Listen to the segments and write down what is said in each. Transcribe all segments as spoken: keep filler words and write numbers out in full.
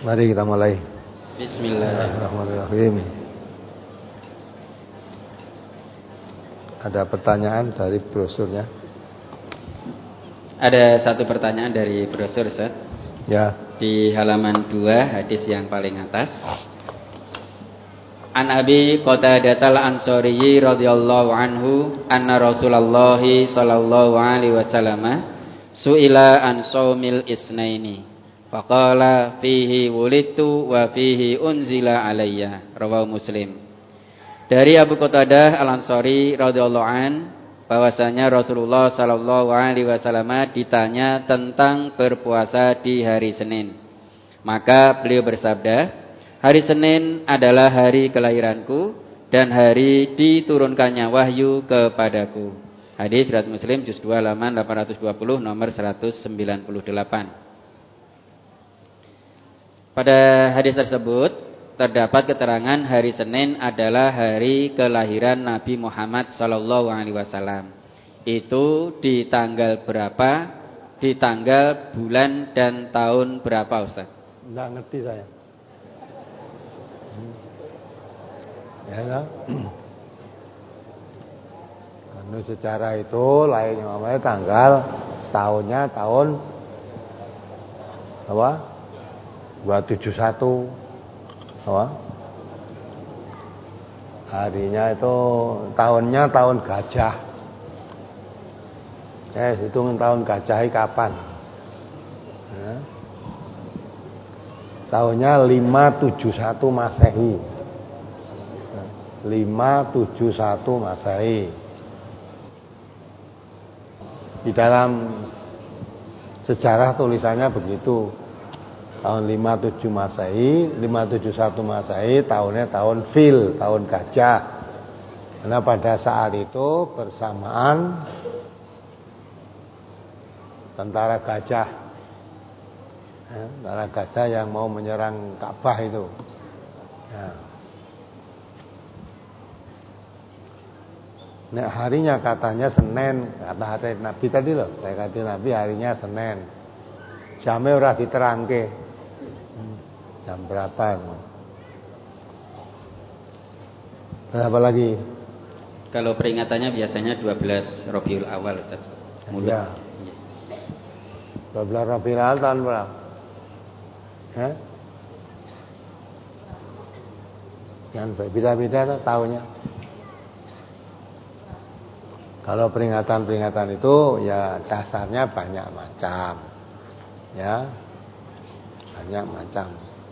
Mari kita mulai. Bismillahirrahmanirrahim. Ada pertanyaan dari brosurnya? Ada satu pertanyaan dari brosur, Ustaz. Ya. Di halaman dua, hadis yang paling atas. An Abi Qatadah al-Ansari radhiyallahu anhu anna Rasulullah sallallahu alaihi wasallam su'ila an shaumil isnaini faqala fihi wulidtu wa fihi unzila alayya, rawahu Muslim. Dari Abu Qatadah al-Ansari radhiyallahu an bahwasanya Rasulullah sallallahu alaihi wasallam ditanya tentang berpuasa di hari Senin. Maka beliau bersabda, hari Senin adalah hari kelahiranku dan hari diturunkannya wahyu kepadaku. Hadis riwayat Muslim juz dua halaman delapan ratus dua puluh nomor seratus sembilan puluh delapan. Pada hadis tersebut terdapat keterangan hari Senin adalah hari kelahiran Nabi Muhammad sallallahu alaihi wasallam. Itu di tanggal berapa? Di tanggal, bulan dan tahun berapa, Ustaz? Enggak ngerti saya. Ya, ya. Karena secara itu lahirnya Muhammad tanggal, tahunnya tahun apa? dua tujuh satu. Apa? Harinya itu tahunnya tahun gajah. Eh, hitung tahun gajah kapan? Ya. Tahunnya lima tujuh satu Masehi. lima tujuh satu Masehi. Di dalam sejarah tulisannya begitu. Tahun lima tujuh Masehi, lima tujuh satu Masehi, tahunnya tahun fil, tahun gajah. Karena pada saat itu bersamaan tentara gajah, ya, tentara gajah yang mau menyerang Ka'bah itu. Ya. Nah, harinya katanya Senin, kata hati Nabi tadi loh, saya kata Nabi harinya Senin. Jamnya ora diterangke. Jam berapa? Apa lagi? Kalau peringatannya biasanya dua belas Rabiul Awal, Ustaz. Iya. dua belas Rabiul Awal tahun berapa? Ya? Yang berbeda-beda tahunnya. Kalau peringatan-peringatan itu ya dasarnya banyak macam. Ya. Banyak macam.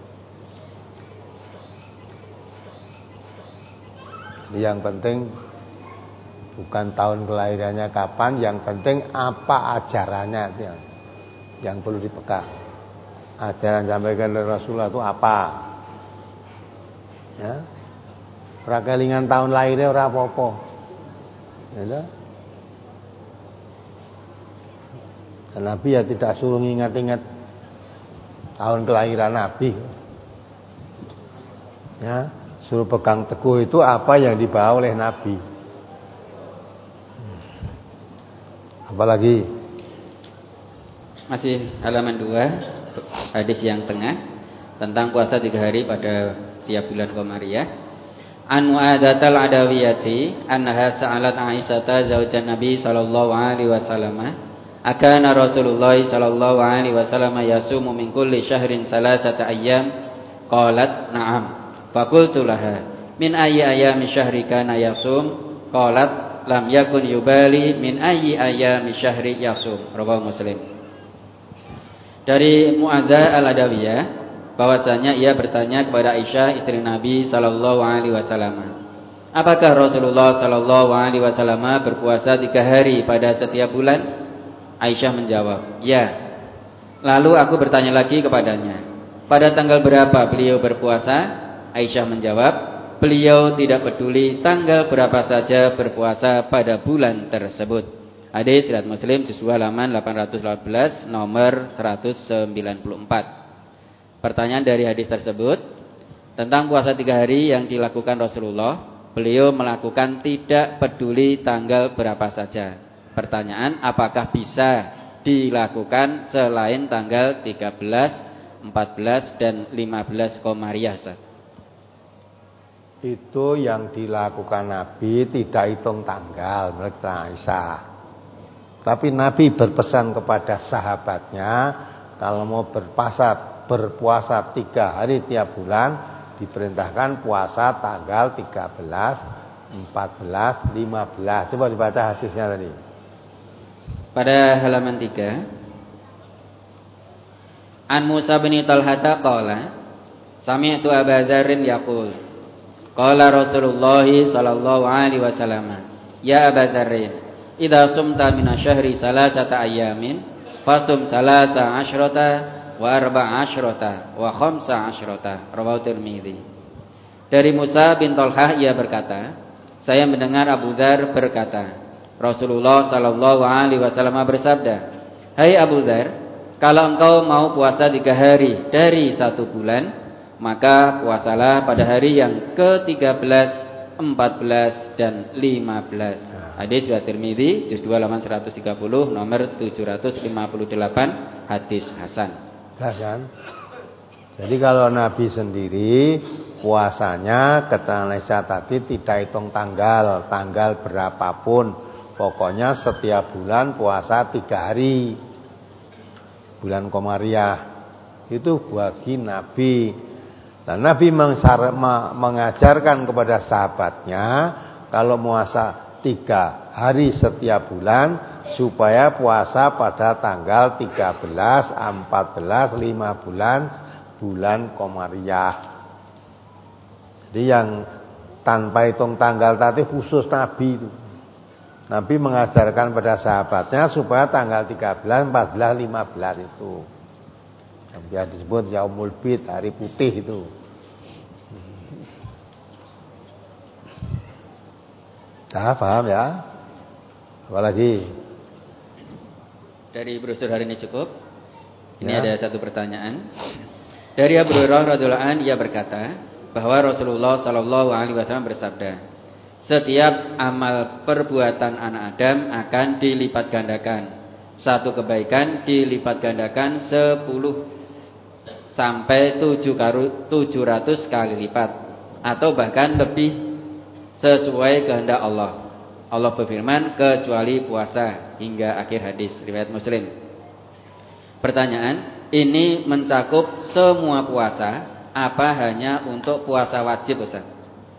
Jadi yang penting bukan tahun kelahirannya kapan, yang penting apa ajarannya itu yang, yang perlu dipegang. Ajaran sampaikan oleh Rasulullah itu apa? Ya. Ora kelingan tahun lahirnya ora apa-apa. Ya. Dan Nabi ya tidak suruh ingat-ingat tahun kelahiran Nabi. Ya, suruh pegang teguh itu apa yang dibawa oleh Nabi. Apalagi? Masih halaman dua, hadis yang tengah tentang puasa tiga hari pada tiap bulan Qamariyah. An Mu'adatal Adawiyati annaha sa'alat Aisyata zaujan Nabi sallallahu alaihi wasallam, akana Rasulullah sallallahu alaihi wasallam yasumu min kulli syahrin salasata ayyam? Qalat na'am. Faqultu laha min ayyi ayyami syahri kana yasum? Qalat lam yakun yubali min ayyi ayyami syahri yasum, rawahu Muslim. Dari Mu'adzah al-Adawiyah bahwasanya ia bertanya kepada Aisyah istri Nabi sallallahu alaihi wasallam, apakah Rasulullah sallallahu alaihi wasallam berpuasa tiga hari pada setiap bulan? Aisyah menjawab, ya. Lalu aku bertanya lagi kepadanya, pada tanggal berapa beliau berpuasa? Aisyah menjawab, beliau tidak peduli tanggal berapa saja berpuasa pada bulan tersebut. Hadis riwayat Muslim juz dua halaman delapan ratus delapan belas nomor seratus sembilan puluh empat. Pertanyaan dari hadis tersebut tentang puasa tiga hari yang dilakukan Rasulullah, beliau melakukan tidak peduli tanggal berapa saja. Pertanyaan, apakah bisa dilakukan selain tanggal tiga belas empat belas dan lima belas Komariah, Ustaz. Itu yang dilakukan Nabi tidak hitung tanggal menurut Aisyah. Tapi Nabi berpesan kepada sahabatnya, kalau mau berpuasa berpuasa tiga hari tiap bulan, diperintahkan puasa tanggal tiga belas, empat belas, lima belas. Coba dibaca hadisnya tadi. Pada halaman tiga. An Musa bin Talhata qala, sami'tu Aba Dzarrin yaqul, qala Rasulullah sallallahu alaihi wasallam, ya Aba Dzarrin, idza sumta min asyhri salasata ayamin, fasum salasa asyrata wa arba'a asyrata wa khamsa asyrata. Rawahu Tirmidzi. Dari Musa bin Talhah ia berkata, saya mendengar Abu Dzar berkata, Rasulullah sallallahu alaihi wasallam bersabda, hai Abu Dzar, kalau engkau mau puasa tiga hari dari satu bulan, maka puasalah pada hari yang ke tiga belas, empat belas, dan lima belas. Hadis riwayat Tirmidzi, juz dua halaman seratus tiga puluh, nomor tujuh ratus lima puluh delapan, hadis hasan. Ya kan? Jadi kalau Nabi sendiri puasanya kata Aisyah tadi tidak hitung tanggal, tanggal berapapun, pokoknya setiap bulan puasa tiga hari. Bulan Komariah itu bagi Nabi. Dan Nabi mengajarkan kepada sahabatnya kalau puasa tiga hari setiap bulan, supaya puasa pada tanggal tiga belas, empat belas, lima belas bulan Komariah. Jadi yang tanpa hitung tanggal tadi khusus Nabi itu. Nabi mengajarkan pada sahabatnya supaya tanggal tiga belas, empat belas, lima belas itu yang disebut Yaumul Bid, hari putih itu. Dah paham ya? Apalagi? Dari brosur hari ini cukup. Ini Ya. ada satu pertanyaan. Dari Abu Hurairah radhiyallahu anhu, ia berkata bahwa Rasulullah sallallahu alaihi wasallam bersabda, setiap amal perbuatan anak Adam akan dilipat gandakan. Satu kebaikan dilipat gandakan sepuluh sampai tujuh ratus kali lipat, atau bahkan lebih sesuai kehendak Allah. Allah berfirman, kecuali puasa, hingga akhir hadis riwayat Muslim. Pertanyaan, ini mencakup semua puasa apa hanya untuk puasa wajib, Ustaz?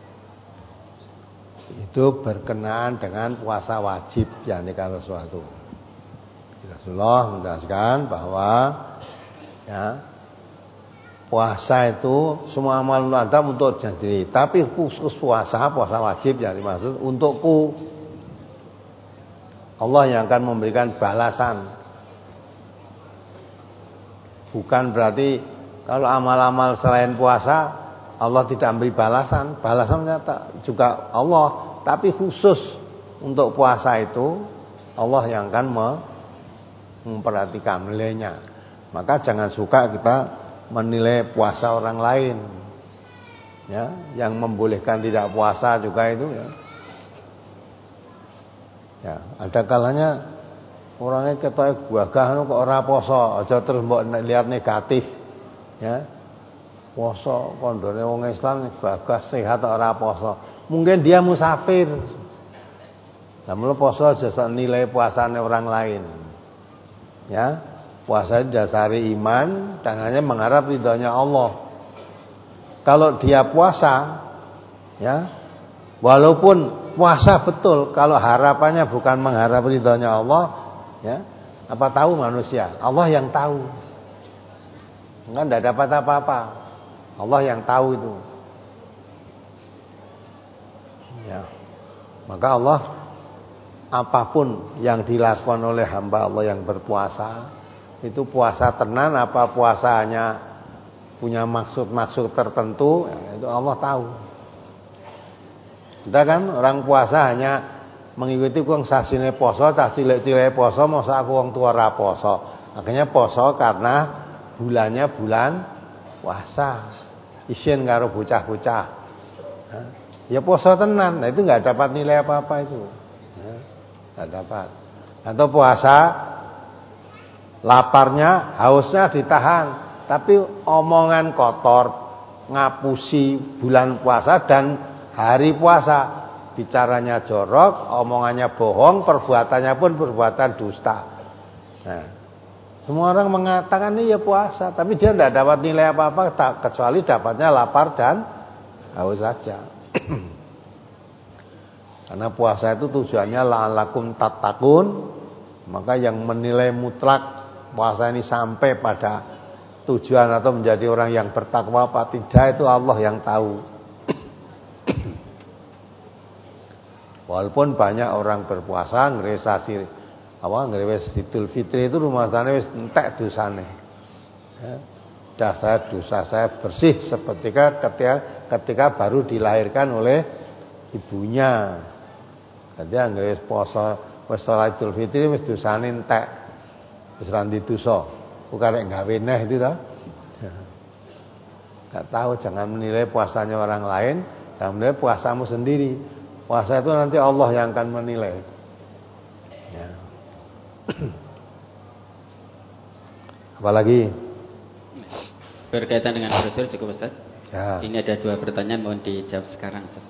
Itu berkenaan dengan puasa wajib yang nikah Rasulullah. Rasulullah menjelaskan bahwa ya, puasa itu semua amal Adam untuk jadi, tapi khusus puasa puasa wajib yang dimaksud untukku. Allah yang akan memberikan balasan. Bukan berarti kalau amal-amal selain puasa Allah tidak memberi balasan. Balasannya juga Allah, tapi khusus untuk puasa itu Allah yang akan memperhatikan nilainya. Maka jangan suka kita menilai puasa orang lain, ya, yang membolehkan tidak puasa juga itu, ya. Ya, ada kalanya orangnya ketoke gagah kok ora poso, aja terus mbok lihat negatif, ya. Poso kondone wong Islam bagas sehat ora poso. Mungkin dia musafir. Lah mula poso aja nilai puasane orang lain. Ya, puasa dasari iman dan hanya mengharap ridhonya Allah. Kalau dia puasa, ya, walaupun puasa betul, kalau harapannya bukan mengharap ridhonya Allah, ya, apa tahu manusia? Allah yang tahu. Enggak enggak dapat apa-apa. Allah yang tahu itu. Ya. Maka Allah, apapun yang dilakukan oleh hamba Allah yang berpuasa, itu puasa tenan apa puasanya punya maksud-maksud tertentu, ya, itu Allah tahu. Kita kan orang puasa hanya mengikuti wong sasine poso, cah cilik-cilike poso, mosok aku wong tua ra poso. Akhirnya poso karena bulannya bulan puasa. Isin karo bocah-bocah. Ya poso tenan, nah itu enggak dapat nilai apa-apa itu. Enggak dapat. Atau puasa laparnya, hausnya ditahan. tapi omongan kotor, ngapusi bulan puasa dan hari puasa. Bicaranya jorok, omongannya bohong, perbuatannya pun perbuatan dusta. Nah, semua orang mengatakan ini ya puasa, tapi dia tidak dapat nilai apa-apa kecuali dapatnya lapar dan haus saja. Karena puasa itu tujuannya la'allakum tattaqun, maka yang menilai mutlak puasa ini sampai pada tujuan atau menjadi orang yang bertakwa apa tidak itu Allah yang tahu. Walaupun banyak orang berpuasa ngeresa sir, apa ngerewes Idul Fitri itu rumah sana wis entek dosane. Ya. Dah saya dosa saya bersih seketika ketika ketika baru dilahirkan oleh ibunya. Jadi ngerewes poso wis salat Idul Fitri wis dosane entek. Wis ra dosa. Bukan nek gawe neh itu ta. Enggak tahu, jangan menilai puasanya orang lain, jangan menilai puasamu sendiri. Puasa itu nanti Allah yang akan menilai. Ya. Apalagi berkaitan dengan brosur cukup Ustaz. Ya. Ini ada dua pertanyaan, mohon dijawab sekarang Ustaz.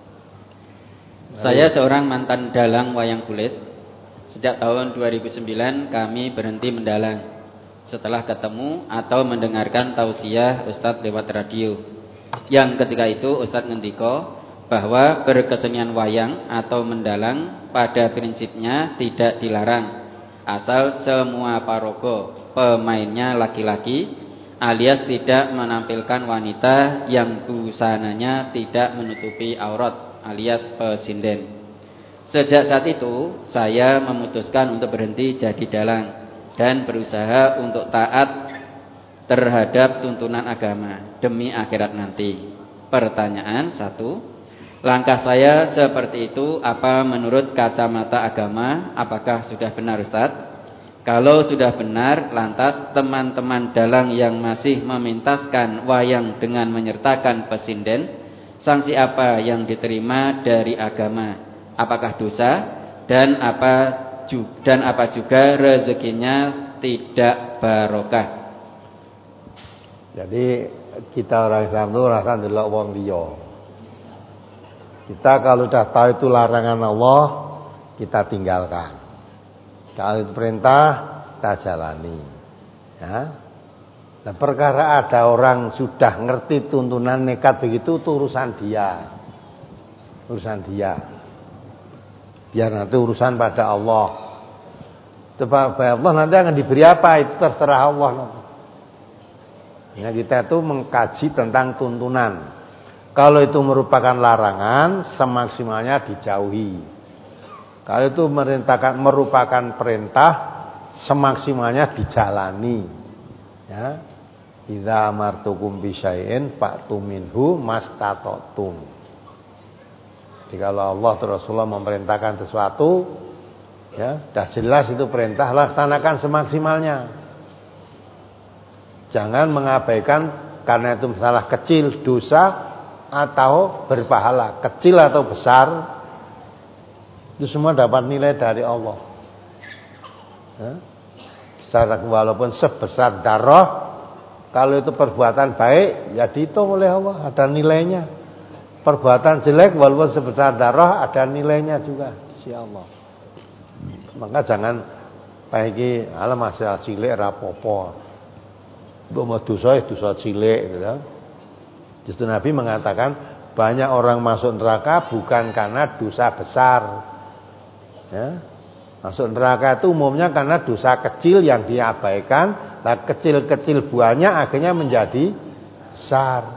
Saya seorang mantan dalang wayang kulit. Sejak tahun dua ribu sembilan kami berhenti mendalang setelah ketemu atau mendengarkan tausiah Ustadz lewat radio. Yang ketika itu Ustadz ngendiko bahwa berkesenian wayang atau mendalang pada prinsipnya tidak dilarang, asal semua parogo pemainnya laki-laki alias tidak menampilkan wanita yang busananya tidak menutupi aurat alias pesinden. Sejak saat itu saya memutuskan untuk berhenti jadi dalang dan berusaha untuk taat terhadap tuntunan agama demi akhirat nanti. Pertanyaan satu, langkah saya seperti itu apa menurut kacamata agama? Apakah sudah benar Ustaz? Kalau sudah benar, lantas teman-teman dalang yang masih memintaskan wayang dengan menyertakan pesinden, sanksi apa yang diterima dari agama? Apakah dosa? Dan apa dan apa juga rezekinya tidak barokah? Jadi kita orang Islam itu rasa ndelok wong liya. Kita kalau sudah tahu itu larangan Allah, kita tinggalkan. Kalau itu perintah, kita jalani. Ya. Nah, perkara ada orang sudah ngerti tuntunan nekat begitu, itu urusan dia. Urusan dia. Biar nanti urusan pada Allah. Sebab Allah nanti akan diberi apa, itu terserah Allah nanti. Ya, kita itu mengkaji tentang tuntunan. Kalau itu merupakan larangan, semaksimalnya dijauhi. Kalau itu merintahkan merupakan perintah, semaksimalnya dijalani. Ya. Idza amartukum bi syai'in fa'tu minhu mastata'tum. Jadi kalau Allah terus Rasulullah memerintahkan sesuatu, ya, dah jelas itu perintah, laksanakan semaksimalnya. Jangan mengabaikan karena itu masalah kecil dosa atau berpahala, kecil atau besar, itu semua dapat nilai dari Allah. Ya. Walaupun sebesar darah, kalau itu perbuatan baik, ya dihitung oleh Allah, ada nilainya. Perbuatan jelek walaupun sebesar darah, ada nilainya juga di sisi Allah. Maka jangan paiki ala masalah cilik rapopo. Mbok mau dosa dosa cilik gitu. Justru Nabi mengatakan banyak orang masuk neraka bukan karena dosa besar. Ya. Masuk neraka itu umumnya karena dosa kecil yang diabaikan, nah kecil-kecil buahnya akhirnya menjadi besar.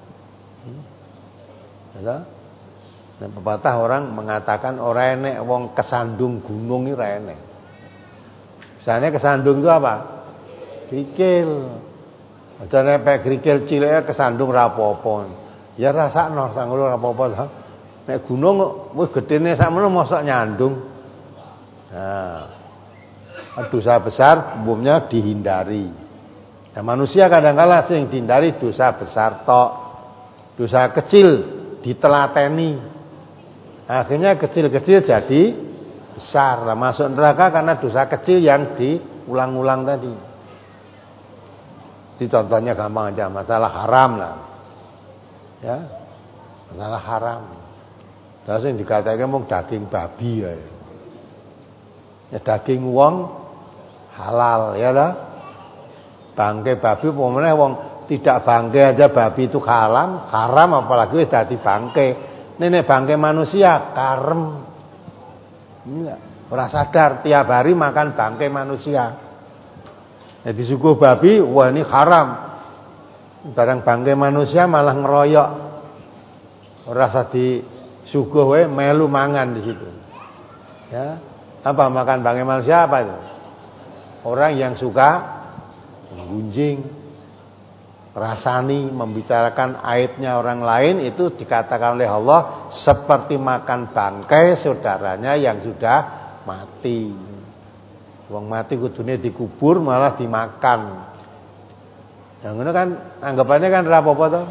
Ya. Nah, pepatah orang mengatakan ora enek wong kesandung gunung iki ora enek. Misalnya kesandung itu apa? Krikil. Aja nek pek krikil cilik kesandung ra apa-apa. Ya rasakno sangono ra apa-apa ta. Nek gunung wis gedene sakmono mosok nyandung. Nah, dosa besar umumnya dihindari. Nah, manusia kadang-kala sing dihindari dosa besar tok. Dosa kecil ditelateni, akhirnya kecil-kecil jadi besar. Nah, masuk neraka karena dosa kecil yang diulang-ulang tadi. Jadi contohnya gampang aja, masalah haram lah. Ya. Masalah haram. Terus yang dikatakan mau daging babi ya. Ya daging wong halal ya lah. Bangkai babi pokoknya wong tidak bangkai aja babi itu haram, haram apalagi wis dadi bangkai. Nenek bangkai manusia karem. Ini ora sadar tiap hari makan bangkai manusia. Jadi suguh babi, wah ini haram. Barang bangkai manusia malah ngeroyok. Rasa di suguh we melu mangan di situ. Ya, apa makan bangkai manusia apa itu? Orang yang suka menggunjing, rasani, membicarakan aibnya orang lain itu dikatakan oleh Allah seperti makan bangkai saudaranya yang sudah mati. Wong mati kudune dikubur malah dimakan. Yang ngono kan anggapannya kan ora apa-apa to.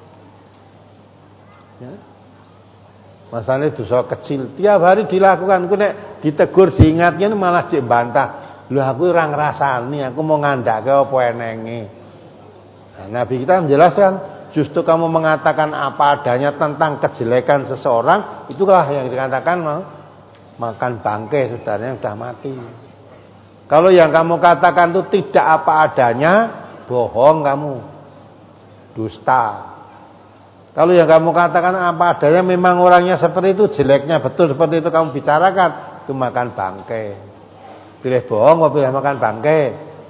Ya. Masalahnya dosa kecil tiap hari dilakukan. Ku nek ditegur diingatnya malah jek bantah. Lho aku ora ngrasani, aku mau ngandake apa enenge. Nah, Nabi kita menjelaskan justru kamu mengatakan apa adanya tentang kejelekan seseorang, itulah yang dikatakan makan bangkai saudaranya yang sudah mati. Kalau yang kamu katakan itu tidak apa adanya, bohong kamu, dusta. Kalau yang kamu katakan apa adanya memang orangnya seperti itu, jeleknya betul seperti itu kamu bicarakan, itu makan bangkai. Pilih bohong atau pilih makan bangkai?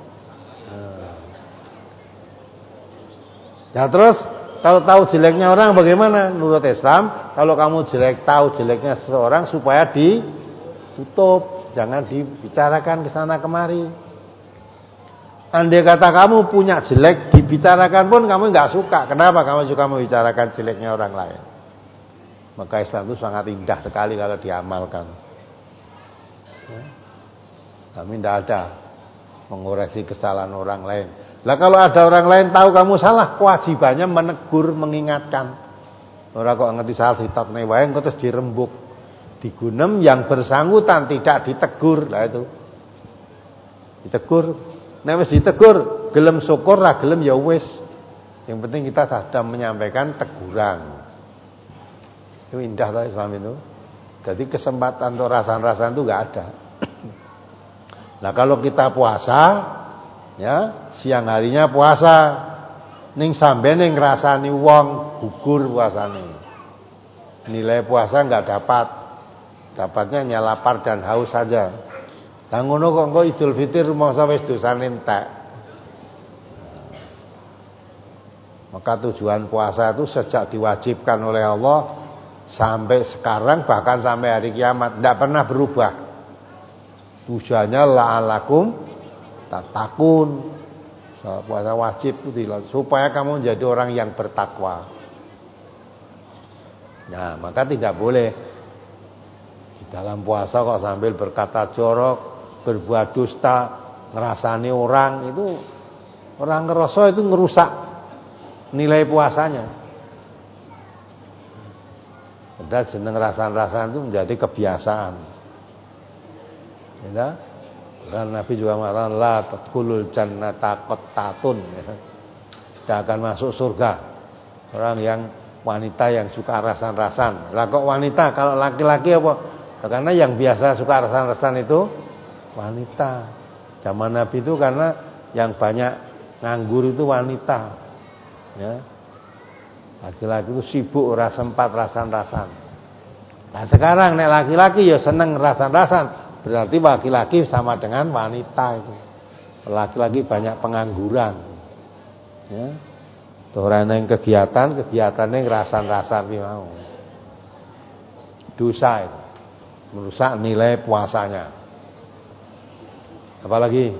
Ya terus kalau tahu jeleknya orang bagaimana? Menurut Islam, kalau kamu jelek tahu jeleknya seseorang supaya ditutup. Jangan dibicarakan ke sana kemari. Andai kata kamu punya jelek dibicarakan pun kamu enggak suka. Kenapa kamu suka membicarakan jeleknya orang lain? Maka Islam itu sangat indah sekali kalau diamalkan. Ya. Kami tidak ada mengoreksi kesalahan orang lain. Lah kalau ada orang lain tahu kamu salah, kewajibannya menegur, mengingatkan. Ora kok ngerti salah ditokne wae engko terus dirembuk. Digunem yang bersangkutan tidak ditegur. Lah itu. Ditegur. Nek wis ditegur, gelem syukur ra gelem ya wis. Yang penting kita sudah menyampaikan teguran. Itu indah lah Islam itu. Jadi kesempatan untuk rasan-rasan itu enggak ada. Nah, kalau kita puasa, ya, siang harinya puasa, ning sambene ngrasani wong gugur puasane. Nilai puasa enggak dapat. Dapatnya hanya lapar dan haus saja. Lah ngono kok engko Idul Fitri rumangsa wis dosane entek. Maka tujuan puasa itu sejak diwajibkan oleh Allah sampai sekarang bahkan sampai hari kiamat tidak pernah berubah. Tujuannya la'alakum tattaqun. Puasa wajib itu supaya kamu menjadi orang yang bertakwa. Nah, maka tidak boleh dalam puasa kok sambil berkata jorok, berbuat dusta, ngerasani orang, itu orang ngerasa itu ngerusak nilai puasanya. Padahal jeneng rasan-rasan itu menjadi kebiasaan. Ya, dan Nabi juga mengatakan la tadkhulul jannata qattatun. Tidak akan masuk surga orang yang wanita yang suka rasan-rasan. Lah kok wanita, kalau laki-laki apa? Karena yang biasa suka rasan-rasan itu wanita. Zaman Nabi itu karena yang banyak nganggur itu wanita. Ya. Laki-laki itu sibuk ora sempat rasan-rasan. Nah sekarang nek laki-laki ya seneng rasan-rasan, berarti laki-laki sama dengan wanita itu. Laki-laki banyak pengangguran. Ya. Orang yang kegiatan, kegiatannya ngerasan-rasan mau. Dosa itu. Merusak nilai puasanya. Apalagi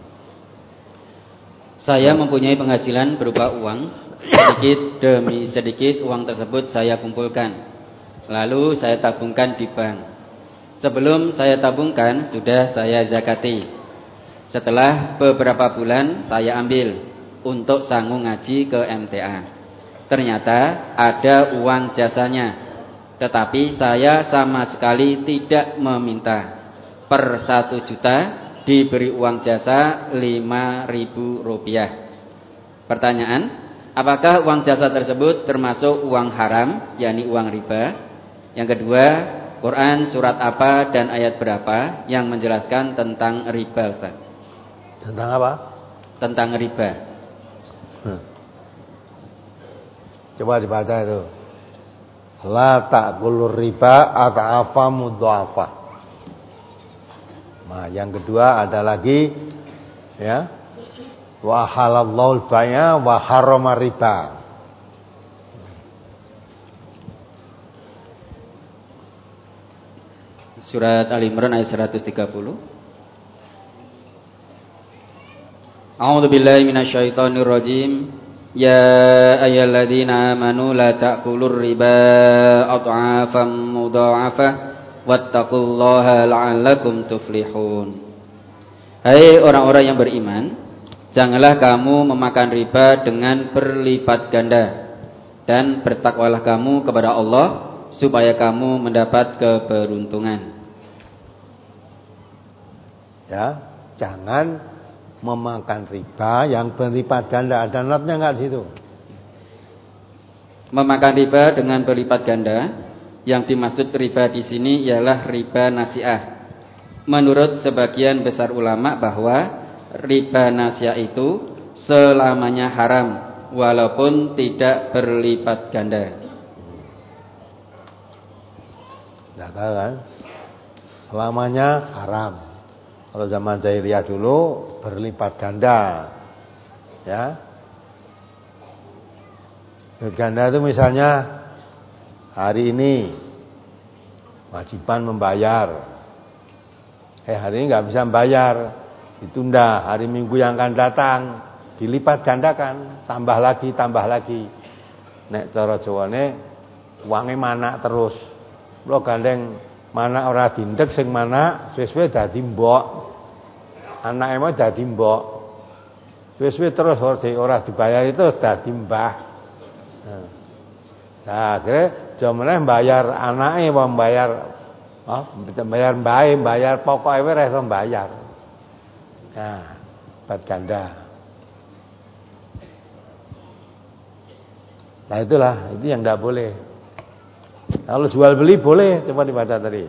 saya mempunyai penghasilan berupa uang, sedikit demi sedikit uang tersebut saya kumpulkan, lalu saya tabungkan di bank. Sebelum saya tabungkan sudah saya zakati. Setelah beberapa bulan saya ambil untuk sanggup ngaji ke M T A. Ternyata ada uang jasanya. Tetapi saya sama sekali tidak meminta. Per satu juta diberi uang jasa lima ribu rupiah. Pertanyaan, apakah uang jasa tersebut termasuk uang haram, yakni uang riba? Yang kedua, Quran surat apa dan ayat berapa yang menjelaskan tentang riba, Ustaz? Tentang apa? Tentang riba. Hmm. Coba dibaca itu. La ta'kulur riba at'afa mudha'afa. Nah, yang kedua ada lagi ya. Wa halallahu al-bai'a wa harrama riba. Surat Al-Imran ayat seratus tiga puluh. A'udzu billahi minasyaitonir rajim. Ya ayyuhalladzina amanu la ta'kulur riba adhafan mudha'afah wattaqullaha la'allakum tuflihun. Hai orang-orang yang beriman, janganlah kamu memakan riba dengan berlipat ganda, dan bertakwalah kamu kepada Allah supaya kamu mendapat keberuntungan. Ya, jangan memakan riba yang berlipat ganda. Ada notnya enggak di situ? Memakan riba dengan berlipat ganda, yang dimaksud riba di sini ialah riba nasi'ah. Menurut sebagian besar ulama bahwa riba nasi'ah itu selamanya haram walaupun tidak berlipat ganda. Tidak tahu kan? Selamanya haram. Kalau zaman jahiliyah dulu berlipat ganda, ya. Berganda itu misalnya hari ini wajiban membayar, eh hari ini nggak bisa membayar, ditunda, hari Minggu yang akan datang dilipat gandakan, tambah lagi, tambah lagi. Nek cara Jawane uangnya mana terus, lo gandeng mana ora dindek sing mana, suwe-suwe dadi mbok. Anake mau dadi mbok. Suwe-suwe terus ora dibayar itu dadi mbah. Nah, akhirnya jomene bayar anake apa bayar oh, bayar mbae, bayar pokoke ora iso bayar. Nah, bat ganda. Nah, itulah, itu yang enggak boleh. Kalau jual beli boleh, coba dibaca tadi.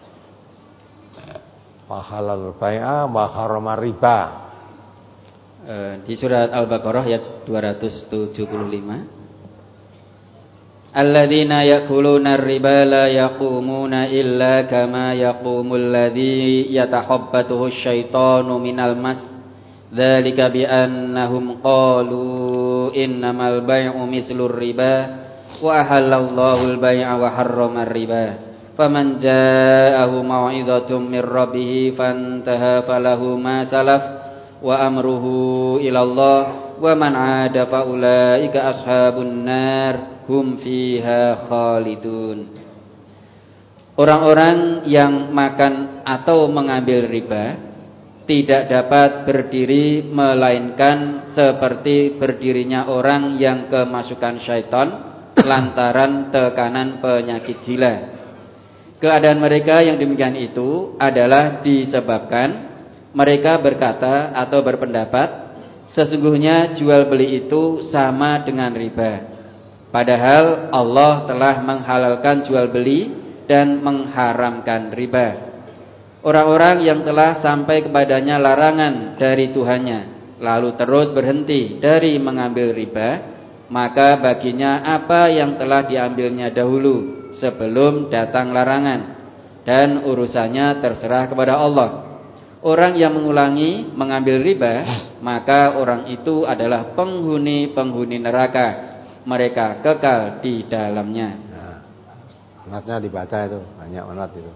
Wa halal bai'a wa harama riba. Di surat Al-Baqarah ayat dua ratus tujuh puluh lima. Alladzina ya'kuluna ar-riba la yaqumuna illa kama yaqumul ladzi yatahabbathu asyaitanu minal mas. Dzalika bi annahum qalu innamal bai'u mislur riba. Wa ahallallahu al-bai'a wa harrama ar-riba. Faman ja'ahu mau'izatum mir rabbih fantaha falahu ma salaf wa amruhu ila Allah wa man 'ada fa ulaika ashabun nar hum fiha khalidun. Orang-orang yang makan atau mengambil riba tidak dapat berdiri melainkan seperti berdirinya orang yang kemasukan syaitan lantaran tekanan penyakit gila. Keadaan mereka yang demikian itu adalah disebabkan mereka berkata atau berpendapat sesungguhnya jual beli itu sama dengan riba. Padahal Allah telah menghalalkan jual beli dan mengharamkan riba. Orang-orang yang telah sampai kepadanya larangan dari Tuhannya lalu terus berhenti dari mengambil riba, maka baginya apa yang telah diambilnya dahulu sebelum datang larangan, dan urusannya terserah kepada Allah. Orang yang mengulangi mengambil riba, maka orang itu adalah penghuni-penghuni neraka, mereka kekal di dalamnya. Nah, anatnya dibaca itu, banyak anat itu.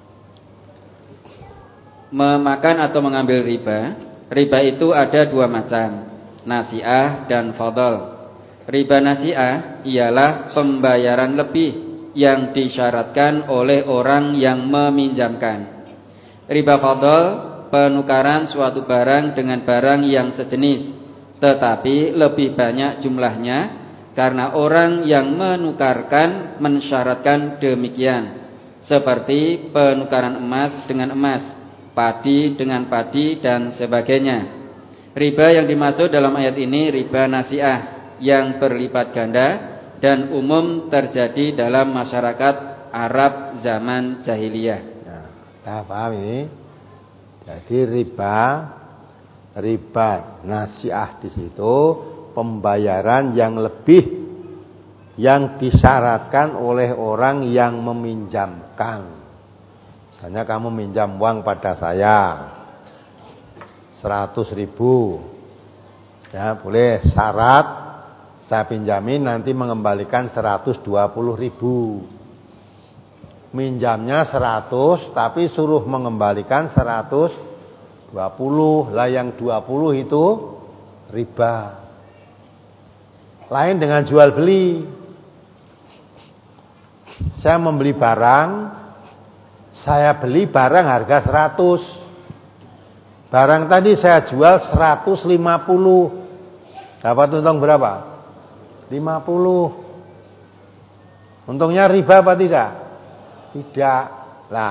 Memakan atau mengambil riba, riba itu ada dua macam, nasi'ah dan fadl. Riba nasi'ah ialah pembayaran lebih yang disyaratkan oleh orang yang meminjamkan. Riba fadl, penukaran suatu barang dengan barang yang sejenis tetapi lebih banyak jumlahnya karena orang yang menukarkan mensyaratkan demikian, seperti penukaran emas dengan emas, padi dengan padi dan sebagainya. Riba yang dimaksud dalam ayat ini riba nasiah yang berlipat ganda dan umum terjadi dalam masyarakat Arab zaman jahiliyah. Nah, kita paham ini. Jadi riba, riba nasiah di situ pembayaran yang lebih yang disyaratkan oleh orang yang meminjamkan. Misalnya kamu minjam uang pada saya seratus ribu, ya boleh syarat saya pinjamin nanti mengembalikan seratus dua puluh ribu. Minjamnya seratus tapi suruh mengembalikan seratus dua puluh. Lah yang dua puluh itu riba. Lain dengan jual beli. Saya membeli barang, saya beli barang harga seratus. Barang tadi saya jual seratus lima puluh. Dapat untung berapa? lima puluh. Untungnya riba apa tidak? Tidak. Lah,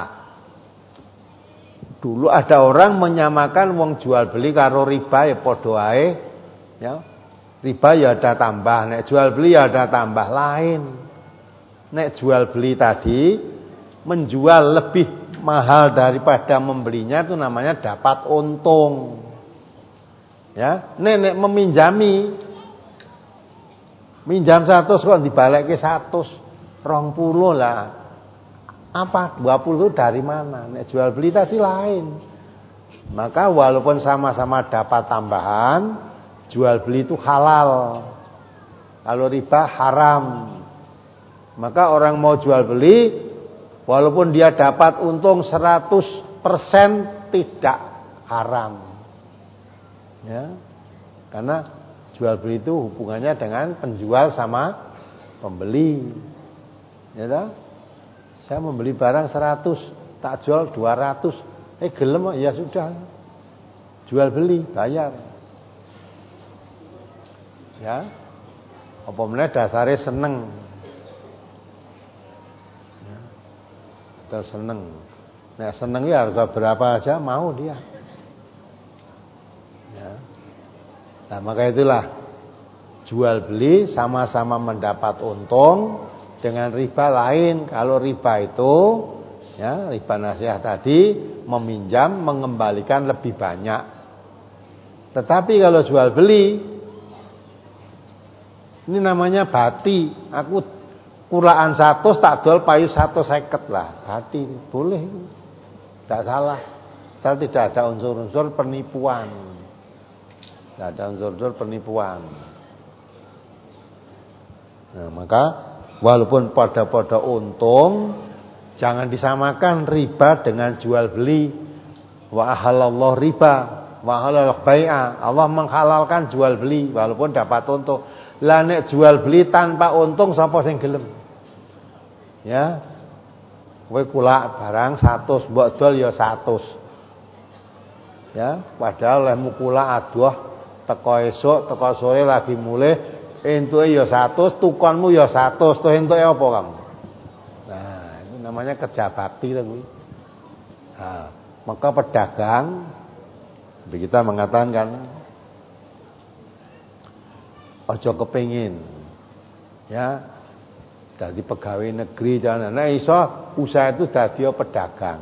dulu ada orang menyamakan wong jual beli karo riba ya padha ae, ya. Riba ya ada tambah, nek jual beli ya ada tambah lain. Nek jual beli tadi menjual lebih mahal daripada membelinya itu namanya dapat untung. Ya, nek nek meminjami minjam seratus kok dibalekke seratus dua puluh lah. Apa dua puluh itu dari mana? Nek jual beli tadi lain. Maka walaupun sama-sama dapat tambahan, jual beli itu halal. Kalau riba haram. Maka orang mau jual beli walaupun dia dapat untung seratus persen tidak haram. Ya. Karena jual beli itu hubungannya dengan penjual sama pembeli. Ya toh? Saya membeli barang seratus, tak jual dua ratus. Eh gelem ya sudah. Jual beli, bayar. Ya. Apa meneh dasare seneng. Ya. Terus seneng. Nek seneng ya harga berapa aja mau dia. Ya. Nah, maka itulah jual beli sama-sama mendapat untung. Dengan riba lain. Kalau riba itu, ya, riba nasiah tadi meminjam mengembalikan lebih banyak. Tetapi kalau jual beli, ini namanya bati. Aku kulaan satu tak jual payu satu seket lah. Bati boleh, tidak salah. Saya tidak ada unsur-unsur penipuan. Tidak ada unsur-unsur penipuan. Nah, maka walaupun pada-pada untung, jangan disamakan riba dengan jual beli. Wa ahallallahu riba, wa ahalal bai'a. Allah menghalalkan jual beli walaupun dapat untung. Lah nek jual beli tanpa untung sapa sing gelem? Ya. Kowe kulak barang seratus, mbok dol ya seratus. Ya, padahal lemu kulak adoh teko esuk, teko sore lagi mulih entuke ya seratus, tukonmu ya seratus, tuh entuke apa kamu? Nah, itu namanya kerja bakti to kuwi. Nah, maka pedagang kita mengatakan kan aja kepengin ya dadi pegawai negeri jangan. Nah, iso usaha itu dadi pedagang.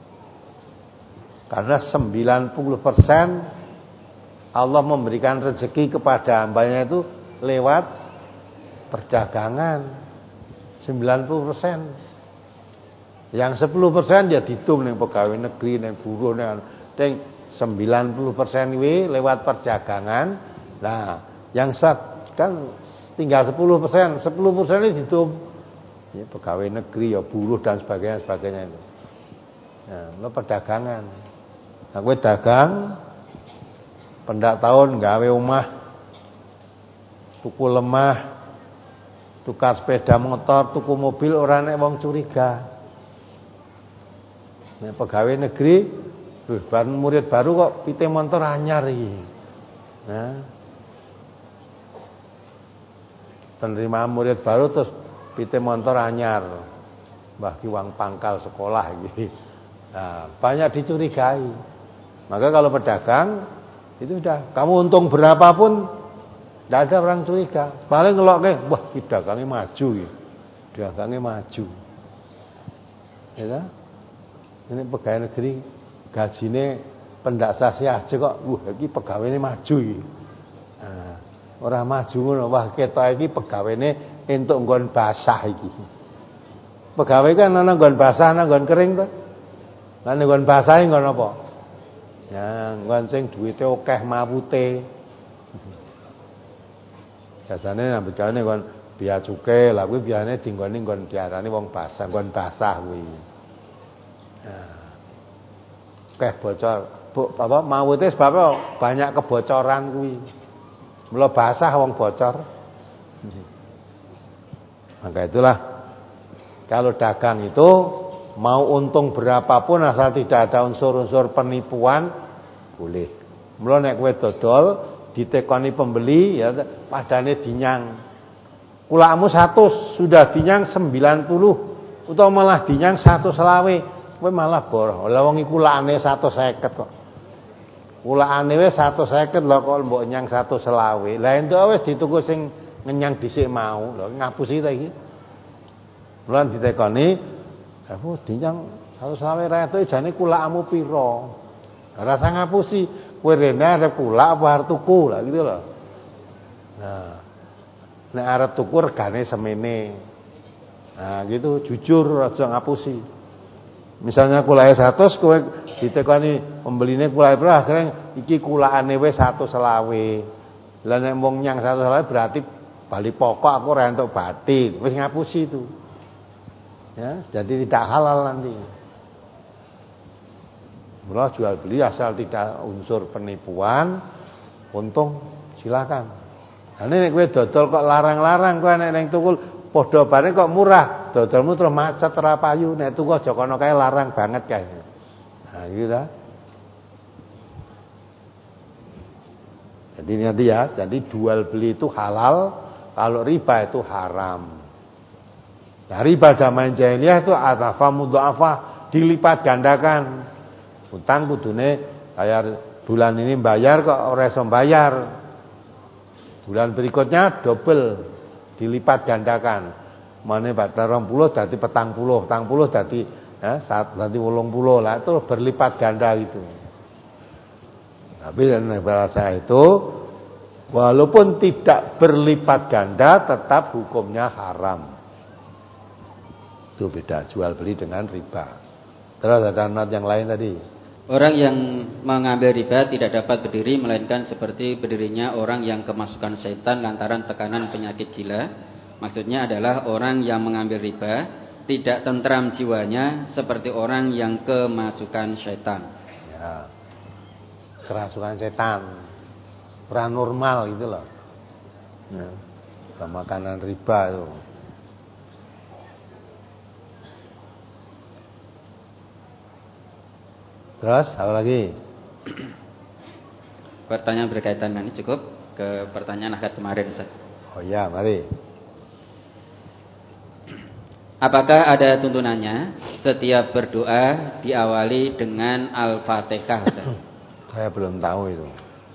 Karena sembilan puluh persen Allah memberikan rezeki kepada hambanya itu lewat perdagangan. Sembilan puluh persen. Yang sepuluh persen ya ditum ning pegawai negeri, ning buruh, ning sembilan puluh persen kuwi lewat perdagangan. Nah, yang sat kan tinggal sepuluh persen. sepuluh persen ini ditum. Ya, pegawai negeri, ya buruh dan sebagainya sebagainya itu. Nah, lo perdagangan. Nah, kowe dagang pendak tahun gawe omah, tuku lemah, tukar sepeda motor, tuku mobil, orang nek wong curiga. Nek pegawai negeri, lho bar murid baru kok pite motor anyar iki. Nah. Penerimaan murid baru terus pite motor anyar. Mbah ki wong pangkal sekolah iki. Nah, banyak dicurigai. Maka kalau pedagang Itu udah. Kamu untung berapapun, tidak ada orang curiga. Paling ngeloknya, wah kita dagangnya maju, dagangnya maju. Ya, ini pegawai negeri gajinya pendak sasi aja kok, wah ini pegawainya maju. Nah, orang maju ngono, wah kita ini pegawainya entuk nggon basah iki. Pegawai kan ana nggon basah, ana nggon kering to. Lan nggon basah nggon apa? Ya, nggon sing duwite akeh mawute. Biasane nek begane nggon biaya cukai, lha kuwi biasane dinggone nggon diarani wong basah, nggon basah kuwi. Nah. Akeh bocor, apa mawute sebab banyak kebocoran kuwi. Mula basah wong bocor. Maka itulah kalau dagang itu mau untung berapapun asal tidak ada unsur-unsur penipuan boleh. Mula nek kowe dodol ditekoni pembeli ya padane dinyang. Kulakmu seratus sudah dinyang sembilan puluh utawa malah dinyang seratus selawe, kowe malah boroh. Lah wong iku kulakane seratus seket kok. Kulakane wis seratus seket lho kok mbok nyang seratus selawe. Lah entuk wis dituku sing ngenyang dhisik mau. Lho ngapusi ta iki. Mulan ditekoni, "Aku dinyang seratus selawe ra entuk jane kulakmu pira?" Rasa ngapusi, kowe rene arep kulak apa arep tuku lah gitu loh. Nah, nek arep tuku regane semene. Nah, gitu jujur aja ngapusi. Misalnya kulake seratus kowe ditekoni pembeline kulake pira akhirnya iki kulakane wis seratus selawe. Lah nek wong nyang seratus selawe berarti bali pokok aku ora entuk batin. Wis ngapusi itu. Ya, jadi tidak halal nanti. Mula jual beli asal tidak unsur penipuan, untung silakan. Nah, nek kowe dodol kok larang-larang kowe nek ning tukul padha bareng kok murah, dodolmu terus macet ora payu, nek tuku aja kono kae larang banget kae. Nah, gitu ta. Jadi nanti ya, jadi jual beli itu halal, kalau riba itu haram. Nah, riba zaman jahiliyah itu adhafa mudha'afah, dilipat gandakan. Utang kudune bayar bulan ini bayar kok ora iso bayar. Bulan berikutnya double, dilipat gandakan. Mane patang puluh dadi petang puluh, petang puluh dadi ya dadi wolong puluh lah itu berlipat ganda gitu. Tapi dalam bahasa itu walaupun tidak berlipat ganda tetap hukumnya haram. Itu beda jual beli dengan riba. Terus ada nat yang lain tadi. Orang yang mengambil riba tidak dapat berdiri melainkan seperti berdirinya orang yang kemasukan setan lantaran tekanan penyakit gila. Maksudnya adalah orang yang mengambil riba tidak tentram jiwanya seperti orang yang kemasukan setan. Ya. Kerasukan setan. Paranormal gitu loh. Ya. Makanan riba itu. Terus apa lagi? Pertanyaan berkaitan dengan ini cukup ke pertanyaan akad kemarin, Ustaz. Oh ya, mari. Apakah ada tuntunannya setiap berdoa diawali dengan Al-Fatihah, Ustaz? Saya belum tahu itu.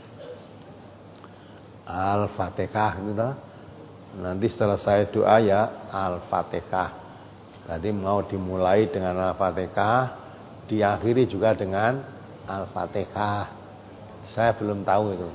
Al-Fatihah itu toh. Nanti setelah saya doa ya Al-Fatihah. Tadi mau dimulai dengan Al-Fatihah, diakhiri juga dengan Al-Fatihah. Saya belum tahu itu.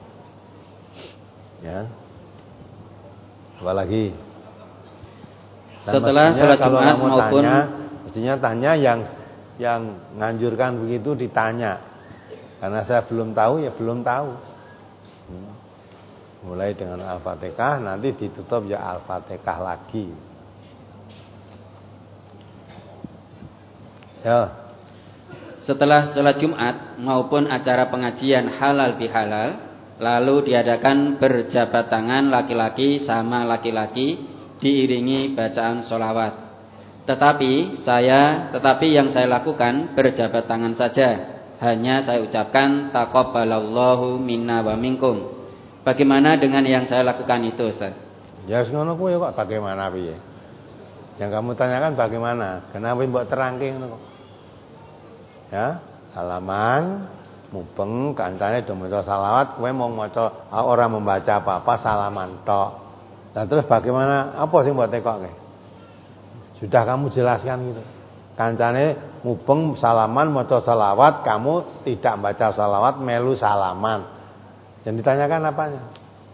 Ya. Apa lagi? Dan setelah sholat Jumat maupun tanya, mestinya tanya yang yang nganjurkan begitu ditanya. Karena saya belum tahu ya belum tahu. Hmm. Mulai dengan Al-Fatihah, nanti ditutup ya Al-Fatihah lagi. Ya. Setelah sholat Jumat maupun acara pengajian halal bihalal, lalu diadakan berjabat tangan laki-laki sama laki-laki diiringi bacaan sholawat. Tetapi saya, tetapi yang saya lakukan berjabat tangan saja. Hanya saya ucapkan taqabbalallahu minna wa minkum. Bagaimana dengan yang saya lakukan itu, Ustaz? Ya ngono kuwi kok bagaimana piye? Yang kamu tanyakan bagaimana? Kenapa mbok terangke ngono kok? Ya, halaman mubeng kancane do maca selawat, kowe mau maca ora membaca apa-apa, salaman tok. Nah terus bagaimana? Apa sing mbok tekokke? Sudah kamu jelaskan gitu. Kancane mubeng salaman maca selawat, kamu tidak baca selawat melu salaman. Yang ditanyakan apanya?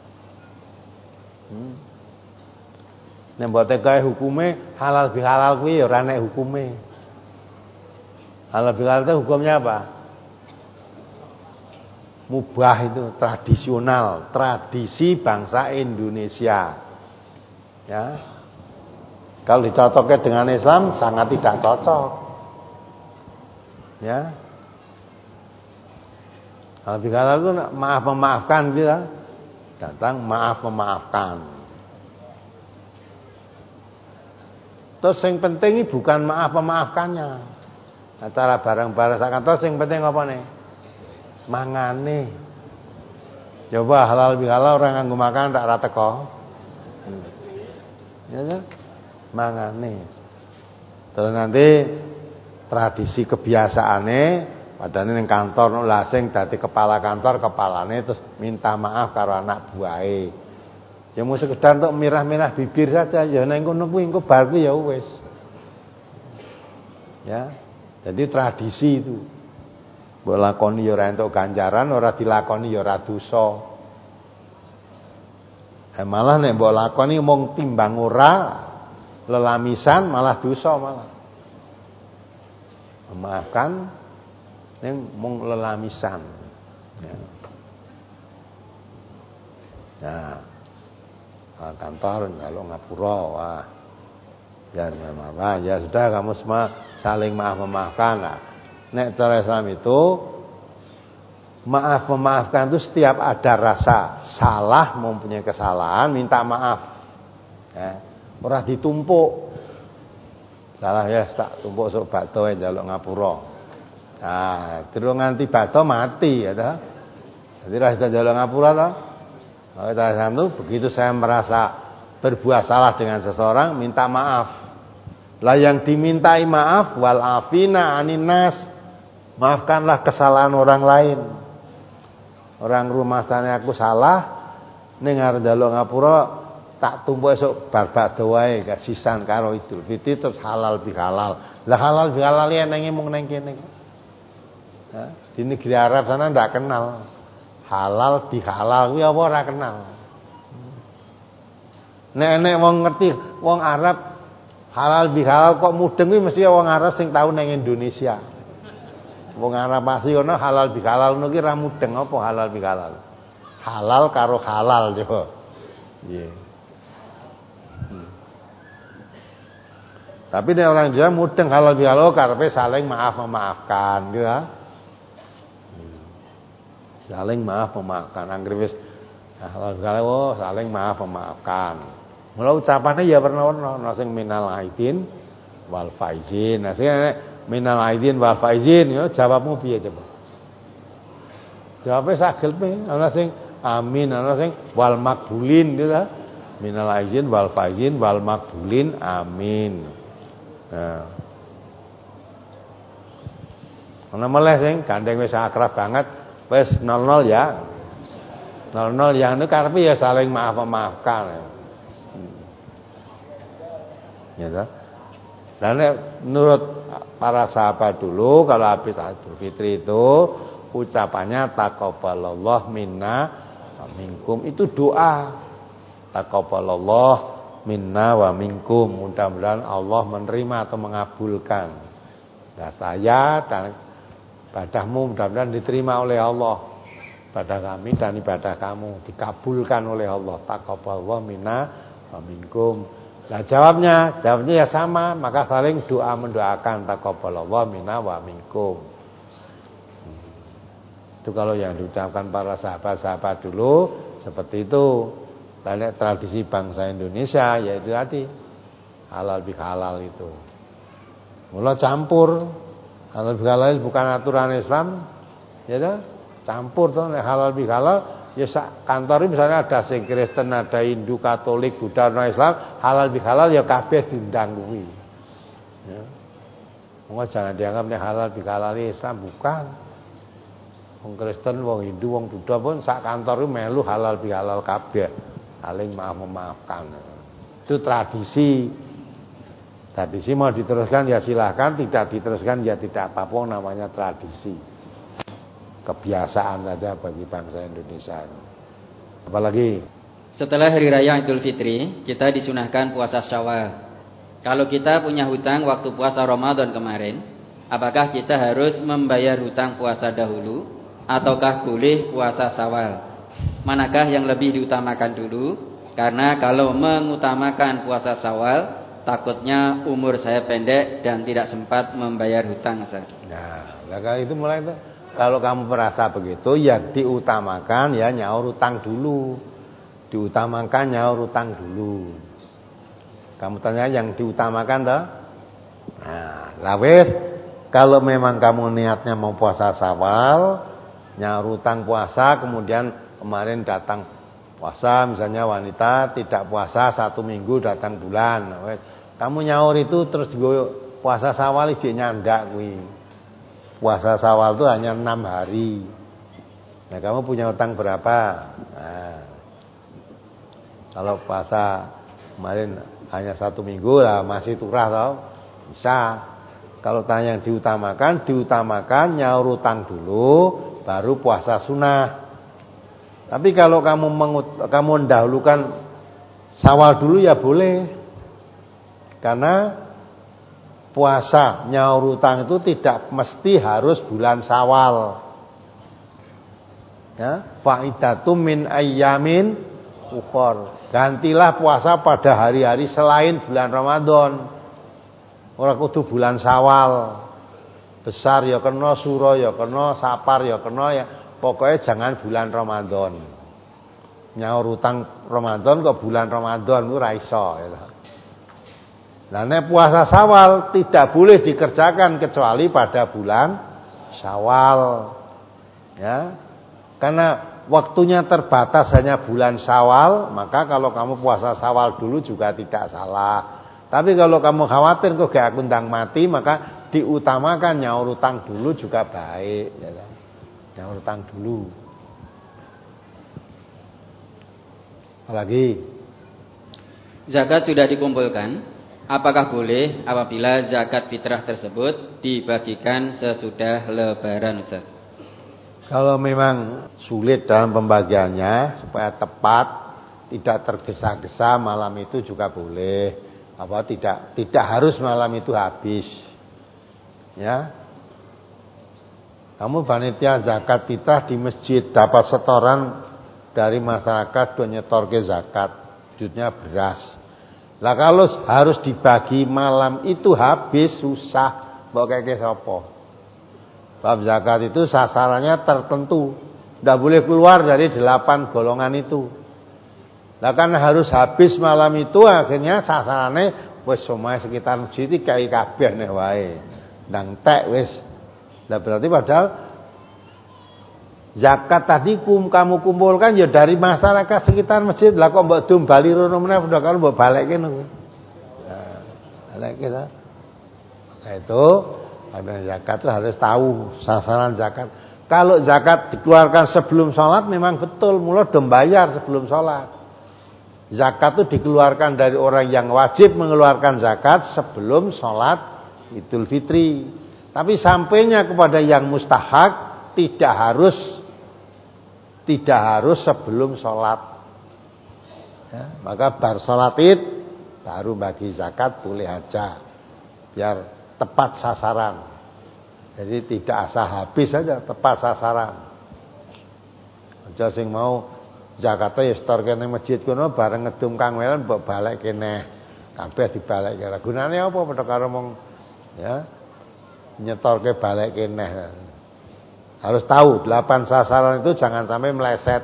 Hmm. Nek mbok tekokke hukume halal bihalal kuwi ya ora nek hukume. Halal bihalal itu hukumnya apa? Mubah itu tradisional, tradisi bangsa Indonesia. Ya. Kalau dicocokkan dengan Islam sangat tidak cocok. Ya. Halal bihalal itu maaf memaafkan gitu. Datang maaf memaafkan. Terus yang penting ini bukan maaf memaafkannya. Acara bareng-bareng sakan terus yang penting apa nih? Mangane. Coba halal bihalal orang nganggo makan tak rata teko. Hmm. Ya kan? Mangane. Terus nanti tradisi kebiasaane padane ning kantor lah sing dadi kepala kantor kepalane terus minta maaf karo anak buahe. Ya mau sekedar untuk mirah-mirah bibir saja ya ning kono kuwi engko bar kuwi ya wis. Ya. Jadi tradisi itu. Mbok lakoni ya ora entuk ganjaran, ora dilakoni ya ora dosa. Eh malah nek mbok lakoni mung timbang ora lelamisan malah dosa malah. Memaafkan ning mung lelamisan. Ya. Nah, kantor kalau ngapura wah. Ya memang ya sudah kamu semua saling maaf memaafkan lah. Nek cara Islam itu maaf memaafkan itu setiap ada rasa salah mempunyai kesalahan minta maaf. Ya, ora ditumpuk. Salah ya tak tumpuk sok bakto njaluk ngapura. Nah, terus nganti bakto mati ya ta. Jadi ra njaluk ngapura ta. Nah, Islam itu begitu saya merasa berbuat salah dengan seseorang minta maaf. Lah yang dimintai maaf wal afina anin nas. Maafkanlah kesalahan orang lain. Orang rumah sana aku salah ning arep njaluk ngapura tak tumpuk esuk bar-bar wae gak sisan karo Idul Fitri terus halal bihalal. Lah halal bihalal ya nang mung nang kene. Ha, di negeri Arab sana ndak kenal. Halal bihalal kuwi apa ora kenal. Nek-nek wong ngerti wong Arab halal bihalal kok mudeng kuwi mesti wong Arab sing tau nang Indonesia. Wong Arab pasti ono halal bihalal ngono ki ra mudeng apa halal bihalal. Halal karo halal coba. Iya. Yeah. Hmm. Tapi nek orang Jawa mudeng halal bihalal karepe saling maaf memaafkan gitu ya. Hmm. Saling maaf memaafkan anggere wis halal bihalal oh, saling maaf memaafkan. Mula ucapane ya werna-werna ana sing minal aidin wal faizin. Nah sing minal aidin wal faizin yo jawabmu piye coba? Jawabe sagelpe ana sing amin ana sing wal makbulin gitu ta. Minal aidin wal faizin wal makbulin amin. Nah. Ana meleh sing gandeng wis akrab banget wis nol nol ya. nol nol yang itu karepe ya saling maaf memaafkan. Ya ta. Dan menurut para sahabat dulu kalau habis Idul Fitri itu ucapannya taqabbalallah minna wa minkum itu doa. Taqabbalallah minna wa minkum. Mudah-mudahan Allah menerima atau mengabulkan. Nah, saya dan ibadahmu mudah-mudahan diterima oleh Allah. Ibadah kami dan ibadah kamu dikabulkan oleh Allah. Taqabbalallah minna wa minkum. Nah jawabnya, jawabnya ya sama, maka saling doa mendoakan taqabbalallah minna wa minkum. Itu kalau yang diucapkan para sahabat-sahabat dulu seperti itu. Banyak tradisi bangsa Indonesia yaitu tadi halal bihalal itu. Mula campur halal bihalal bukan aturan Islam, ya dah campur tuh halal bihalal. Ya kantor misalnya ada sing Kristen, ada Hindu, Katolik, Buddha, non Islam, halal bihalal ya kabeh diundang kuwi. Ya. Monggo jangan dianggap nek halal bihalal Islam bukan. Wong Kristen, wong Hindu, wong Buddha pun sak kantor itu melu halal bihalal kabeh. Saling maaf memaafkan. Itu tradisi. Tradisi mau diteruskan ya silahkan, tidak diteruskan ya tidak apa-apa, namanya tradisi. Kebiasaan saja bagi bangsa Indonesia. Apalagi setelah hari raya Idul Fitri, kita disunahkan puasa Syawal. Kalau kita punya hutang waktu puasa Ramadan kemarin, apakah kita harus membayar hutang puasa dahulu ataukah boleh puasa Syawal? Manakah yang lebih diutamakan dulu? Karena kalau mengutamakan puasa Syawal, takutnya umur saya pendek dan tidak sempat membayar hutang. Nah, kalau itu mulai itu. Kalau kamu merasa begitu, ya diutamakan ya nyaur hutang dulu. Diutamakan nyaur hutang dulu. Kamu tanya yang diutamakan toh? Nah, lawes kalau memang kamu niatnya mau puasa Syawal, nyaur hutang puasa, kemudian kemarin datang puasa, misalnya wanita tidak puasa satu minggu datang bulan. Kamu nyaur itu terus puasa Syawal iki nyandak kuwi. Puasa Syawal itu hanya enam hari. Nah, kamu punya utang berapa? Nah, kalau puasa kemarin hanya satu minggu lah masih turah tau? Bisa. Kalau tanya yang diutamakan, diutamakan nyaur utang dulu, baru puasa sunnah. Tapi kalau kamu mengut, kamu mendahulukan Syawal dulu ya boleh. Karena puasa nyaur utang itu tidak mesti harus bulan Syawal. Ya, faidatum min ayyamin ukhor. Gantilah puasa pada hari-hari selain bulan Ramadan. Ora kudu bulan Syawal. Besar ya kena, suro ya kena, sapar ya kena ya. Pokoknya jangan bulan Ramadan. Nyaur utang Ramadan kok bulan Ramadan ku ra iso ya. Nah, nek puasa Syawal tidak boleh dikerjakan kecuali pada bulan Syawal. Ya. Karena waktunya terbatas hanya bulan Syawal, maka kalau kamu puasa Syawal dulu juga tidak salah. Tapi kalau kamu khawatir kok gak kundang mati, maka diutamakan nyaur utang dulu juga baik, ya kan? Nyaur utang dulu. Apalagi zakat sudah dikumpulkan. Apakah boleh apabila zakat fitrah tersebut dibagikan sesudah Lebaran, Ustaz? Kalau memang sulit dalam pembagiannya supaya tepat, tidak tergesa-gesa, malam itu juga boleh. Apa tidak tidak harus malam itu habis. Ya. Kamu panitia zakat fitrah di masjid dapat setoran dari masyarakat do nyetorke zakat, judnya beras. Lah kalau harus dibagi malam itu habis susah, mbok keke sapa? Bab zakat itu sasarannya tertentu, tidak boleh keluar dari delapan golongan itu. Lah kan harus habis malam itu, akhirnya sasarannya wis omahe sekitar masjid iki kae kabeh nek wae. Ndang tek wis. Lah berarti padahal zakat tadi kum, kamu kumpulkan ya dari masyarakat sekitar masjid. Lah kok mbok dum bali rono meneh udah kalau mbok balekke ngono. Nah, balekke ta. Nah, itu ada zakat itu harus tahu sasaran zakat. Kalau zakat dikeluarkan sebelum sholat memang betul, mula do bayar sebelum sholat. Zakat itu dikeluarkan dari orang yang wajib mengeluarkan zakat sebelum sholat Idul Fitri. Tapi sampainya kepada yang mustahak tidak harus Tidak harus sebelum sholat. Ya, maka bar sholat id baru bagi zakat boleh aja, biar tepat sasaran. Jadi tidak asal habis saja, tepat sasaran. Aja sing mau zakate ya setor kene masjid kono bareng ngedum kang welan mbok balik kene. Kabeh dibalekke. Gunane apa padha karo mong ya nyetorke balik kene. Harus tahu delapan sasaran itu jangan sampai meleset.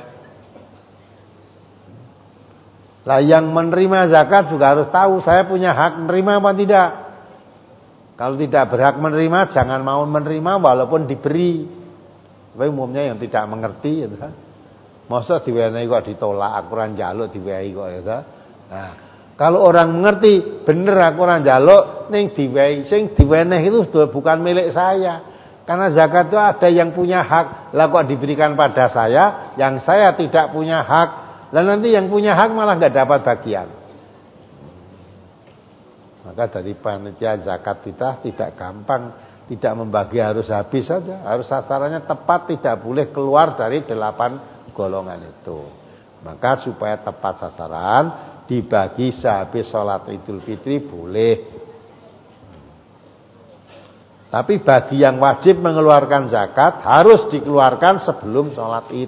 Lah yang menerima zakat juga harus tahu saya punya hak menerima apa tidak. Kalau tidak berhak menerima jangan mau menerima walaupun diberi. Tapi umumnya yang tidak mengerti ya kan. Masa diwenehi kok ditolak, aku ora njaluk diwehi kok ya kan. Nah, kalau orang mengerti bener aku ora njaluk ning diwehi, sing diwenehi itu sudah bukan milik saya. Karena zakat itu ada yang punya hak, lah kok diberikan pada saya, yang saya tidak punya hak, dan nanti yang punya hak malah nggak dapat bagian. Maka dari panitia zakat kita tidak gampang, tidak membagi harus habis saja, harus sasarannya tepat, tidak boleh keluar dari delapan golongan itu. Maka supaya tepat sasaran, dibagi sehabis sholat Idul Fitri boleh. Tapi bagi yang wajib mengeluarkan zakat harus dikeluarkan sebelum sholat id.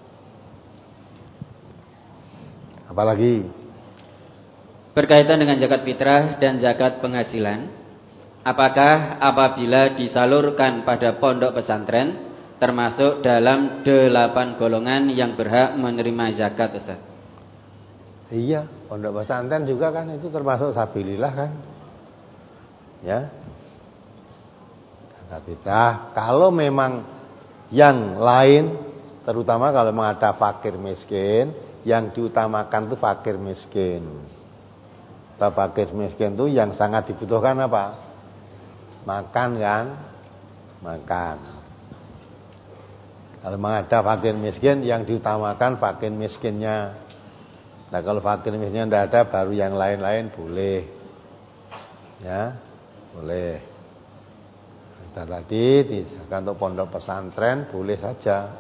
Apalagi berkaitan dengan zakat fitrah dan zakat penghasilan, apakah apabila disalurkan pada pondok pesantren termasuk dalam delapan golongan yang berhak menerima zakat, Ustaz? Iya, pondok pesantren juga kan itu termasuk sabilillah kan. Ya. Zakat fitrah, kalau memang yang lain, terutama kalau memang ada fakir miskin, yang diutamakan itu fakir miskin. Fakir miskin itu yang sangat dibutuhkan apa? Makan kan? Makan. Kalau memang ada fakir miskin, yang diutamakan fakir miskinnya. Nah kalau fakir miskinnya tidak ada, baru yang lain-lain boleh. Ya, boleh. Dan tadi disahkan untuk pondok pesantren boleh saja.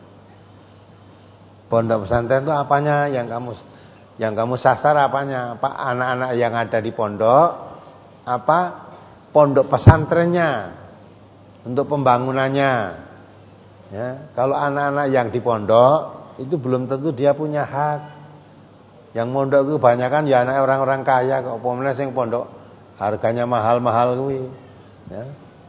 Pondok pesantren itu apanya yang kamu yang kamu sasar apanya? Pak, anak-anak yang ada di pondok apa? Pondok pesantrennya untuk pembangunannya. Ya, kalau anak-anak yang di pondok itu belum tentu dia punya hak. Yang pondok itu kebanyakan ya anak orang-orang kaya kok. Pomene sing pondok harganya mahal-mahal kuwi. Ya.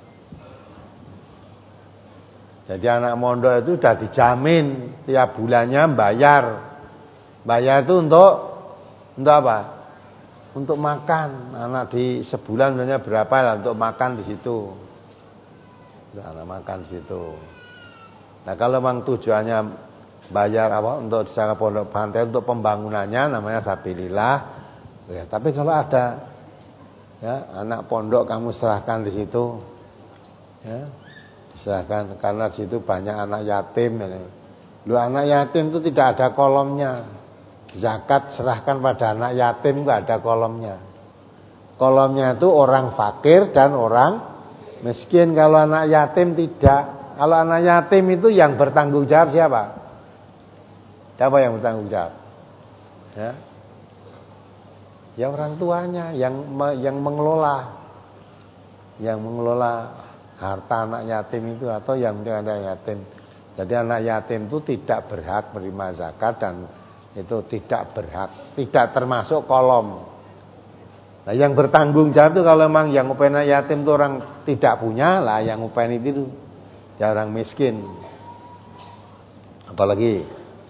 Jadi anak mondok itu sudah dijamin tiap bulannya bayar. Bayar itu untuk untuk apa? Untuk makan. Anak di sebulan sebenarnya berapa lah untuk makan di situ. Untuk anak makan di situ. Nah, kalau memang tujuannya bayar apa untuk disaga pondok pesantren untuk pembangunannya namanya sabilillah. Ya, tapi kalau ada ya anak pondok kamu serahkan di situ. Ya. Silahkan, karena di situ banyak anak yatim. Lu anak yatim itu tidak ada kolomnya. Zakat serahkan pada anak yatim enggak ada kolomnya. Kolomnya itu orang fakir dan orang miskin. Kalau anak yatim tidak. Kalau anak yatim itu yang bertanggung jawab siapa? Siapa yang bertanggung jawab? Ya, ya orang tuanya yang yang mengelola, yang mengelola harta anak yatim itu atau yang punya anak yatim. Jadi anak yatim itu tidak berhak menerima zakat dan itu tidak berhak, tidak termasuk kolom. Nah, yang bertanggung jawab itu kalau memang yang upain anak yatim itu orang tidak punya, lah yang upain itu ya orang miskin. Apalagi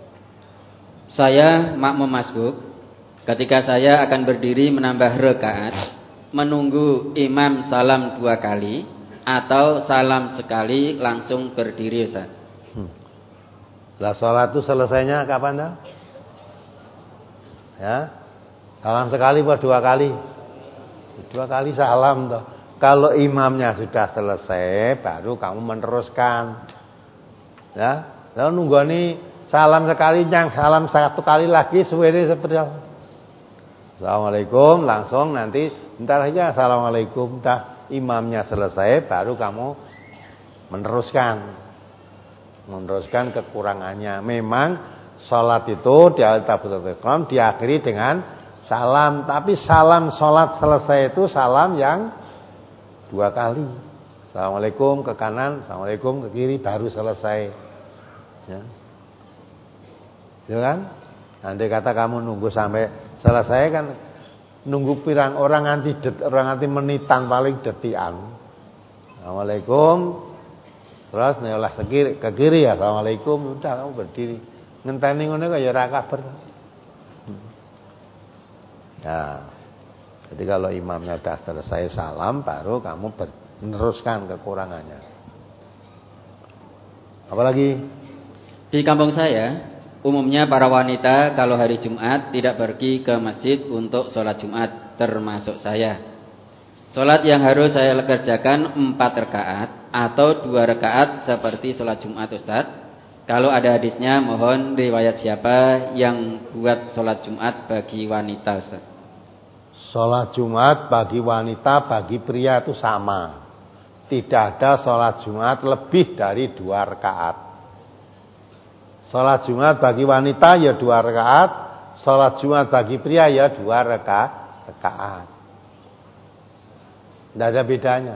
saya makmum masbuk, ketika saya akan berdiri menambah rakaat, menunggu imam salam dua kali atau salam sekali langsung berdiri, Ustaz. Hmm. Lah salat itu selesainya kapan dah? Ya. Salam sekali atau dua kali? Dua kali salam toh. Kalau imamnya sudah selesai baru kamu meneruskan. Ya. Lalu nunggu nih salam sekali yang salam satu kali lagi suwene seperti apa? Assalamualaikum langsung nanti bentar aja assalamualaikum dah. Imamnya selesai baru kamu meneruskan meneruskan kekurangannya. Memang sholat itu di takbiratul ihram diakhiri dengan salam, tapi salam sholat selesai itu salam yang dua kali. Assalamualaikum ke kanan, assalamualaikum ke kiri, baru selesai. Ya, ya kan? Nanti kata kamu nunggu sampai selesai kan. Nunggu pirang orang nanti orang nanti menitan paling detian. Assalamualaikum. Terus nyolah ke kiri, ke kiri ya assalamualaikum, udah kamu berdiri. Ngenteni ngono kok ya ora kabar. Ya. Jadi kalau imamnya sudah selesai salam baru kamu meneruskan kekurangannya. Apalagi di kampung saya umumnya para wanita kalau hari Jumat tidak pergi ke masjid untuk sholat Jumat, termasuk saya. Salat yang harus saya kerjakan empat rakaat atau dua rakaat seperti salat Jumat, Ustaz? Kalau ada hadisnya, mohon riwayat siapa yang buat salat Jumat bagi wanita, Ustaz? Salat Jumat bagi wanita, bagi pria itu sama. Tidak ada salat Jumat lebih dari dua rakaat. Salat Jumat bagi wanita ya dua rakaat, salat Jumat bagi pria ya dua rakaat. Tidak ada bedanya.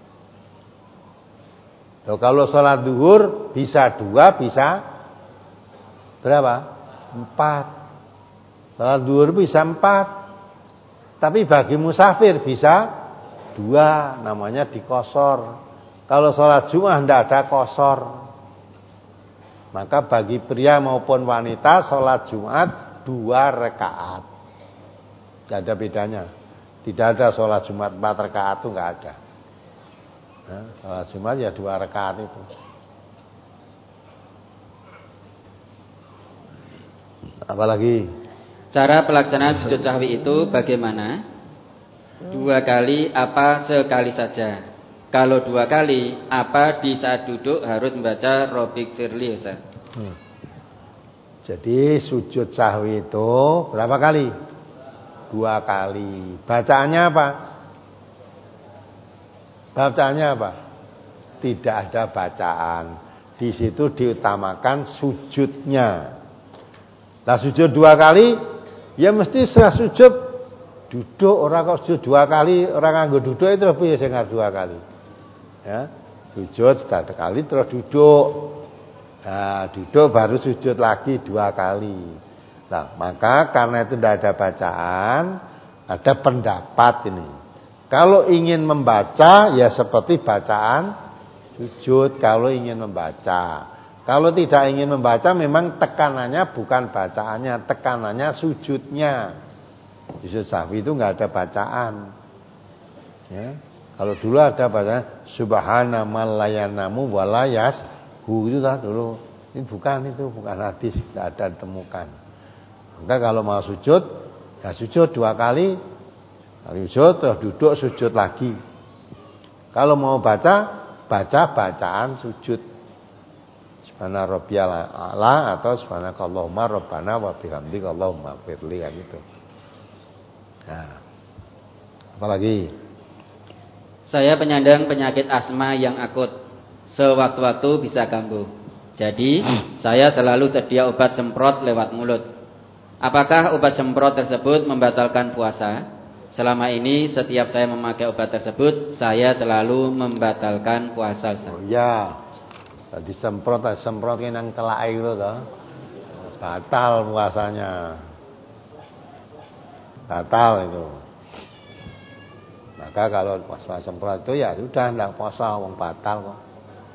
Loh, kalau sholat duhur bisa dua, bisa berapa? Empat. Sholat duhur bisa empat. Tapi bagi musafir bisa dua, namanya dikosor. Kalau sholat Jumat tidak ada kosor. Maka bagi pria maupun wanita sholat Jumat dua rakaat. Tidak ada bedanya. Tidak ada sholat Jumat empat rakaat itu nggak ada. Nah, sholat Jumat ya dua rakaat itu. Apalagi? Cara pelaksanaan sujud sahwi itu bagaimana? Dua kali apa sekali saja? Kalau dua kali, apa di saat duduk harus membaca Rabbik firli, Ustaz? Hmm. Jadi sujud sahwi itu berapa kali? Dua kali. Bacaannya apa? Bacaannya apa? Tidak ada bacaan. Di situ diutamakan sujudnya. Nah, sujud dua kali, ya mesti setelah sujud duduk. Orang kok sujud dua kali, orang nganggo duduk itu lebih ya saya dua kali. Ya, sujud sekali terus duduk. Nah, duduk baru sujud lagi dua kali. Nah, maka karena itu tidak ada bacaan, ada pendapat ini. Kalau ingin membaca, ya seperti bacaan sujud. Kalau ingin membaca, kalau tidak ingin membaca, memang tekanannya bukan bacaannya, tekanannya sujudnya. Sujud sahwi itu nggak ada bacaan. Ya, kalau dulu ada bacaan Subhana man layanamu walayas hu itu lah dulu. Ini bukan itu, bukan hadis, tidak ada ditemukan. Maka kalau mau sujud, ya sujud dua kali. Kalau sujud, terus duduk sujud lagi. Kalau mau baca, baca bacaan sujud. Subhana rabbiyal a'la atau subhanakallahumma rabbana wa bihamdika Allahumma firli kan itu. Nah, apalagi? Saya penyandang penyakit asma yang akut. Sewaktu-waktu bisa kambuh. Jadi, saya selalu sedia obat semprot lewat mulut. Apakah obat semprot tersebut membatalkan puasa? Selama ini setiap saya memakai obat tersebut, saya selalu membatalkan puasa. Oh iya, tadi semprot, semprot yang kelai itu toh, batal puasanya, batal itu. Maka kalau puasa semprot itu ya sudah tidak puasa, wong batal kok.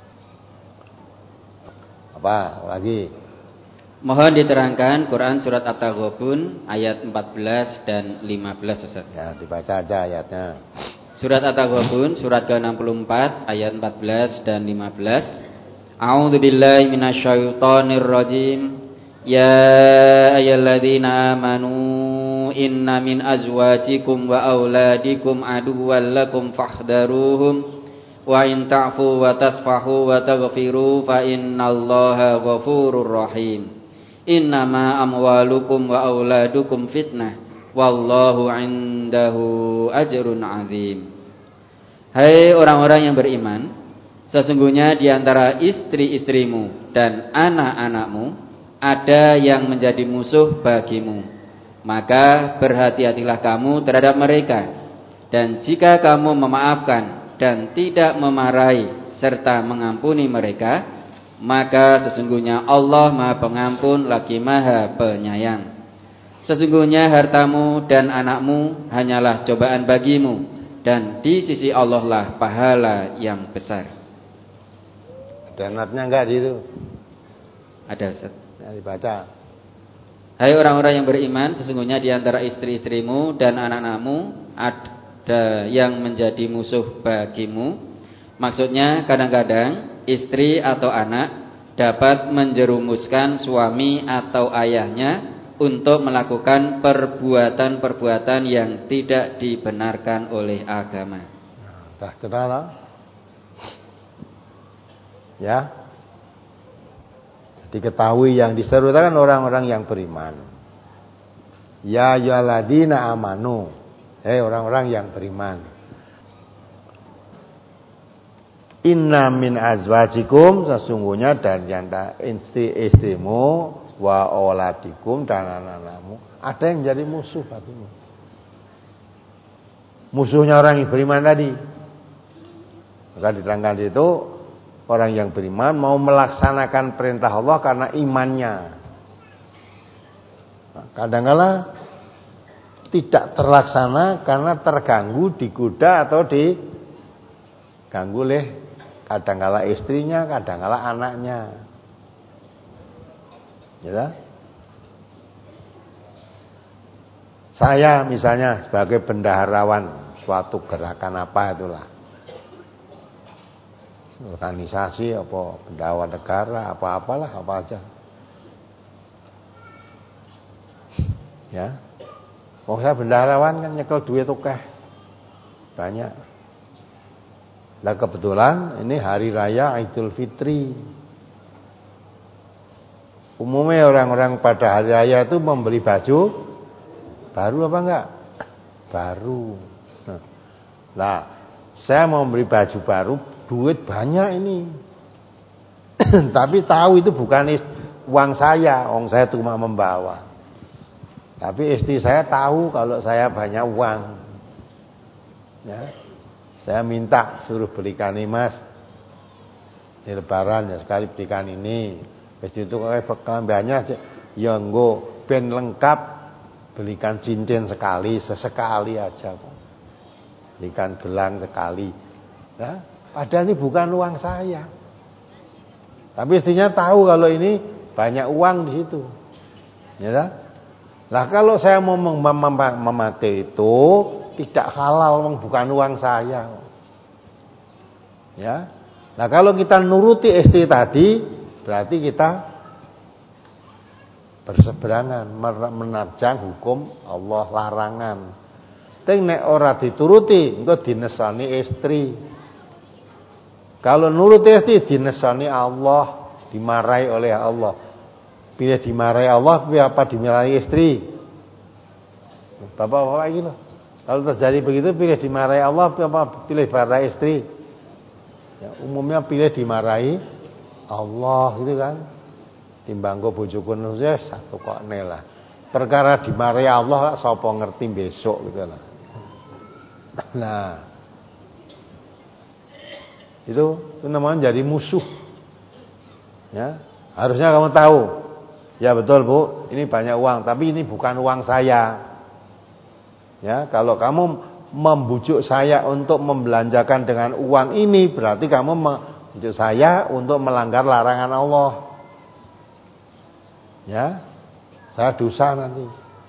Apa lagi? Mohon diterangkan Quran surat At-Taghabun ayat empat belas dan lima belas, Ustaz. Ya, dibaca aja ayatnya. Surat At-Taghabun surat ke enam puluh empat ayat empat belas dan lima belas. A'udzubillahi minasyaitonir rajim. Ya ayyuhalladzina amanu inna min azwajikum wa auladikum aduwwan lakum fahdharuhum wa in ta'fu wa tasfahu wa taghfiru fa innallaha ghafurur rahim. Innama amwalukum wa auladukum fitnah wallahu indahu ajrun azim. Hai orang-orang yang beriman, sesungguhnya di antara istri-istrimu dan anak-anakmu ada yang menjadi musuh bagimu. Maka berhati-hatilah kamu terhadap mereka. Dan jika kamu memaafkan dan tidak memarahi serta mengampuni mereka, maka sesungguhnya Allah Maha Pengampun lagi Maha Penyayang. Sesungguhnya hartamu dan anakmu hanyalah cobaan bagimu, dan di sisi Allah lah pahala yang besar. Ada natnya enggak di itu? Ada, Ustaz. Ya, dibaca. Hai orang-orang yang beriman, sesungguhnya di antara istri-istrimu dan anak-anakmu ada yang menjadi musuh bagimu. Maksudnya kadang-kadang istri atau anak dapat menjerumuskan suami atau ayahnya untuk melakukan perbuatan-perbuatan yang tidak dibenarkan oleh agama. Nah, dah kenal lah. Ya. Jadi ketahui yang diseru kan orang-orang yang beriman. Ya ayyuhalladzina amanu. Hei orang-orang yang beriman. Inna min azwajikum, sesungguhnya dari antara istri-istrimu, wa auladikum, dan anak-anakmu, ada yang jadi musuh bagimu. Musuhnya orang yang beriman tadi. Maka diterangkan itu, orang yang beriman mau melaksanakan perintah Allah karena imannya. Nah, kadang-kala tidak terlaksana karena terganggu, digoda atau diganggu oleh kadang-kala istrinya, kadang-kala anaknya. Ya. Saya misalnya sebagai bendaharawan suatu gerakan apa itulah, organisasi apa bendahara negara apa-apalah apa aja. Ya. Oh saya bendaharawan kan nyekel duit tukeh banyak. Nah kebetulan ini hari raya Idul Fitri. Umumnya orang-orang pada hari raya itu membeli baju baru apa enggak? Baru. Nah, saya mau beli baju baru, duit banyak ini. Tapi tahu itu bukan uang saya, uang saya cuma membawa. Tapi istri saya tahu kalau saya banyak uang. Ya. Saya minta suruh belikan ini mas. Ini lebaran ya sekali belikan ini. Habis itu kayak kelambiannya ya nggo ben lengkap, belikan cincin sekali, sesekali aja. Belikan gelang sekali. Ya, padahal ini bukan uang saya. Tapi istrinya tahu kalau ini banyak uang di situ. Ya. Lah kalau saya mau memakai itu tidak halal, bukan uang saya. Ya. Nah, kalau kita nuruti istri tadi, berarti kita berseberangan, menerjang hukum Allah, larangan. Tapi nek ora dituruti, engko dinesani istri. Kalau nuruti istri dinesani Allah, dimarahi oleh Allah. Pilih dimarahi Allah, pilih apa dimarahi istri? Bapak-bapak ini loh. Kalau terjadi begitu, pilih dimarahi Allah, pilih apa pilih dimarahi istri? Ya, umumnya pilih dimarahi Allah gitu kan. Timbang go bojoku ya satu kok lah. Perkara dimarahi Allah sapa ngerti besok gitu lah. Nah. Itu itu namanya jadi musuh. Ya, harusnya kamu tahu. Ya betul Bu, ini banyak uang, tapi ini bukan uang saya. Ya, kalau kamu membujuk saya untuk membelanjakan dengan uang ini, berarti kamu membujuk saya untuk melanggar larangan Allah. Ya, saya dosa nanti.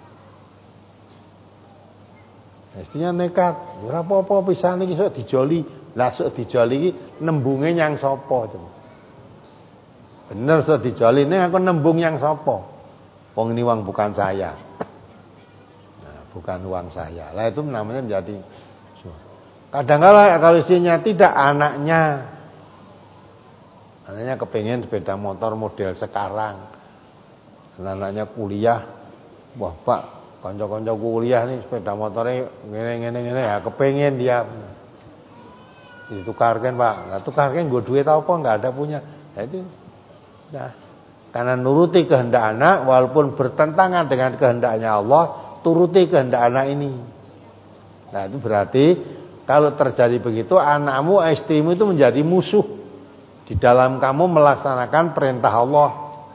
Istrinya nekat, ora apa-apa pisan iki sok dijoli, lah sok dijoli iki nembunge nyang sapa to. Bener sok dijoli ning aku nembung yang sapa? Wong ini uang bukan saya. Nah, bukan uang saya. Lah itu namanya menjadi kadang-kala kalau istrinya tidak, anaknya anaknya kepengen sepeda motor model sekarang. Anaknya kuliah, wah Pak, kanca-kanca kuliah nih sepeda motornya ngene-ngene ngene ya kepengen dia. Ditukarkan Pak. Nah tukarkan gue duit apa enggak ada punya. Nah itu nah, karena nuruti kehendak anak walaupun bertentangan dengan kehendaknya Allah, turuti kehendak anak ini. Nah itu berarti kalau terjadi begitu, anakmu, istrimu itu menjadi musuh di dalam kamu melaksanakan perintah Allah.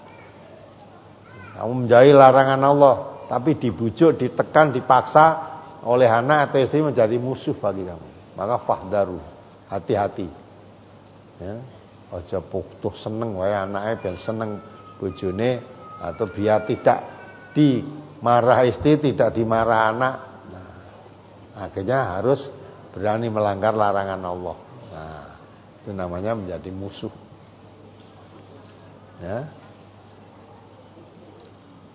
Kamu menjauhi larangan Allah, tapi dibujuk, ditekan, dipaksa oleh anak atau istri menjadi musuh bagi kamu. Maka fahdaru, hati-hati. Ya. Aja putus seneng wae anake ben seneng bojone atau biar tidak dimarah istri, tidak dimarah anak. Nah, akhirnya harus berani melanggar larangan Allah. Nah, itu namanya menjadi musuh. Ya.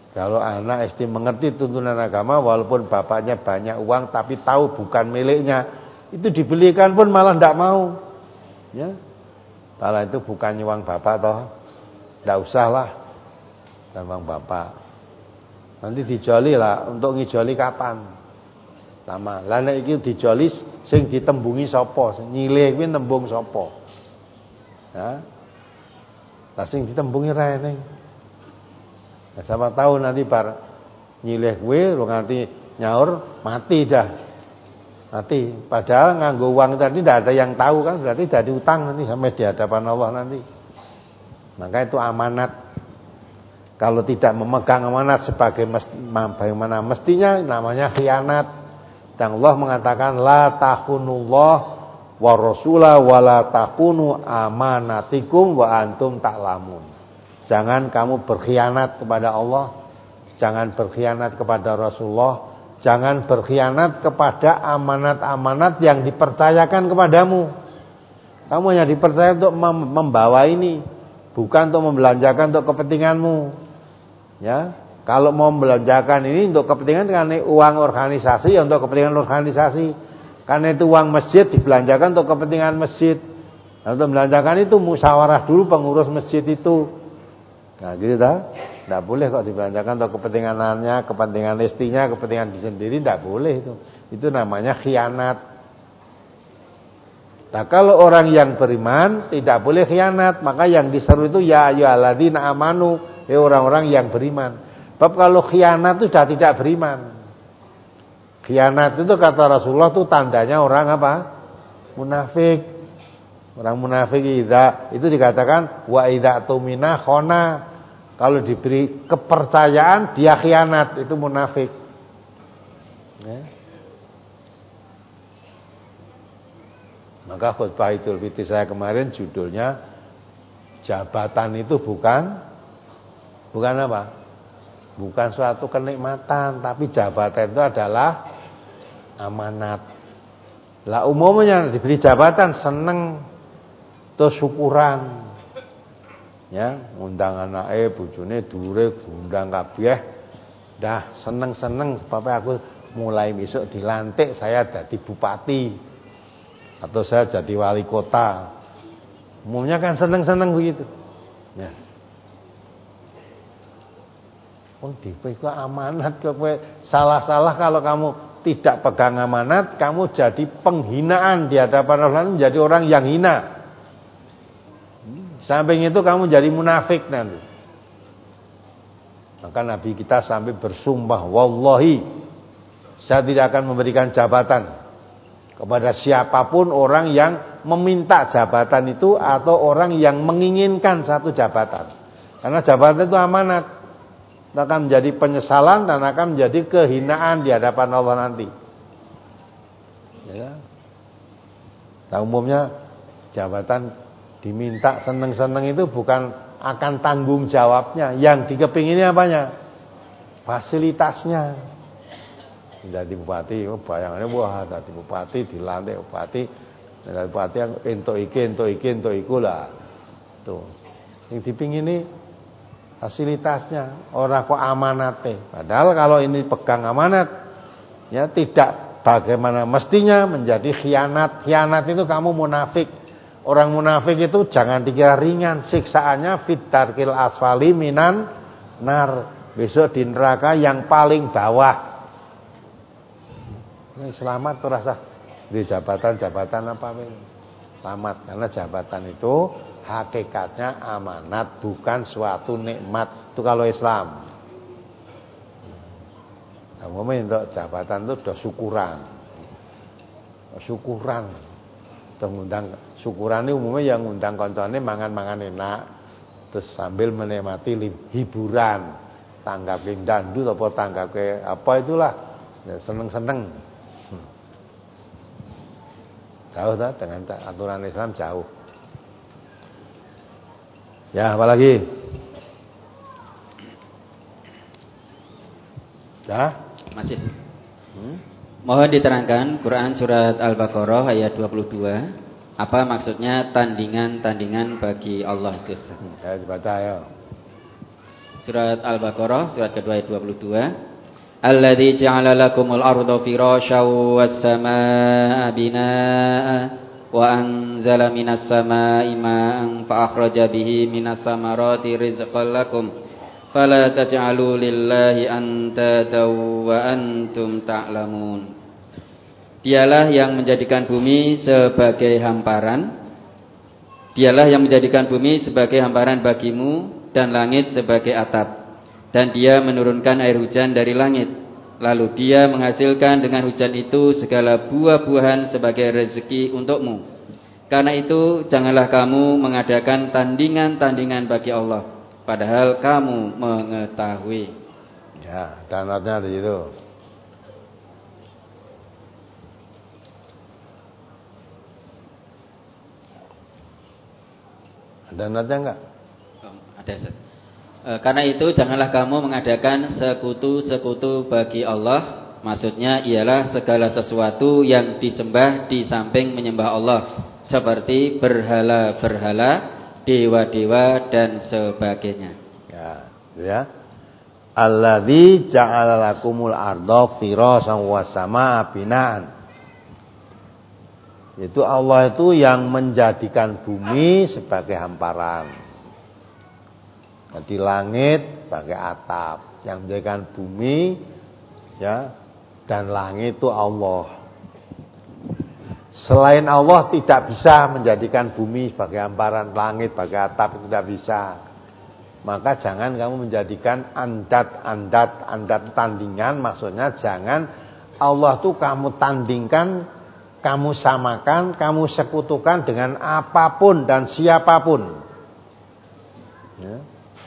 Kalau anak S D mengerti tuntunan agama, walaupun bapaknya banyak uang tapi tahu bukan miliknya, itu dibelikan pun malah tidak mau. Ya, kalau itu bukan uang bapak toh, tidak usahlah, bukan uang bapak. Nanti dijoli lah, untuk ngijoli kapan? Lama. Lah nek iki dijoli sing ditembungi sapa? Nyilih kuwi nembung sapa? Ya. Lah sing ditembungi rene. Nah, sama tahu nanti bar nyilih kuwi lu nganti nyaur mati dah. Mati. Padahal nganggo uang tadi tidak ada yang tahu kan, berarti jadi utang nanti sampai di hadapan Allah nanti. Maka itu amanat. Kalau tidak memegang amanat sebagai bagaimana mestinya, namanya khianat. Dan Allah mengatakan la tahunullah wa rasulah wa la tahunu amanatikum wa antum ta'lamun. Jangan kamu berkhianat kepada Allah, jangan berkhianat kepada Rasulullah, jangan berkhianat kepada amanat-amanat yang dipercayakan kepadamu. Kamu hanya dipercaya untuk membawa ini, bukan untuk membelanjakan untuk kepentinganmu. Ya, kalau mau membelanjakan ini untuk kepentingan karena uang organisasi, ya untuk kepentingan organisasi. Karena itu uang masjid dibelanjakan untuk kepentingan masjid. Nah, untuk membelanjakan itu musyawarah dulu pengurus masjid itu. Nah gitu dah, tidak boleh kok dibelanjakan untuk kepentinganannya, kepentingan istrinya, kepentingan diri sendiri, tidak boleh itu. Itu namanya khianat. Nah kalau orang yang beriman tidak boleh khianat, maka yang diseru itu ya ayyuhalladzina amanu, ya orang-orang yang beriman. Sebab kalau khianat itu sudah tidak beriman. Khianat itu kata Rasulullah itu tandanya orang apa? Munafik. Orang munafik idza itu dikatakan wa idza tumina khona. Kalau diberi kepercayaan dia khianat, itu munafik. Ya. Maka khutbah Idul Fitri saya kemarin judulnya jabatan itu bukan bukan apa? Bukan suatu kenikmatan, tapi jabatan itu adalah amanat. Lah umumnya diberi jabatan seneng terus syukuran. Ya, ngundang anake, bojone, dulure, ngundang kabeh. Dah seneng-seneng sebab aku mulai besok dilantik saya jadi bupati atau saya jadi wali kota. Umumnya kan seneng-seneng begitu. Ya. Oh, dipegang amanat kowe salah-salah kalau kamu tidak pegang amanat, kamu jadi penghinaan di hadapan Allah, menjadi orang yang hina. Samping itu kamu jadi munafik nanti. Maka Nabi kita sampai bersumpah, wallahi saya tidak akan memberikan jabatan kepada siapapun orang yang meminta jabatan itu atau orang yang menginginkan satu jabatan. Karena jabatan itu amanat. Itu akan menjadi penyesalan dan akan menjadi kehinaan di hadapan Allah nanti. Ya. Nah, umumnya jabatan diminta seneng-seneng itu bukan akan tanggung jawabnya. Yang dikepingini apanya? Fasilitasnya. Jadi bupati, oh bayangannya wah jadi bupati, dilantik bupati, jadi bupati yang entuk iki, entuk iki, entuk iku lah. Tuh. Yang dipingini fasilitasnya, orang kok amanate. Padahal kalau ini pegang amanat, ya tidak bagaimana mestinya menjadi khianat. Khianat itu kamu munafik. Orang munafik itu jangan dikira ringan, siksaannya fit darkil asfali minan nar, besok di neraka yang paling bawah. Ini selamat tuh rasa di jabatan-jabatan apa ini? Selamat karena jabatan itu hakikatnya amanat, bukan suatu nikmat. Itu kalau Islam. Kamu untuk jabatan itu sudah syukuran. Syukuran. Mengundang syukuran ini umumnya yang ngundang koncone mangan-mangan enak terus sambil menikmati hiburan, tanggapin dangdut atau tanggapin apa itulah ya, seneng-seneng. hmm. Jauh dah dengan aturan Islam jauh. Ya, apalagi? Ya, masih. Hmm? Mohon diterangkan Quran surat Al-Baqarah ayat dua puluh dua. Apa maksudnya tandingan-tandingan bagi Allah itu? Saya dibaca ya. Surat Al-Baqarah surat kedua ayat dua puluh dua. Alladzi ja'ala lakumul arda firasyaw was samaa'a binaa'a wa anzala minas samaa'i ma'an fa akhraja bihi minas samarati rizqan lakum fala taj'alu lillahi andada wa antum ta'lamun. Dialah yang menjadikan bumi sebagai hamparan. Dialah yang menjadikan bumi sebagai hamparan bagimu dan langit sebagai atap. Dan dia menurunkan air hujan dari langit. Lalu dia menghasilkan dengan hujan itu segala buah-buahan sebagai rezeki untukmu. Karena itu janganlah kamu mengadakan tandingan-tandingan bagi Allah, padahal kamu mengetahui. Ya, downloadnya di situ. Ada notnya enggak? Oh, ada. E, karena itu janganlah kamu mengadakan sekutu-sekutu bagi Allah. Maksudnya ialah segala sesuatu yang disembah di samping menyembah Allah, seperti berhala-berhala, dewa-dewa dan sebagainya. Ya, ya. Alladzi ja'ala lakumul arda firasan was samaa'a binaan. Itu Allah itu yang menjadikan bumi sebagai hamparan. Jadi langit sebagai atap. Yang menjadikan bumi ya dan langit itu Allah. Selain Allah tidak bisa menjadikan bumi sebagai hamparan, langit sebagai atap, itu tidak bisa. Maka jangan kamu menjadikan andat-andat, andat tandingan. Maksudnya jangan Allah itu kamu tandingkan, kamu samakan, kamu sekutukan dengan apapun dan siapapun. Ya.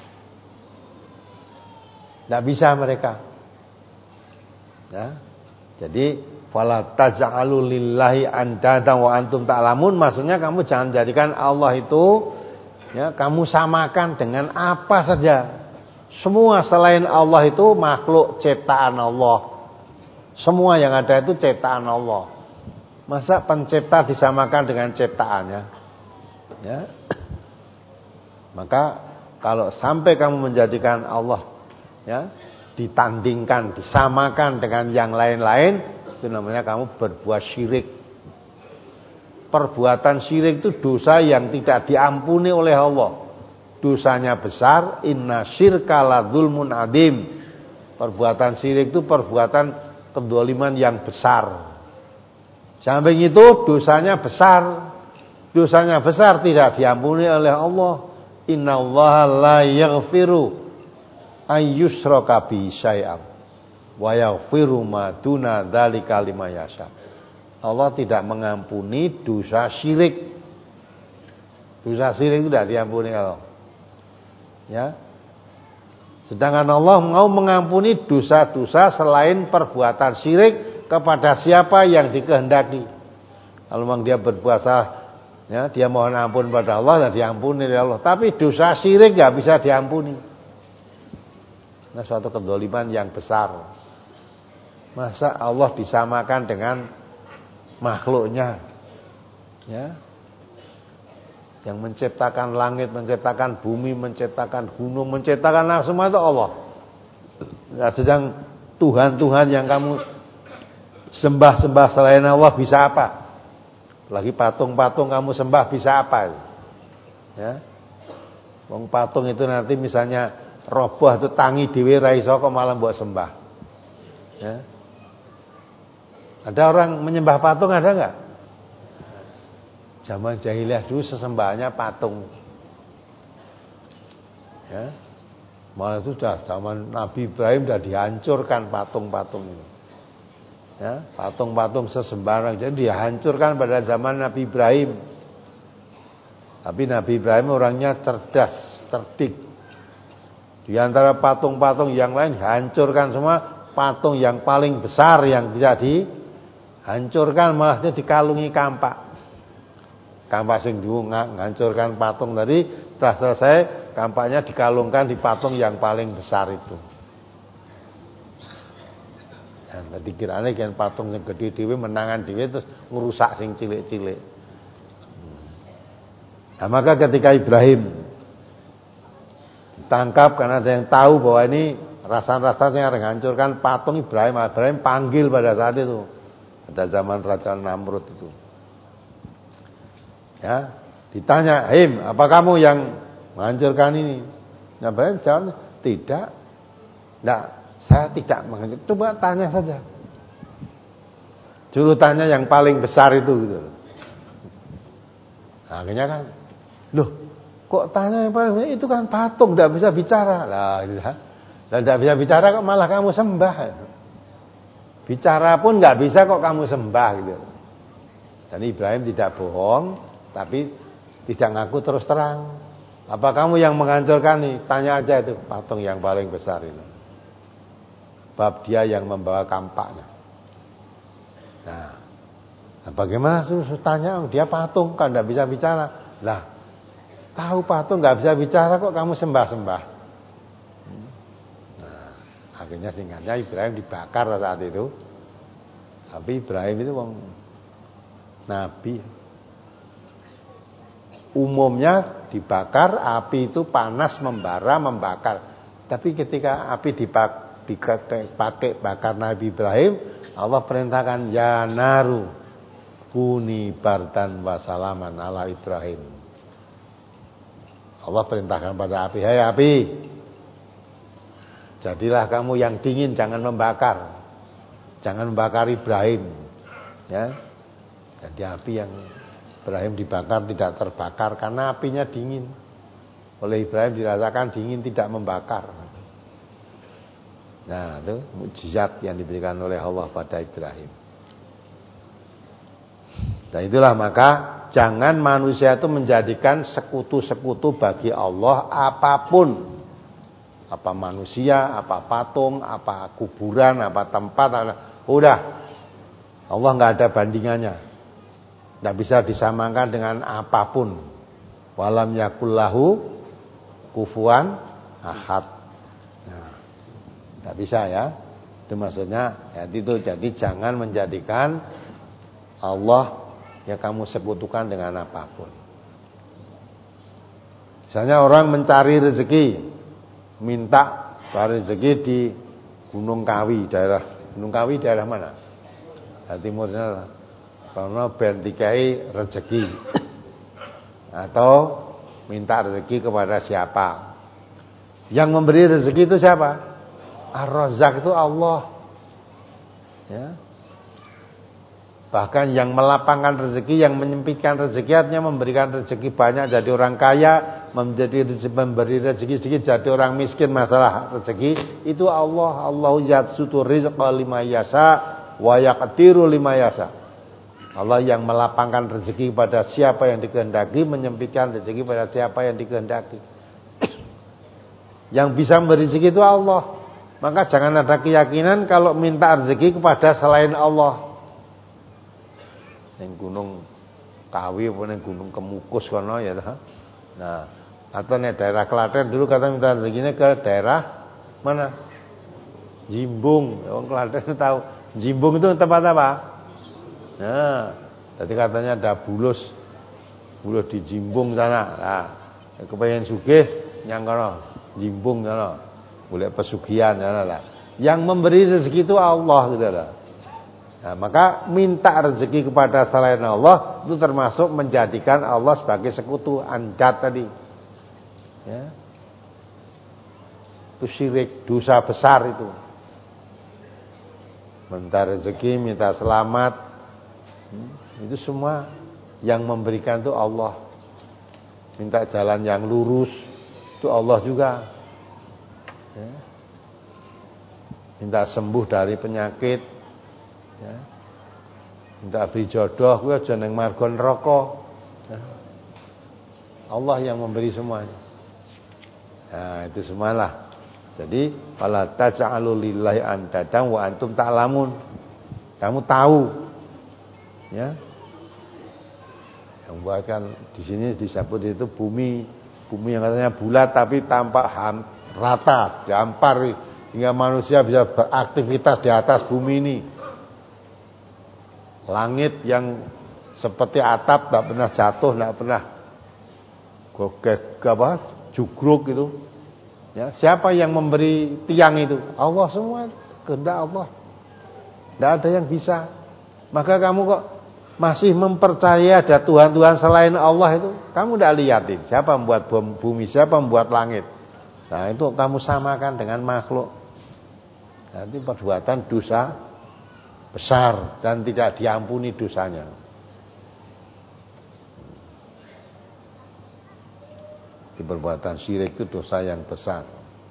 Tidak bisa mereka. Ya. Jadi fala taj'alu lillahi andadan wa antum ta'lamun. Maksudnya kamu jangan jadikan Allah itu ya, kamu samakan dengan apa saja. Semua selain Allah itu makhluk ciptaan Allah. Semua yang ada itu ciptaan Allah. Masa pencipta disamakan dengan ciptaannya? Ya. Maka kalau sampai kamu menjadikan Allah ya ditandingkan, disamakan dengan yang lain-lain, itu namanya kamu berbuat syirik. Perbuatan syirik itu dosa yang tidak diampuni oleh Allah. Dosanya besar, inna syirka la dzulmun adzim. Perbuatan syirik itu perbuatan kedzaliman yang besar. Samping itu dosanya besar. Dosanya besar tidak diampuni oleh Allah. Innallaha la yaghfiru ayyushraka bi syai'an wa yaghfiru ma duna dzalika liman yasha. Allah tidak mengampuni dosa syirik. Dosa syirik itu tidak diampuni Allah. Ya. Sedangkan Allah mau mengampuni dosa-dosa selain perbuatan syirik kepada siapa yang dikehendaki. Kalau memang dia berbuat salah, ya, dia mohon ampun pada Allah dan diampuni oleh Allah. Tapi dosa syirik tidak bisa diampuni. Nah, suatu kedzaliman yang besar. Masa Allah disamakan dengan makhluknya, ya, yang menciptakan langit, menciptakan bumi, menciptakan gunung, menciptakan semua itu Allah. Nah, sedang Tuhan-Tuhan yang kamu sembah-sembah selain Allah bisa apa? Lagi patung-patung kamu sembah bisa apa? Ya, wong patung itu nanti misalnya roboh itu tangi dhewe ra iso kok malah mbok sembah. Ya. Ada orang menyembah patung, ada enggak? Zaman jahiliyah dulu sesembahannya patung. Ya. Malah itu sudah zaman Nabi Ibrahim sudah dihancurkan patung-patung itu. Ya, patung-patung sesembahan jadi dihancurkan pada zaman Nabi Ibrahim. Tapi Nabi Ibrahim orangnya cerdas, cerdik. Di antara patung-patung yang lain hancurkan semua, patung yang paling besar yang tidak dihancurkan malah dia dikalungi kampak. Kampak sing ngancurkan patung tadi setelah selesai, kampaknya dikalungkan di patung yang paling besar itu. Nah, nanti kirane kan patung yang gede dhewe menangan dhewe terus ngerusak sing cilik-cilik. Nah, maka ketika Ibrahim ditangkap karena ada yang tahu bahwa ini rasa-rasanya menghancurkan patung Ibrahim. Ibrahim panggil pada saat itu. Pada zaman Raja Namrud itu. Ya, ditanya, "Him, apa kamu yang menghancurkan ini?" Nah, Ibrahim jawab, "Tidak. Tidak, saya tidak menghancurkan. Coba tanya saja." Jurutannya yang paling besar itu gitu. Nah, akhirnya kan, loh, kok tanya yang paling besar? Itu kan patung, tidak bisa bicara. Lah, tidak bisa bicara kok malah kamu sembah. Bicara pun nggak bisa kok kamu sembah gitu. Dan Ibrahim tidak bohong, tapi tidak ngaku terus terang. Apa kamu yang menghancurkan nih? Tanya aja itu patung yang paling besar itu. Bab dia yang membawa kampaknya. Nah, bagaimana suruh tanya? Dia patung kan tidak bisa bicara. Lah, tahu patung nggak bisa bicara kok kamu sembah-sembah. Nah, akhirnya singkatnya Ibrahim dibakar saat itu. Tapi Ibrahim itu wong nabi. Umumnya dibakar, api itu panas membara membakar. Tapi ketika api dipakai bakar Nabi Ibrahim, Allah perintahkan ya naru kuni bardan wasalaman ala Ibrahim. Allah perintahkan pada api, "Hai api, jadilah kamu yang dingin, jangan membakar. Jangan membakar Ibrahim." Ya. Jadi api yang Ibrahim dibakar tidak terbakar karena apinya dingin. Oleh Ibrahim dirasakan dingin, tidak membakar. Nah, itu mukjizat yang diberikan oleh Allah pada Ibrahim. Dan itulah maka jangan manusia itu menjadikan sekutu-sekutu bagi Allah apapun. Apa manusia, apa patung, apa kuburan, apa tempat, udah. Allah nggak ada bandingannya. Nggak bisa disamakan dengan apapun. Walam yakullahu kufuwan ahad. Tidak bisa ya. Itu maksudnya ya itu. Jadi jangan menjadikan Allah ya kamu sekutukan dengan apapun. Misalnya orang mencari rezeki, minta cari rezeki di Gunung Kawi, daerah Gunung Kawi daerah mana? Di timurnya. Karena ben dikai rezeki. Atau minta rezeki kepada siapa? Yang memberi rezeki itu siapa? Ar-Razzaq itu Allah. Ya. Bahkan yang melapangkan rezeki, yang menyempitkan rezeki, artinya memberikan rezeki banyak jadi orang kaya, menjadi rezeki, memberi rezeki sedikit jadi orang miskin. Masalah rezeki itu Allah. Allahu yabsutu rizqa liman yasha wa yaqdiru liman yasha. Allah yang melapangkan rezeki pada siapa yang dikehendaki, menyempitkan rezeki pada siapa yang dikehendaki. Yang bisa memberi rezeki itu Allah. Maka jangan ada keyakinan kalau minta rezeki kepada selain Allah. Yang Gunung Kawi apa yang Gunung Kemukus kono ya. Nah, atau nih daerah Klaten dulu kata minta rezekinya ke daerah mana? Jimbung. Orang Klaten tahu. Jimbung itu tempat apa? Nah, jadi katanya ada bulus. Bulus di Jimbung sana. Nah, kepengen sugih nyang kono. Jimbung kono. Boleh pesugihan ya lah. Yang memberi rezeki itu Allah gitu lah. Nah, maka minta rezeki kepada selain Allah itu termasuk menjadikan Allah sebagai sekutu, andat tadi. Ya. Itu syirik, dosa besar itu. Minta rezeki, minta selamat, itu semua yang memberikan itu Allah. Minta jalan yang lurus itu Allah juga. Ya. Minta sembuh dari penyakit, ya. Minta beri jodoh, kuwi aja ning marga neraka. Ya. Allah yang memberi semuanya. Nah, itu semualah. Jadi, fala taj'alu lillahi andadan wa antum ta'lamun. Kamu tahu. Ya. Yang buatkan di sini disebut itu bumi, bumi yang katanya bulat tapi tampak ham rata, dampar hingga manusia bisa beraktivitas di atas bumi ini. Langit yang seperti atap, tidak pernah jatuh, tidak pernah gogek apa, jugruk itu. Ya, siapa yang memberi tiang itu? Allah semua, kehendak Allah. Tidak ada yang bisa. Maka kamu kok masih mempercayai ada Tuhan-Tuhan selain Allah itu? Kamu tidak lihatin siapa membuat bumi, siapa membuat langit. Nah, itu kamu samakan dengan makhluk. Nanti perbuatan dosa besar dan tidak diampuni dosanya. Di perbuatan syirik itu dosa yang besar.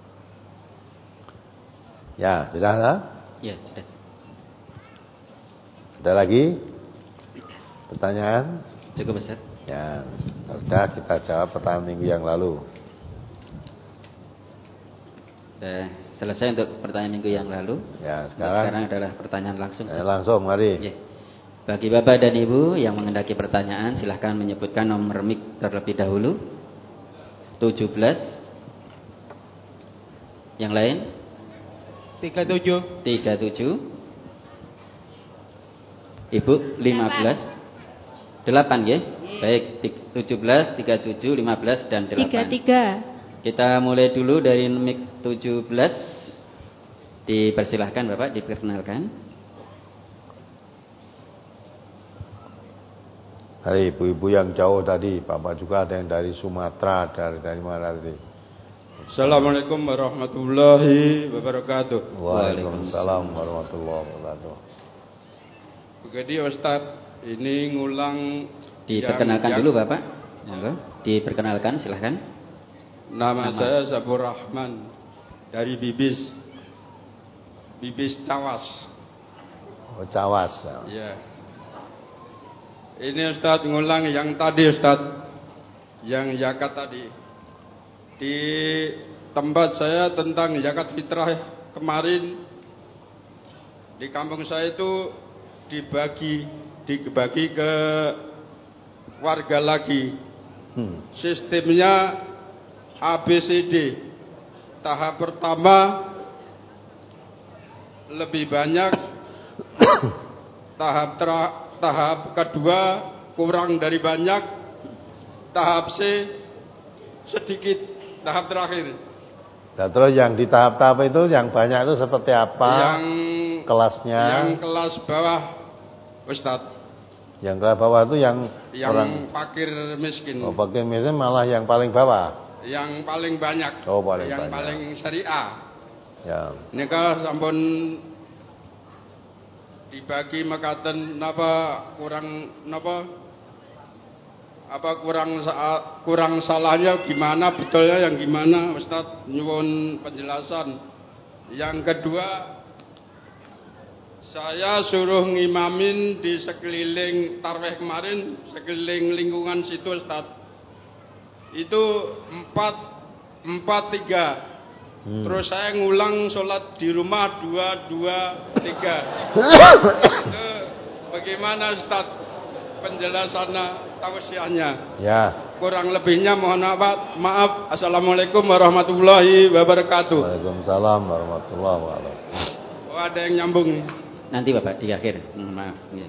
Ya, sudah lah? Ya, sudah. Ada lagi pertanyaan? Cukup, Ustaz. Ya, sudah kita jawab pertanyaan minggu yang lalu. Sudah selesai untuk pertanyaan minggu yang lalu. Ya, sekarang, sekarang adalah pertanyaan langsung. Ya, langsung, mari. Ya. Bagi Bapak dan Ibu yang mengendaki pertanyaan, silahkan menyebutkan nomor mic terlebih dahulu. tujuh belas. Yang lain? tiga puluh tujuh. tiga puluh tujuh. Ibu lima belas. delapan ya? Baik, tujuh belas, tiga puluh tujuh, lima belas dan delapan. tiga puluh tiga. Kita mulai dulu dari mic tujuh belas. Dipersilahkan Bapak, diperkenalkan. Hari ibu-ibu yang jauh tadi, Bapak juga ada yang dari Sumatera, dari dari mana tadi? Assalamualaikum warahmatullahi wabarakatuh. Waalaikumsalam warahmatullahi wabarakatuh. Jadi Ustaz, ini ngulang. Diperkenalkan yang, dulu Bapak. Ya. Diperkenalkan, silahkan. Nama, Nama saya Sabur Rahman dari Bibis. Bibis Cawas. Oh, Cawas. Ya. Ini Ustaz ngulang yang tadi Ustaz, yang zakat tadi. Di tempat saya tentang zakat fitrah kemarin di kampung saya itu dibagi dibagi ke warga lagi. Hmm. Sistemnya A B C D. Tahap pertama lebih banyak, tahap ter, tahap kedua kurang dari banyak, tahap C sedikit, tahap terakhir. Nah, terus yang di tahap-tahap itu yang banyak itu seperti apa? Yang kelasnya? Yang kelas bawah, Ustadz. Yang kelas bawah itu yang yang orang fakir miskin. Oh, fakir miskin malah yang paling bawah. Yang paling banyak. Oh, paling yang banyak. paling syariah. Ya. Nika sampun dibagi makaten napa kurang napa apa kurang kurang salahnya gimana, betulnya yang gimana, Ustaz nyuwun penjelasan. Yang kedua, saya suruh ngimamin di sekeliling tarweh kemarin, sekeliling lingkungan situ Ustaz. Itu empat empat tiga. Hmm. Terus saya ngulang sholat di rumah dua dua tiga. Itu bagaimana Ustaz penjelasannya, tausiahnya? Ya. Kurang lebihnya mohon maaf. Maaf. Assalamualaikum warahmatullahi wabarakatuh. Waalaikumsalam warahmatullahi wabarakatuh. Oh, ada yang nyambung nih. Nanti Bapak di akhir. Maaf. Ya.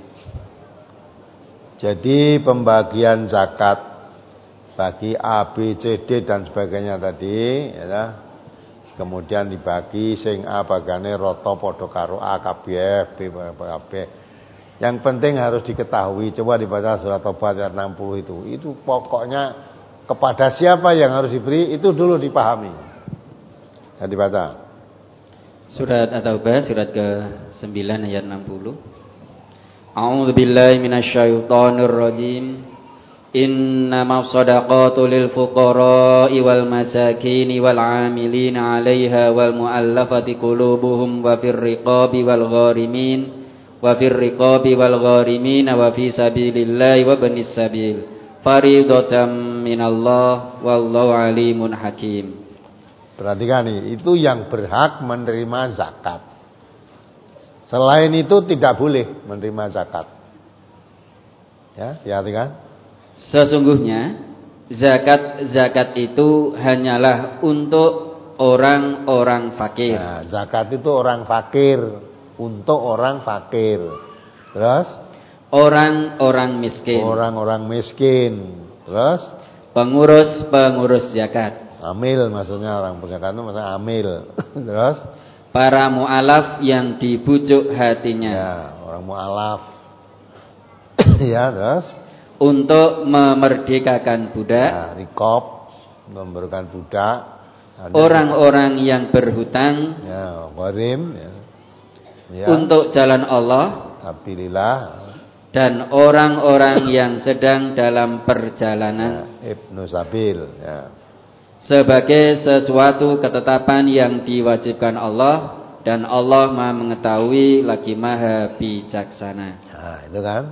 Jadi pembagian zakat bagi A, B, C, D dan sebagainya tadi, ya. Kemudian dibagi sing A bagane rata padha karo A kabeh, B kabeh. Yang penting harus diketahui, coba dibaca surat Tobat ayat enam puluh itu. Itu pokoknya kepada siapa yang harus diberi itu dulu dipahami. Saya dibaca. Surat At-Taubah surat ke sembilan ayat enam puluh. A'udzu billahi minasyaitonir rajim. Innamas shadaqatu lil fuqara'i wal masakini wal 'amilina 'alaiha wal mu'allafati qulubuhum wa fir riqabi wal gharimin wa fir riqabi wal gharimin wa fi sabilillahi wa banis sabil fariidatan minallah wallahu alimun hakim. Perhatikan nih, itu yang berhak menerima zakat. Selain itu tidak boleh menerima zakat. Ya, perhatikan. Sesungguhnya zakat-zakat itu hanyalah untuk orang-orang fakir. Nah, zakat itu orang fakir, untuk orang fakir. Terus orang-orang miskin. Orang-orang miskin. Terus pengurus-pengurus zakat. Amil maksudnya orang zakat itu maksudnya amil. Terus para mu'alaf yang dibujuk hatinya. Ya, orang mu'alaf. Ya, terus untuk memerdekakan budak. Ya, rikob, memberikan budak. Orang-orang yang berhutang. Ya, gharim. Ya. Ya. Untuk jalan Allah. Abilillah. Dan orang-orang yang sedang dalam perjalanan. Ya, Ibnu Sabil. Ya. Sebagai sesuatu ketetapan yang diwajibkan Allah, dan Allah Maha mengetahui lagi Maha bijaksana. Nah, itu kan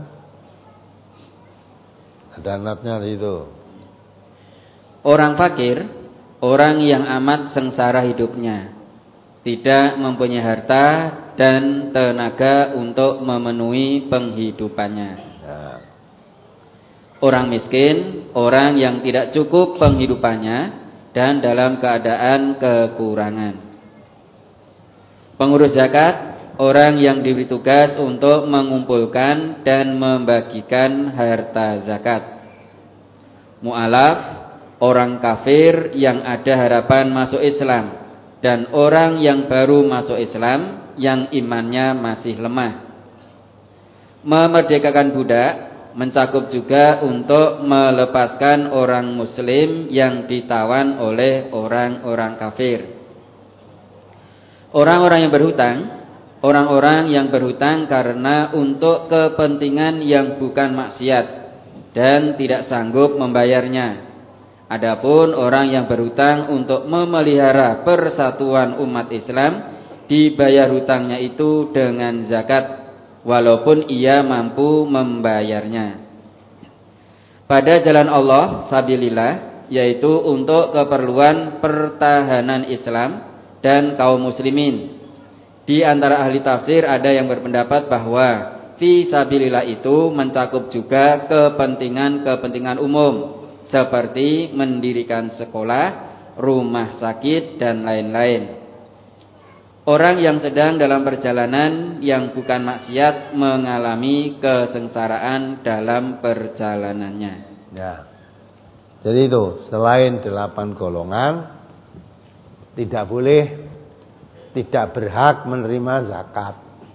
ada natnya di situ. Orang fakir, orang yang amat sengsara hidupnya, tidak mempunyai harta dan tenaga untuk memenuhi penghidupannya. Ya. Orang miskin, orang yang tidak cukup penghidupannya dan dalam keadaan kekurangan. Pengurus zakat, orang yang diberi tugas untuk mengumpulkan dan membagikan harta zakat. Mu'alaf, orang kafir yang ada harapan masuk Islam, dan orang yang baru masuk Islam yang imannya masih lemah. Memerdekakan budak mencakup juga untuk melepaskan orang muslim yang ditawan oleh orang-orang kafir. Orang-orang yang berhutang, orang-orang yang berhutang karena untuk kepentingan yang bukan maksiat dan tidak sanggup membayarnya. Adapun orang yang berhutang untuk memelihara persatuan umat Islam, dibayar hutangnya itu dengan zakat, walaupun ia mampu membayarnya. Pada jalan Allah sabilillah, yaitu untuk keperluan pertahanan Islam dan kaum muslimin. Di antara ahli tafsir ada yang berpendapat bahwa fi sabilillah itu mencakup juga kepentingan-kepentingan umum, seperti mendirikan sekolah, rumah sakit, dan lain-lain. Orang yang sedang dalam perjalanan yang bukan maksiat mengalami kesengsaraan dalam perjalanannya. Ya. Jadi itu, selain delapan golongan, tidak boleh, tidak berhak menerima zakat.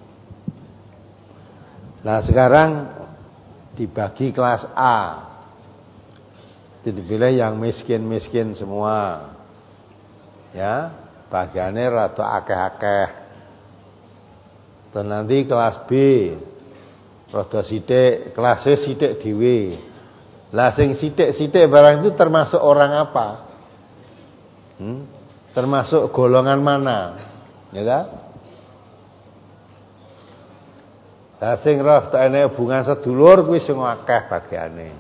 Nah sekarang dibagi kelas A. Jadi dipilih yang miskin-miskin semua. Ya, bagiannya rada akeh-akeh. Dan nanti kelas B rada sithik, kelas C sithik dhewe. Lah sing sithik-sithik barang itu termasuk orang apa? Hmm? Termasuk golongan mana? Ya kan? Lah sing roh ene hubungan sedulur kuwi sing akeh bagiane.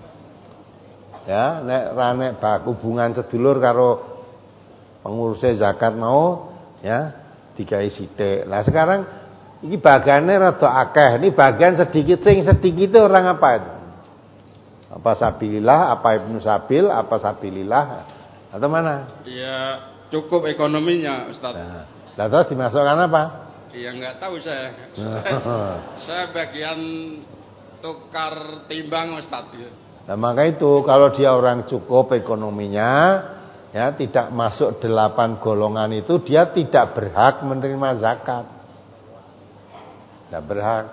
Ya, nek ra nek bak hubungan sedulur karo pengurusnya zakat mau, ya, digawe sithik. Lah sekarang iki bagiannya rada akeh. Ini bagian sedikit, sing sedikit itu orang apa itu? Apa sabilillah, apa Ibnu Sabil, apa sabilillah atau mana? Ya, cukup ekonominya, Ustaz. Nah, lah terus dimasukkan apa? Ya enggak tahu saya. Saya bagian tukar timbang, Ustaz. Nah maka itu kalau dia orang cukup ekonominya, ya tidak masuk delapan golongan itu, dia tidak berhak menerima zakat. Tidak berhak.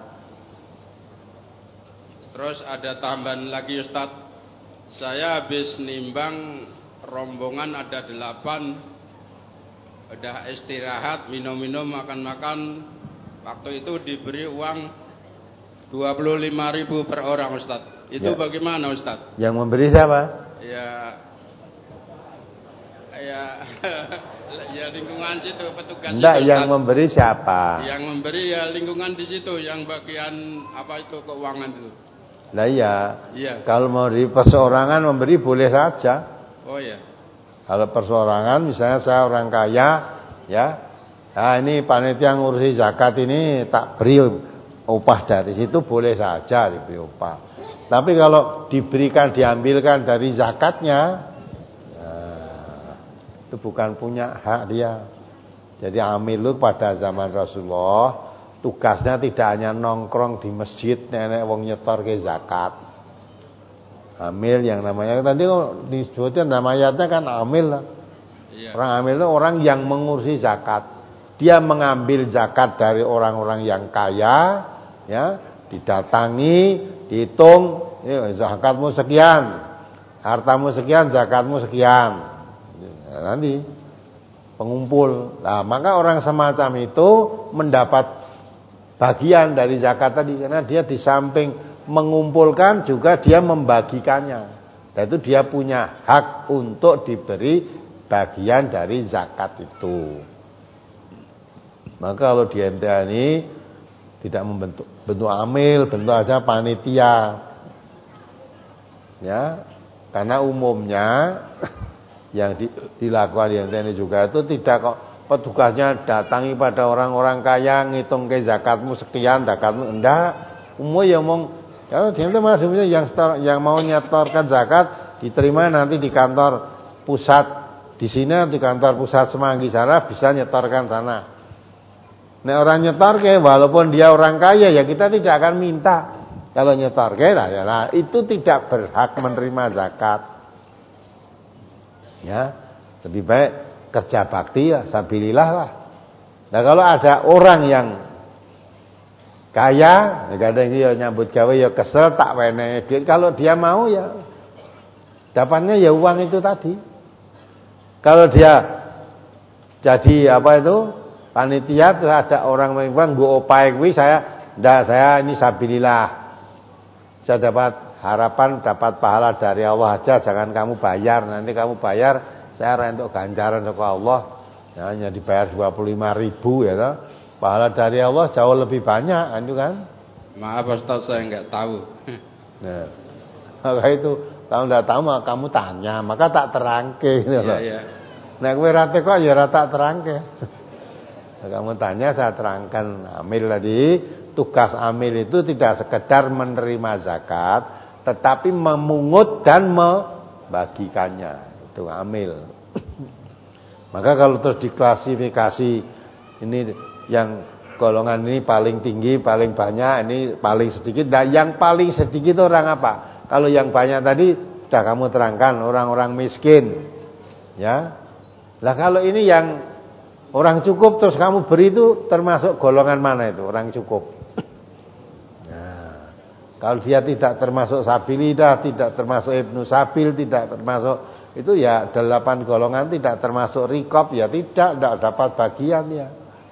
Terus ada tambahan lagi, Ustaz. Saya habis nimbang rombongan ada delapan, udah istirahat, minum-minum, makan-makan. Waktu itu diberi uang dua puluh lima ribu per orang, Ustaz. Itu ya. Bagaimana, Ustaz? Yang memberi siapa? Ya, ya, ya lingkungan situ, petugas. Enggak, itu, yang Ustaz. Memberi siapa? Yang memberi ya lingkungan di situ, yang bagian apa itu keuangan itu. Lah iya. Iya. Kalau mau di perseorangan memberi boleh saja. Oh ya. Kalau perseorangan, misalnya saya orang kaya, ya, nah ini panitia ngurusi zakat ini tak beri upah dari situ, boleh saja diberi upah. Tapi kalau diberikan, diambilkan dari zakatnya, nah, itu bukan punya hak dia. Jadi amil pada zaman Rasulullah, tugasnya tidak hanya nongkrong di masjid, nenek wong nyetor ke zakat. Amil yang namanya tadi disebutnya nama ayatnya kan amil lah. Iya. Orang amil itu orang yang mengurusi zakat. Dia mengambil zakat dari orang-orang yang kaya, ya, didatangi, dihitung, ya, zakatmu sekian, hartamu sekian, zakatmu sekian. Ya, nanti pengumpul. Nah, maka orang semacam itu mendapat bagian dari zakat tadi karena dia di samping mengumpulkan juga dia membagikannya. Dan itu dia punya hak untuk diberi bagian dari zakat itu. Maka kalau di M T A ini tidak membentuk bentuk amil, bentuk aja panitia. Ya, karena umumnya yang di, dilakukan di M T A ini juga itu tidak kok petugasnya datangi pada orang-orang kaya ngitung ke zakatmu sekian, zakatmu enggak. Umum ya ngomong kalau di M T A maksudnya yang yang mau nyetorkan zakat diterima nanti di kantor pusat di sini, di kantor pusat Semanggi sana bisa nyetorkan sana. Nah orang nyetor ke walaupun dia orang kaya ya kita tidak akan minta. Kalau nyetor ke lah ya lah, itu tidak berhak menerima zakat. Ya, lebih baik kerja bakti ya sabilillah lah. Nah kalau ada orang yang kaya, ya kadang dia nyambut gawe ya kesel tak wene duit. Kalau dia mau ya dapatnya ya uang itu tadi. Kalau dia jadi apa itu panitia terus ada orang yang gue opai gue saya ndak saya ini sabilillah. Saya dapat harapan dapat pahala dari Allah aja, jangan kamu bayar. Nanti kamu bayar saya rentuk ganjaran dari Allah. Ya, hanya dibayar dua puluh lima ribu ya toh. Pahala dari Allah jauh lebih banyak itu kan. Maaf Ustaz saya enggak tahu. Nah, maka itu kalau enggak tahu maka kamu tanya, maka tak terangke gitu loh. Iya, iya. Nah, kowe ra teko ya ra tak terangke. Nah, kamu tanya saya terangkan. Amil tadi, tugas amil itu tidak sekedar menerima zakat, tetapi memungut dan membagikannya. Itu amil. Maka kalau terus diklasifikasi ini yang golongan ini paling tinggi, paling banyak, ini paling sedikit. Dan yang paling sedikit orang apa? Kalau yang banyak tadi sudah kamu terangkan, orang-orang miskin. Ya. Lah kalau ini yang orang cukup terus kamu beri itu termasuk golongan mana itu? Orang cukup. Nah, kalau dia tidak termasuk sabilillah, tidak termasuk ibnu sabil, tidak termasuk itu ya delapan golongan tidak termasuk rikop ya tidak, tidak dapat bagian ya.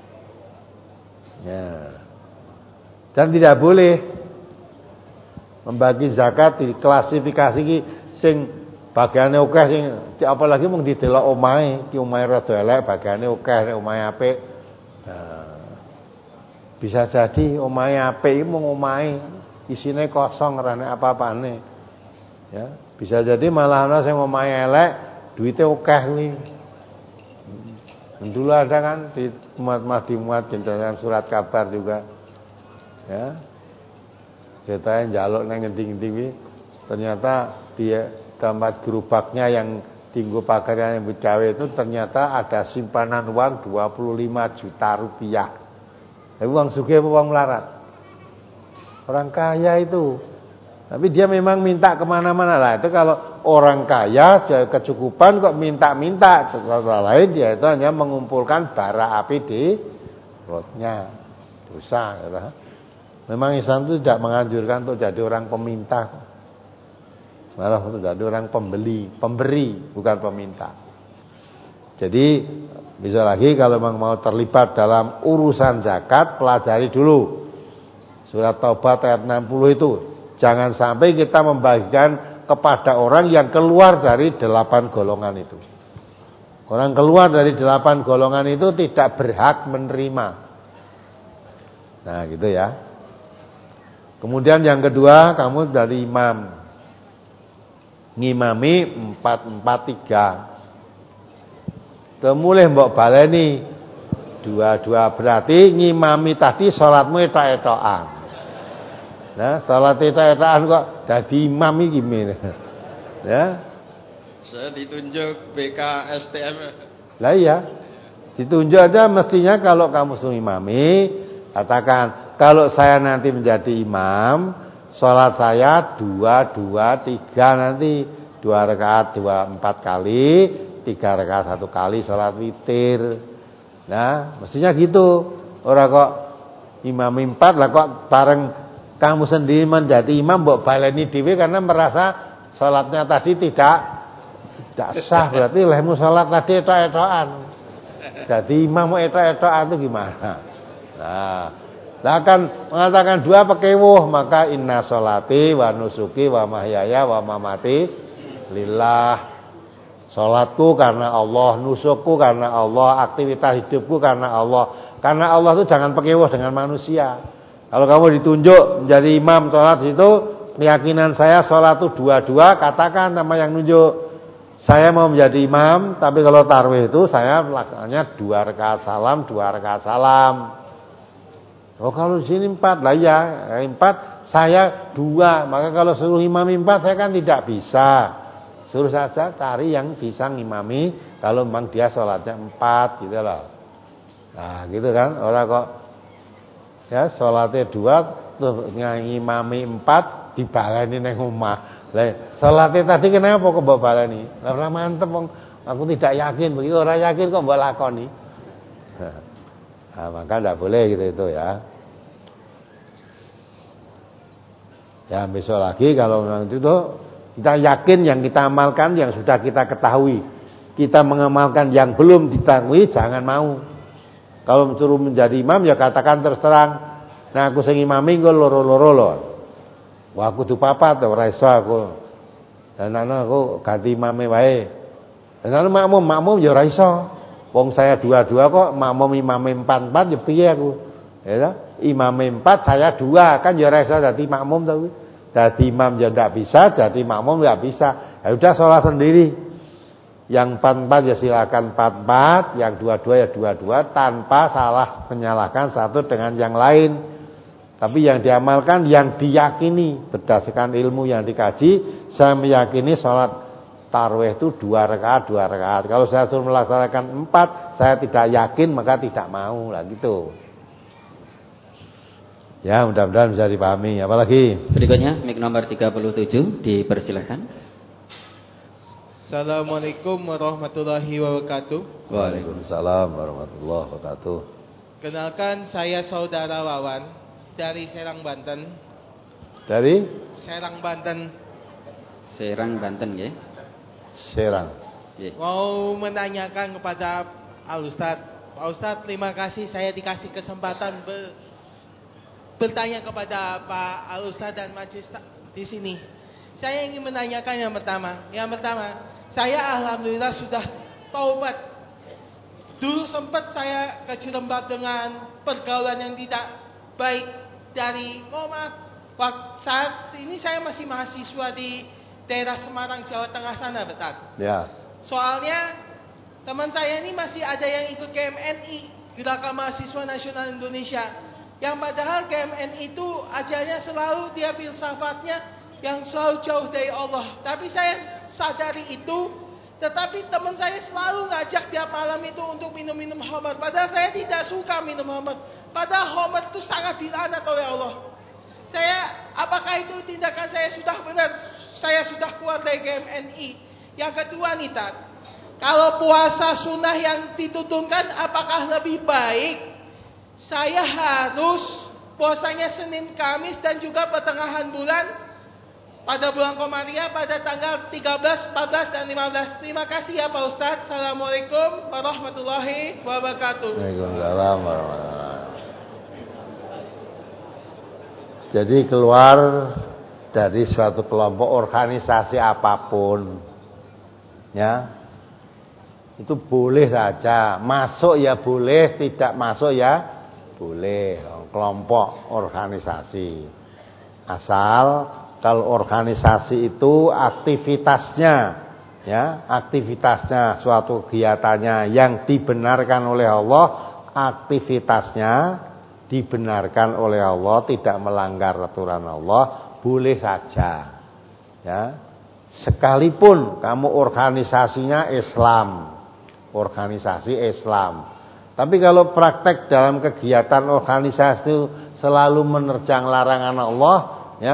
Ya. Dan tidak boleh membagi zakat diklasifikasi sing bagiane akeh sing apalagi mung didelok omahe, ki omahe rada elek, bagiane akeh, nek omahe apik. Nah, bisa jadi omahe apik mung omahe isine kosong ora nek apa-apane. Ya, bisa jadi malah ana sing omahe elek, duwite akeh kuwi. Dulu ada kan di muat-muat dimuat dalam surat kabar juga. Ya. Ceritanya njaluk nang ngendi-endi kuwi ternyata dia tempat gerobaknya yang tinggu pagarnya yang bercawe itu ternyata ada simpanan uang dua puluh lima juta rupiah. Tapi uang sugih apa uang melarat? Orang kaya itu. Tapi dia memang minta kemana-mana lah. Itu kalau orang kaya kecukupan kok minta-minta. Kalau lain dia itu hanya mengumpulkan bara api di perutnya. Dosa. Gitu. Memang Islam itu tidak menganjurkan untuk jadi orang peminta. Malah untuk jadi orang pembeli, pemberi, bukan peminta. Jadi bisa lagi kalau memang mau terlibat dalam urusan zakat, pelajari dulu surat Taubat ayat enam puluh itu. Jangan sampai kita membagikan kepada orang yang keluar dari delapan golongan itu. Orang keluar dari delapan golongan itu tidak berhak menerima. Nah gitu ya. Kemudian yang kedua, kamu dari imam. Ngimami empat empat tiga. Temulih mbok baleni dua-dua berarti ngimami tadi salatmu etok-etokan. Nah, salat etok-etokan kok dadi imam iki gimana? Ya. Saya ditunjuk B K S T M. Lah iya. Ditunjuk aja mestinya kalau kamu suruh imami, katakan, kalau saya nanti menjadi imam, sholat saya dua, dua, tiga nanti dua rakaat, dua, empat kali, tiga rakaat satu kali sholat witir. Nah, mestinya gitu. Orang kok imam empat lah kok bareng kamu sendiri menjadi imam mbok baleni dhewe karena merasa sholatnya tadi tidak tidak sah, berarti lehmu sholat tadi etok-etokan. Jadi imam mau etok-etokan itu gimana? Nah, lah kan mengatakan dua pekewuh, maka inna sholati wa nusuki wa mahyaya wa mamati lillah. Salatku karena Allah, nusukku karena Allah, aktivitas hidupku karena Allah. Karena Allah itu jangan pekewuh dengan manusia. Kalau kamu ditunjuk menjadi imam salat itu, keyakinan saya salat itu dua-dua, katakan sama yang nunjuk. Saya mau menjadi imam, tapi kalau tarawih itu saya melaksanakannya dua rakaat salam, dua rakaat salam. Oh kalau di sini empat lah ya, empat saya dua, maka kalau suruh imam empat saya kan tidak bisa. Suruh saja cari yang bisa ngimami kalau memang dia sholatnya empat gitu loh. Nah gitu kan, orang kok ya sholatnya dua tuh ngimami empat dibaleni nang omah. Lah sholatnya tadi kenapa kok mbok baleni? Lah ora mantep wong aku tidak yakin begitu, orang yakin kok mbok lakoni. Nah, maka tidak boleh gitu itu ya. Ya besok lagi kalau memang itu tuh kita yakin yang kita amalkan yang sudah kita ketahui. Kita mengamalkan yang belum diketahui jangan mau. Kalau suruh menjadi imam ya katakan terus terang. Nah aku sing imami engko loro-loro lho. Wah aku kudu papat ora iso aku. Dan ana aku ganti imame wae. Dan ana makmum makmum ya ora iso. Wong saya dua-dua kok makmum imame empat-empat ya piye aku. Ya imame empat saya dua kan ya ora iso dadi makmum to. Dadi imam ya ndak bisa, dadi makmum ndak bisa. Ya udah sholat sendiri. Yang empat-empat ya silakan empat-empat, yang dua-dua ya dua-dua tanpa salah menyalahkan satu dengan yang lain. Tapi yang diamalkan yang diyakini berdasarkan ilmu yang dikaji, saya meyakini sholat tarawih itu dua rakaat, dua rakaat. Kalau saya suruh melaksanakan empat, saya tidak yakin maka tidak mau lah gitu. Ya mudah-mudahan bisa dipahami. Apalagi berikutnya mic nomor tiga puluh tujuh dipersilakan. Assalamualaikum warahmatullahi wabarakatuh. Waalaikumsalam warahmatullahi wabarakatuh. Kenalkan saya saudara Wawan dari Serang Banten. Dari Serang Banten. Serang Banten ya. Serang. Yeah. Mau menanyakan kepada Al Ustadz. Pak Ustadz, terima kasih saya dikasih kesempatan ber, bertanya kepada Pak Al Ustadz dan Majelis di sini. Saya ingin menanyakan yang pertama. Yang pertama, saya alhamdulillah sudah taubat. Dulu sempat saya kecilembab dengan pergaulan yang tidak baik dari oh maaf, saat ini saya masih mahasiswa di daerah Semarang, Jawa Tengah sana, betul. Ya. Soalnya teman saya ini masih ada yang ikut G M N I, Gerakan Mahasiswa Nasional Indonesia. Yang padahal G M N I itu ajarnya selalu dia filsafatnya yang selalu jauh dari Allah. Tapi saya sadari itu, tetapi teman saya selalu ngajak tiap malam itu untuk minum-minum khamar. Padahal saya tidak suka minum khamar. Padahal khamar itu sangat dilaknat oleh Allah. Saya, apakah itu tindakan saya sudah benar? Saya sudah keluar dari G M N I. Yang kedua nih Tat, kalau puasa sunnah yang dituntunkan, apakah lebih baik saya harus puasanya Senin, Kamis dan juga pertengahan bulan pada bulan Komariah pada tanggal tiga belas, empat belas dan lima belas. Terima kasih ya Pak Ustadz. Assalamualaikum warahmatullahi wabarakatuh. Waalaikumsalam warahmatullahi wabarakatuh. Jadi keluar dari suatu kelompok organisasi apapun, ya, itu boleh saja. Masuk ya boleh, tidak masuk ya boleh. Kelompok organisasi, asal kalau organisasi itu aktivitasnya, ya, aktivitasnya suatu kegiatannya yang dibenarkan oleh Allah, aktivitasnya dibenarkan oleh Allah, tidak melanggar aturan Allah, boleh saja. Ya. Sekalipun kamu organisasinya Islam, organisasi Islam. Tapi kalau praktek dalam kegiatan organisasi itu selalu menerjang larangan Allah, ya,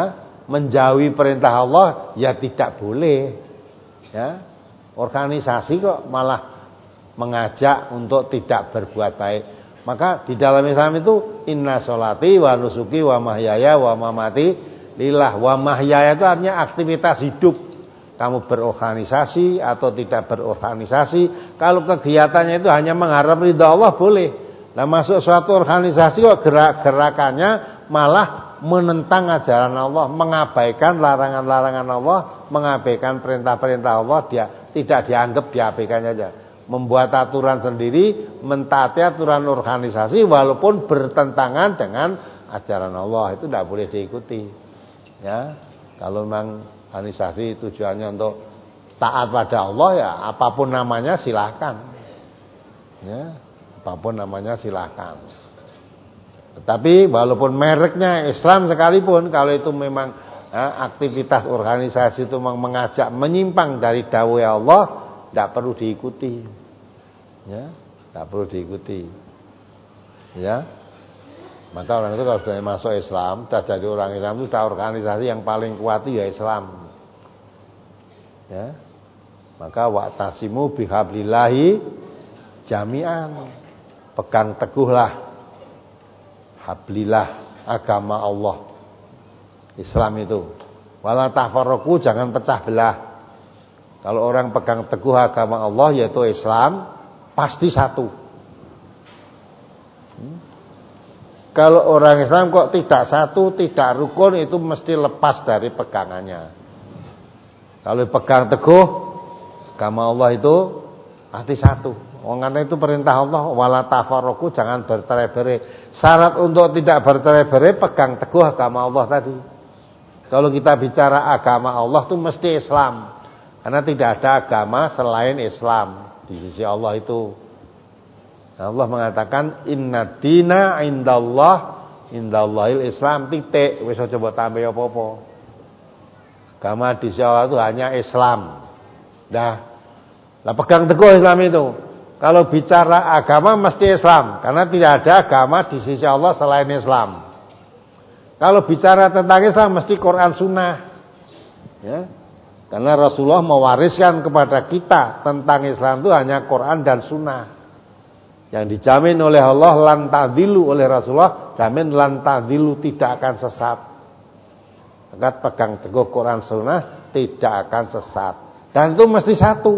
menjauhi perintah Allah, ya tidak boleh. Ya. Organisasi kok malah mengajak untuk tidak berbuat baik. Maka di dalam Islam itu inna sholati wa nusuki wa mahyaya wa mamati lillah. Wa mahyaya itu artinya aktivitas hidup. Kamu berorganisasi atau tidak berorganisasi, kalau kegiatannya itu hanya mengharap ridha Allah boleh. Nah, masuk suatu organisasi kok gerak-gerakannya malah menentang ajaran Allah, mengabaikan larangan-larangan Allah, mengabaikan perintah-perintah Allah, dia tidak dianggap, diabaikan saja. Membuat aturan sendiri, mentaati aturan organisasi walaupun bertentangan dengan ajaran Allah, itu tidak boleh diikuti. Ya, kalau memang organisasi tujuannya untuk taat pada Allah, ya apapun namanya silahkan. Ya, apapun namanya silahkan. Tetapi walaupun mereknya Islam sekalipun, kalau itu memang ya, aktivitas organisasi itu memang mengajak menyimpang dari dawai Allah, tidak perlu diikuti, ya, tidak perlu diikuti, ya. Maka orang itu kalau sudah masuk Islam, sudah jadi orang Islam itu sudah organisasi yang paling kuat itu ya Islam, ya. Maka wa'tasimu bihablillahi jami'an, pegang teguhlah hablillah, agama Allah, Islam itu. Wala tafarraqu, jangan pecah belah. Kalau orang pegang teguh agama Allah yaitu Islam, pasti satu. Hmm? Kalau orang Islam kok tidak satu, tidak rukun, itu mesti lepas dari pegangannya. Kalau pegang teguh agama Allah itu pasti satu. Oh, karena itu perintah Allah, wala tafarraqu, jangan bercerai-berai. Syarat untuk tidak bercerai-berai pegang teguh agama Allah tadi. Kalau kita bicara agama Allah itu mesti Islam. Karena tidak ada agama selain Islam di sisi Allah itu. Allah mengatakan inna dina indallah indallahil Islam, titik. Wis aja mbok tambah apa-apa. Agama di sisi Allah itu hanya Islam. Dah. Lah pegang teguh Islam itu. Kalau bicara agama mesti Islam, karena tidak ada agama di sisi Allah selain Islam. Kalau bicara tentang Islam mesti Quran Sunnah, ya. Karena Rasulullah mewariskan kepada kita tentang Islam itu hanya Quran dan Sunnah. Yang dijamin oleh Allah lan tadillu, oleh Rasulullah jamin lan tadillu, tidak akan sesat. Maka pegang teguh Quran Sunnah tidak akan sesat. Dan itu mesti satu.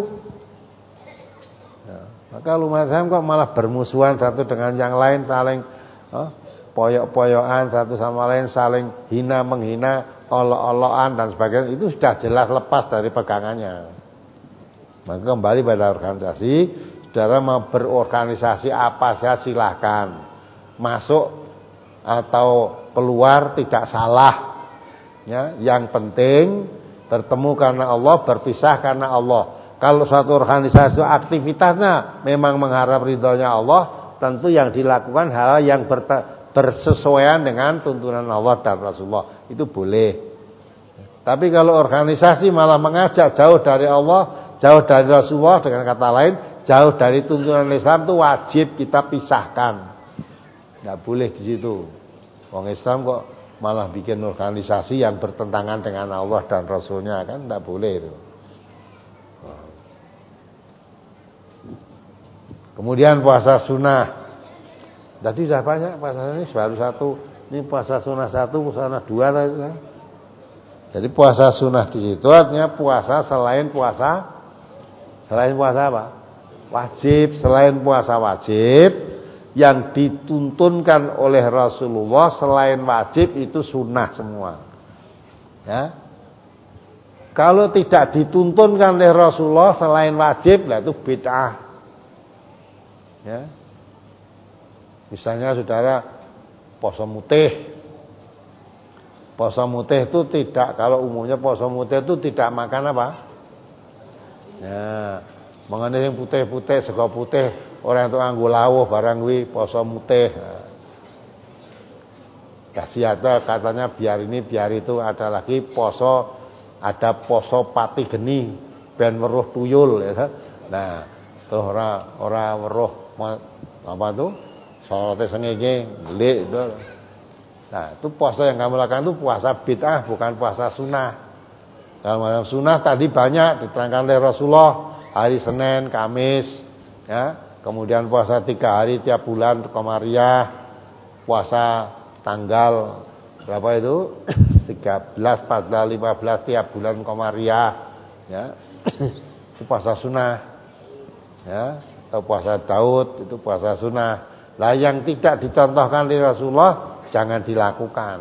Maka umat Islam kok malah bermusuhan satu dengan yang lain, saling oh, poyok-poyokan satu sama lain, saling hina menghina, olok-olokan dan sebagainya, itu sudah jelas lepas dari pegangannya. Maka kembali pada organisasi, saudara mau berorganisasi apa saja silahkan, masuk atau keluar tidak salah. Ya, yang penting bertemu karena Allah, berpisah karena Allah. Kalau suatu organisasi aktivitasnya memang mengharap ridhonya Allah, tentu yang dilakukan hal yang bersesuaian dengan tuntunan Allah dan Rasulullah, itu boleh. Tapi kalau organisasi malah mengajak jauh dari Allah, jauh dari Rasulullah, dengan kata lain jauh dari tuntunan Islam, itu wajib kita pisahkan. Tidak boleh di situ. Orang Islam kok malah bikin organisasi yang bertentangan dengan Allah dan Rasulnya, kan tidak boleh itu. Kemudian puasa sunnah. Tadi sudah banyak puasa ini, baru satu. Ini puasa sunnah satu, puasa sunnah dua tadi. Jadi puasa sunnah di situ artinya puasa selain puasa, selain puasa apa? Wajib. Selain puasa wajib yang dituntunkan oleh Rasulullah, selain wajib itu sunnah semua. Ya. Kalau tidak dituntunkan oleh Rasulullah selain wajib, lah itu bid'ah. Ya. Misalnya saudara poso mutih. Poso mutih itu tidak, kalau umumnya poso mutih itu tidak makan apa? Ya, mengenai yang putih-putih, sego putih, orang itu anggo lawuh barang kuwi poso mutih. Nah. Kasih ada katanya biar ini biar itu, ada lagi poso, ada poso pati geni ben weruh tuyul ya. Nah, terus ora ora weruh apa tuh? Sorote sengenge ngelik itu. Nah, itu puasa yang kamu lakukan itu puasa bid'ah, bukan puasa sunnah. Kalau macam sunnah tadi banyak diterangkan oleh Rasulullah, hari Senin, Kamis, ya. Kemudian puasa tiga hari tiap bulan Komariah, puasa tanggal berapa itu? tiga belas, empat belas, lima belas tiap bulan Komariah, ya. Itu puasa sunnah, ya. Atau puasa Daud itu puasa sunnah. Lah yang tidak dicontohkan oleh Rasulullah jangan dilakukan.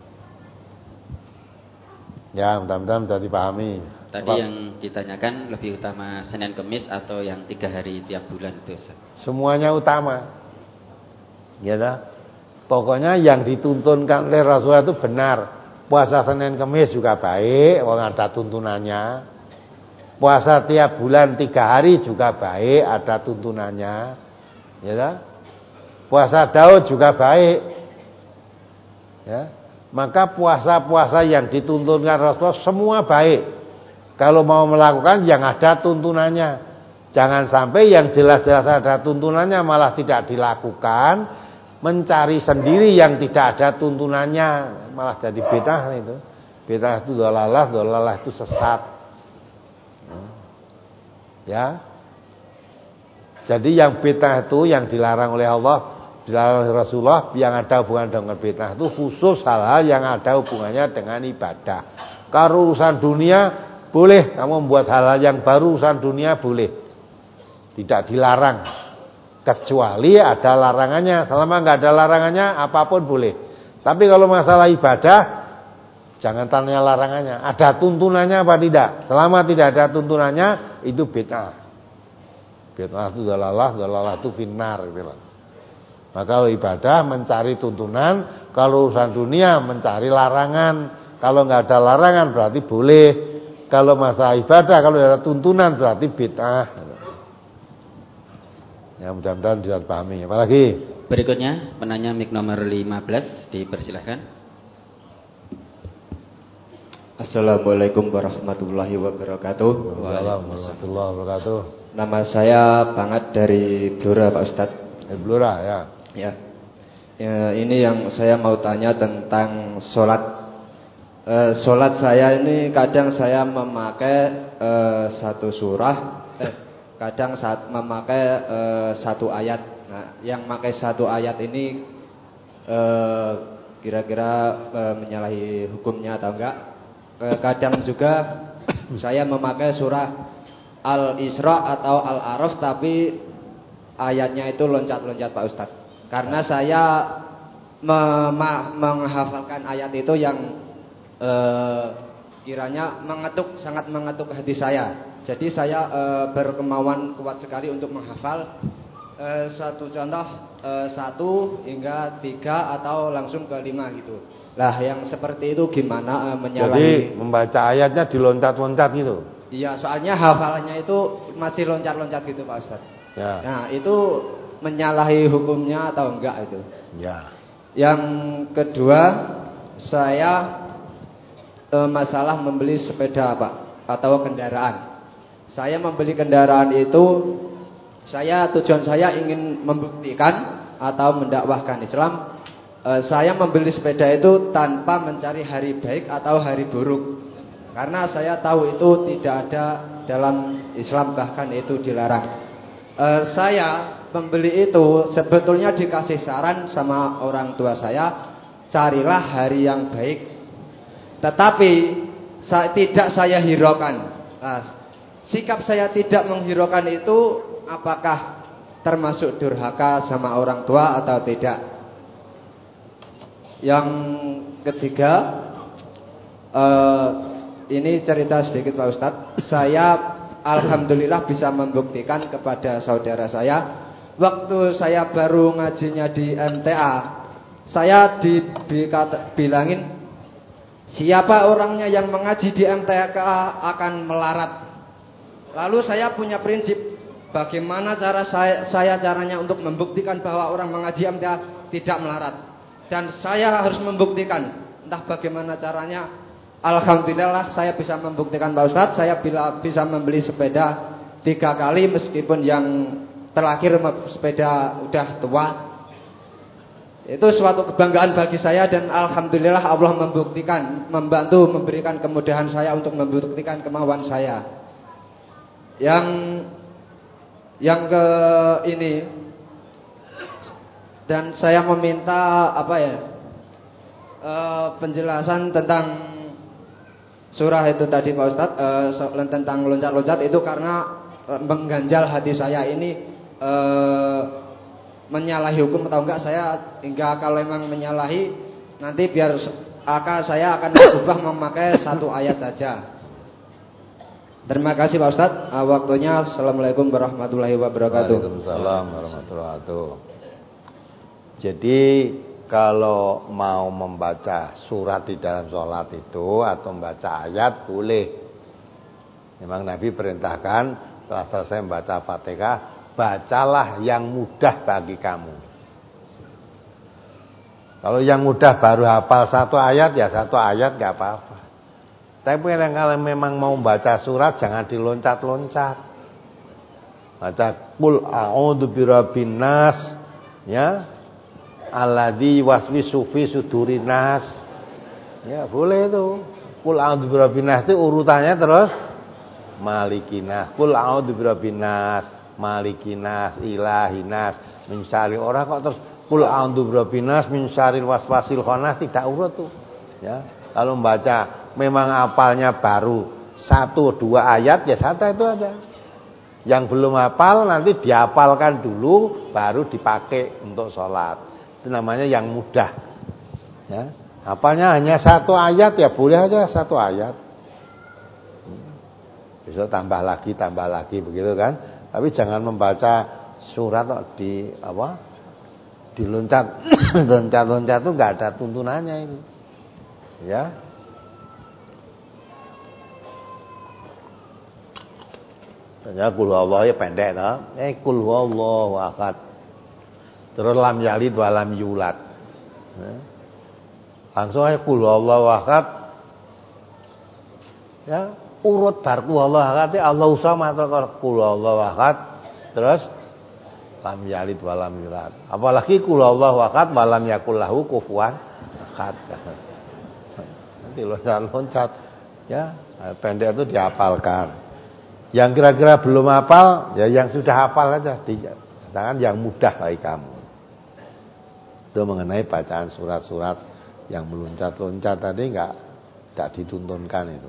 Ya, mudah-mudahan bisa dipahami. Tadi Apa? Yang ditanyakan lebih utama Senin Kemis atau yang tiga hari tiap bulan itu? Semuanya utama. Ya dah. Pokoknya yang dituntunkan oleh Rasulullah itu benar. Puasa Senin Kemis juga baik, wong ada tuntunannya. Puasa tiap bulan tiga hari juga baik, ada tuntunannya. Ya dah. Puasa Daud juga baik. Ya. Maka puasa-puasa yang dituntunkan Rasulullah semua baik. Kalau mau melakukan yang ada tuntunannya. Jangan sampai yang jelas-jelas ada tuntunannya malah tidak dilakukan, mencari sendiri yang tidak ada tuntunannya, malah jadi bid'ah itu. Bid'ah itu dolalah, dolalah itu sesat. Ya. Jadi yang bid'ah itu yang dilarang oleh Allah, dilarang oleh Rasulullah, yang ada hubungan dengan bid'ah itu khusus hal-hal yang ada hubungannya dengan ibadah. Kalau urusan dunia boleh kamu membuat hal-hal yang baru, urusan dunia boleh, tidak dilarang, kecuali ada larangannya. Selama nggak ada larangannya apapun boleh. Tapi kalau masalah ibadah jangan tanya larangannya, ada tuntunannya apa tidak. Selama tidak ada tuntunannya itu bid'ah. Bid'ah itu dalalah, dalalah itu finnar gitu. Maka kalau ibadah mencari tuntunan, kalau urusan dunia mencari larangan. Kalau nggak ada larangan berarti boleh. Kalau masalah ibadah kalau ada tuntunan berarti bid'ah. Ya mudah-mudahan bisa dipahami. Apalagi? Berikutnya penanya mic nomor lima belas, dipersilahkan. Assalamualaikum warahmatullahi wabarakatuh. Waalaikumsalam warahmatullahi wabarakatuh. Nama saya Bangat dari Blora, Pak Ustadz. Dari Blora ya. Ya. Ya, ini yang saya mau tanya tentang sholat. E, sholat saya ini kadang saya memakai e, satu surah, eh, kadang saat memakai e, satu ayat. Nah, yang memakai satu ayat ini e, kira-kira e, menyalahi hukumnya atau enggak? E, kadang juga saya memakai surah Al-Isra atau Al-A'raf tapi ayatnya itu loncat-loncat Pak Ustadz. Karena saya mem- menghafalkan ayat itu yang eh, kiranya mengetuk, sangat mengetuk hati saya. Jadi saya eh, berkemauan kuat sekali untuk menghafal eh, satu contoh eh, satu hingga tiga atau langsung ke lima gitu. Lah yang seperti itu gimana eh, menyalahi? Jadi membaca ayatnya diloncat-loncat gitu. Iya, soalnya hafalannya itu masih loncat-loncat gitu Pak Ustadz. Ya. Nah itu menyalahi hukumnya atau enggak itu? Ya. Yang kedua, saya e, masalah membeli sepeda Pak atau kendaraan. Saya membeli kendaraan itu, saya tujuan saya ingin membuktikan atau mendakwahkan Islam. E, saya membeli sepeda itu tanpa mencari hari baik atau hari buruk. Karena saya tahu itu tidak ada dalam Islam, bahkan itu dilarang. E, saya pembeli itu sebetulnya dikasih saran sama orang tua saya, carilah hari yang baik. Tetapi saya, tidak saya hiraukan. Nah, sikap saya tidak menghiraukan itu apakah termasuk durhaka sama orang tua atau tidak? Yang ketiga, eh, ini cerita sedikit Pak Ustadz. Saya alhamdulillah bisa membuktikan kepada saudara saya. Waktu saya baru ngajinya di M T A, saya dibilangin siapa orangnya yang mengaji di M T A akan melarat. Lalu saya punya prinsip, bagaimana cara saya, saya caranya untuk membuktikan bahwa orang mengaji M T A tidak melarat. Dan saya harus membuktikan, entah bagaimana caranya. Alhamdulillah saya bisa membuktikan Pak Ustadz. Saya bila bisa membeli sepeda tiga kali meskipun yang terakhir sepeda udah tua. Itu suatu kebanggaan bagi saya dan alhamdulillah Allah membuktikan, membantu memberikan kemudahan saya untuk membuktikan kemauan saya. Yang yang ke ini, dan saya meminta apa ya? Uh, penjelasan tentang surah itu tadi Pak Ustadz, uh, tentang loncat-loncat itu karena uh, mengganjal hati saya ini. Uh, menyalahi hukum atau enggak saya, hingga kalau memang menyalahi nanti biar akal saya akan berubah memakai satu ayat saja. Terima kasih Pak Ustadz, waktunya. Assalamualaikum warahmatullahi wabarakatuh. Waalaikumsalam warahmatullahi wabarakatuh. Jadi kalau mau membaca surat di dalam sholat itu atau membaca ayat boleh. Memang Nabi perintahkan setelah selesai membaca Fatihah, bacalah yang mudah bagi kamu. Kalau yang mudah baru hafal satu ayat, ya satu ayat gak apa-apa. Tapi kalau memang mau baca surat jangan diloncat-loncat. Baca qul a'udzu birabbin nas, ya, alladzi waswisu fi sudurin nas. Ya, boleh itu. Qul a'udzu birabbin nas itu urutannya terus malikinas. Qul a'udzu birabbin nas, malikinas, ilahinas, min syarri, orang kok terus qul a'udzu birabbin nas min syarril waswasil khannas, tidak urut tuh. Ya, kalau membaca memang apalnya baru satu dua ayat, ya satu itu aja. Yang belum hafal nanti dihafalkan dulu baru dipakai untuk sholat. Itu namanya yang mudah. Ya, hafalnya hanya satu ayat ya boleh aja satu ayat. Besok tambah lagi, tambah lagi begitu kan. Tapi jangan membaca surat kok di apa? Diloncat, loncat-loncat itu enggak ada tuntunannya itu. Ya. Ya kul huwallahu ya pendek toh. Eh kul huwallahu ahad. Terus lam yalid wa lam yulad. Ya. Langsung aja kul huwallahu ahad. Ya, urut bar kul huwallahu ahad, Allahu samad atau kul huwallahu ahad. Terus lam yalid wa lam yulad. Apalagi kul huwallahu ahad wa lam yakul lahu kufuwan ahad. Nanti loncat-loncat ya, pendek itu dihafalkan. Yang kira-kira belum hafal, ya yang sudah hafal aja, sedangkan yang mudah bagi kamu. Itu mengenai bacaan surat-surat yang meloncat-loncat tadi enggak enggak dituntunkan itu.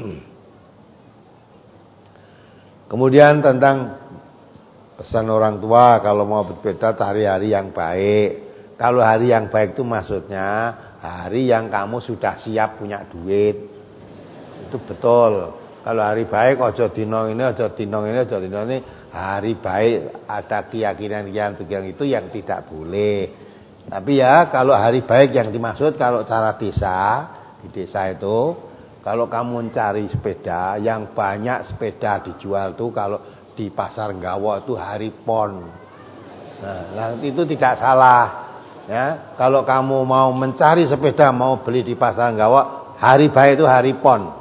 Kemudian tentang pesan orang tua kalau mau bersepeda cari hari yang baik. Kalau hari yang baik itu maksudnya hari yang kamu sudah siap punya duit. Itu betul. Kalau hari baik ojo dino ini, ojo dino ini, ojo dino ini. Hari baik ada keyakinan-keyakinan itu yang tidak boleh. Tapi ya kalau hari baik yang dimaksud kalau cara desa, di desa itu kalau kamu mencari sepeda yang banyak sepeda dijual tuh kalau di pasar Nggawa itu hari pon. Nah, nah itu tidak salah. Ya, kalau kamu mau mencari sepeda mau beli di pasar Nggawa, hari baik itu hari pon.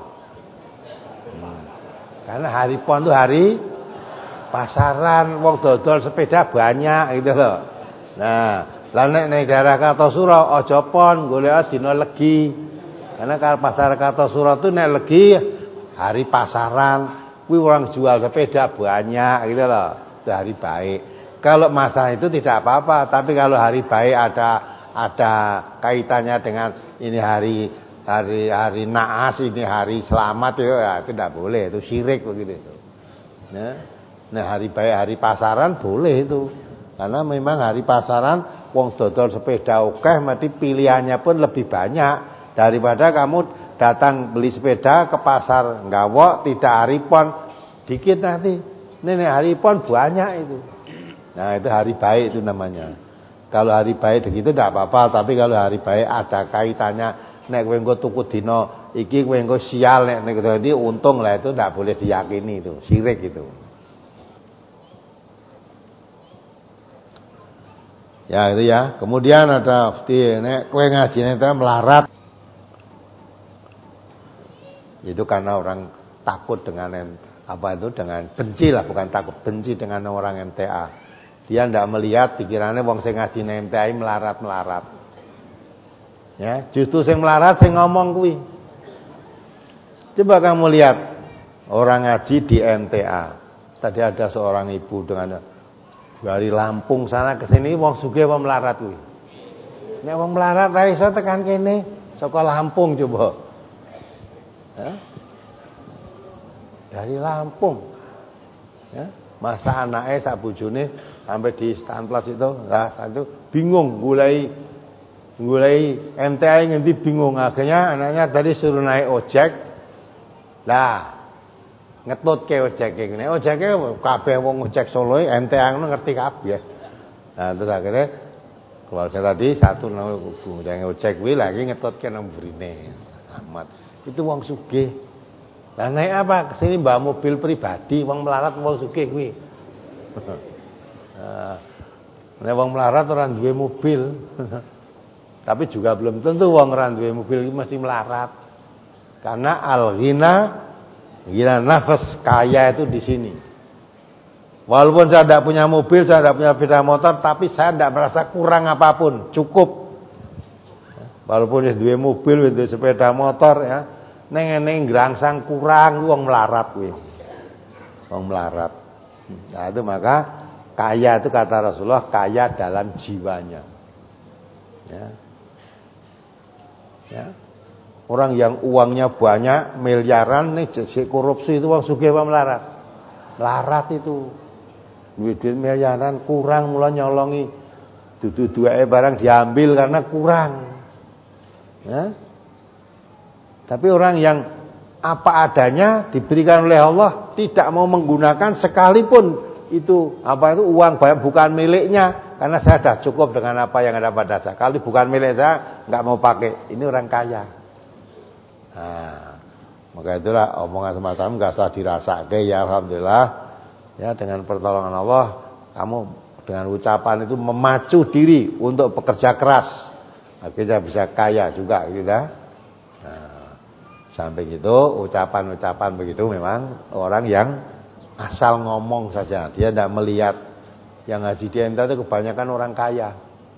Karena hari pon itu hari pasaran, wong dodol sepeda banyak gitu loh. Nah, lah nek ning daerah Kartosuro aja pon, golek dina legi. Karena kalau pasar Kartosuro itu nek legi hari pasaran, kuwi orang jual sepeda banyak gitu loh. Itu hari baik. Kalau masa itu tidak apa-apa, tapi kalau hari baik ada ada kaitannya dengan ini hari Hari hari naas, ini hari selamat itu ya itu tidak boleh, itu syirik begitu itu. Nah, nah hari baik hari pasaran boleh itu. Karena memang hari pasaran wong dodol sepeda akeh, mesti pilihannya pun lebih banyak daripada kamu datang beli sepeda ke pasar Nggawa tidak hari pon dikit nanti. Ini hari pon banyak itu. Nah, itu hari baik itu namanya. Kalau hari baik begitu tidak apa-apa, tapi kalau hari baik ada kaitannya nek kowe engko tuku dina iki kowe engko sial nek nek iki untung lah, itu ndak boleh diyakini, itu syirik itu. Ya itu ya. Kemudian ada mesti nek kowe ngajine itu melarat. Itu karena orang takut dengan apa itu dengan benci lah, bukan takut, benci dengan orang M T A. Dia ndak melihat pikirannya wong sing ngaji M T A melarat-melarat. Ya, justru sing melarat sing ngomong kuwi. Coba kamu lihat orang ngaji di M T A. Tadi ada seorang ibu dengan dari Lampung sana ke sini wong sugih apa melarat kuwi. Nek wong melarat ra iso tekan kene, saka Lampung coba. Ya. Dari Lampung. Ya, masa anaknya sak bojone sampai di Stanplas itu, lah itu bingung gulai gulai M T A ngendi bingung, akhirnya anaknya tadi suruh naik ojek. Lah ngetut ke ojek ngene. Ojeke kabeh wong ojek Solo M T A ngono ngerti kabeh. Nah, terus akhirnya keluarga tadi satu nang ngundang ojek kuwi lagi ngetutke nang burine. Amat. Itu wong sugih. Lah naik apa? Kesini bawa mobil pribadi, wong melarat wong sugih kuwi. Nah, nek wong melarat ora duwe mobil. Tapi juga belum tentu wong ora duwe mobil iki mesti melarat. Karena al-ghina, gila nafas kaya itu di sini. Walaupun saya tidak punya mobil, saya tidak punya sepeda motor, tapi saya tidak merasa kurang apapun, cukup. Walaupun ya duwe mobil, duwe sepeda motor, ya, neng-neng grangsang kurang, wong melarat, wih, wong melarat. Nah itu maka kaya itu kata Rasulullah kaya dalam jiwanya. Ya, ya. Orang yang uangnya banyak miliaran nih jadi korupsi itu uang sugih apa melarat? Melarat itu. Duit miliaran kurang mulai nyolongi. Dudu dua barang diambil karena kurang. Ya. Tapi orang yang apa adanya diberikan oleh Allah tidak mau menggunakan sekalipun itu apa itu uang banyak bukan miliknya karena saya sudah cukup dengan apa yang ada pada saya. Kalau bukan milik saya nggak mau pakai. Ini orang kaya. Nah, maka itulah omongan semacam enggak usah dirasake ya alhamdulillah. Ya dengan pertolongan Allah kamu dengan ucapan itu memacu diri untuk bekerja keras. Akhirnya bisa kaya juga gitu dah. Nah, sampai gitu ucapan-ucapan begitu memang orang yang asal ngomong saja. Dia tidak melihat yang ngaji di M T A itu kebanyakan orang kaya.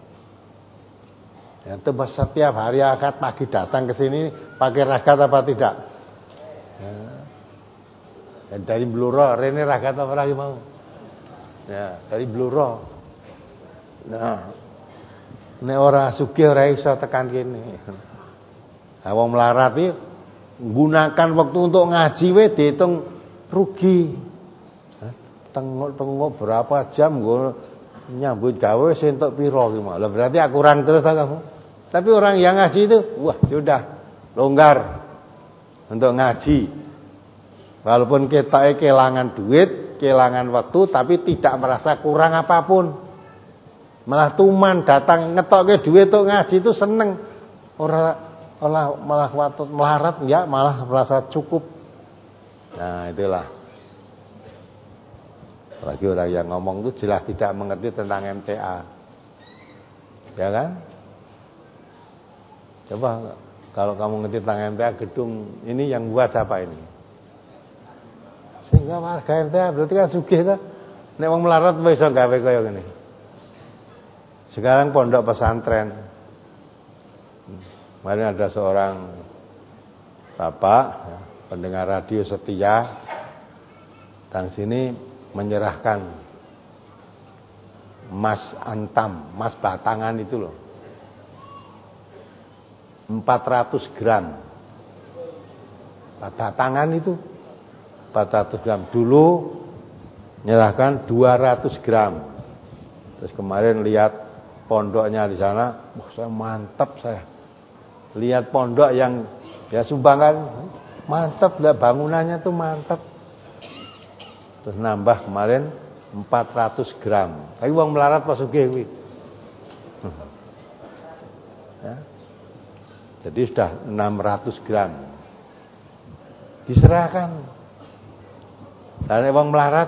Ya, itu setiap hari akad pagi datang ke sini pakai ragat apa tidak? Ya. Dan dari Bluro, Rene ragat apa lagi mau? Ya, dari Bluro. Nah, nek ora sugih ora iso tekan kene. Nah, wong melarat iki gunakan waktu untuk ngaji we dihitung rugi. Tengok-tengok berapa jam gue nyambut gawe sentok piro ki mau. Lah berarti aku kurang terus ta kamu? Tapi orang yang ngaji itu, wah sudah longgar untuk ngaji. Walaupun kita kehilangan duit, kehilangan waktu, tapi tidak merasa kurang apapun. Malah tuman datang ngetokke duit untuk ngaji itu seneng. Orang malah malah waktu melarat ya malah merasa cukup. Nah itulah. Lagi orang yang ngomong itu jelas tidak mengerti tentang M T A. Ya kan? Coba kalau kamu ngerti tentang M T A gedung ini yang buat siapa ini? Sehingga warga M T A berarti kan sugih ta. Nek wong melarat wis iso gawe kaya ngene. Sekarang pondok pesantren. Kemarin ada seorang bapak ya, pendengar radio setia tang sini menyerahkan emas antam, emas batangan itu loh. empat ratus gram. Batangan itu empat ratus gram. Dulu menyerahkan dua ratus gram. Terus kemarin lihat pondoknya di sana, wah saya mantap saya. Lihat pondok yang ya sumbangan mantap, lihat bangunannya tuh mantap. Terus nambah kemarin empat ratus gram. Tapi uang melarat pas sugih kuwi. Ya. Jadi sudah enam ratus gram. Diserahkan. Dan uang melarat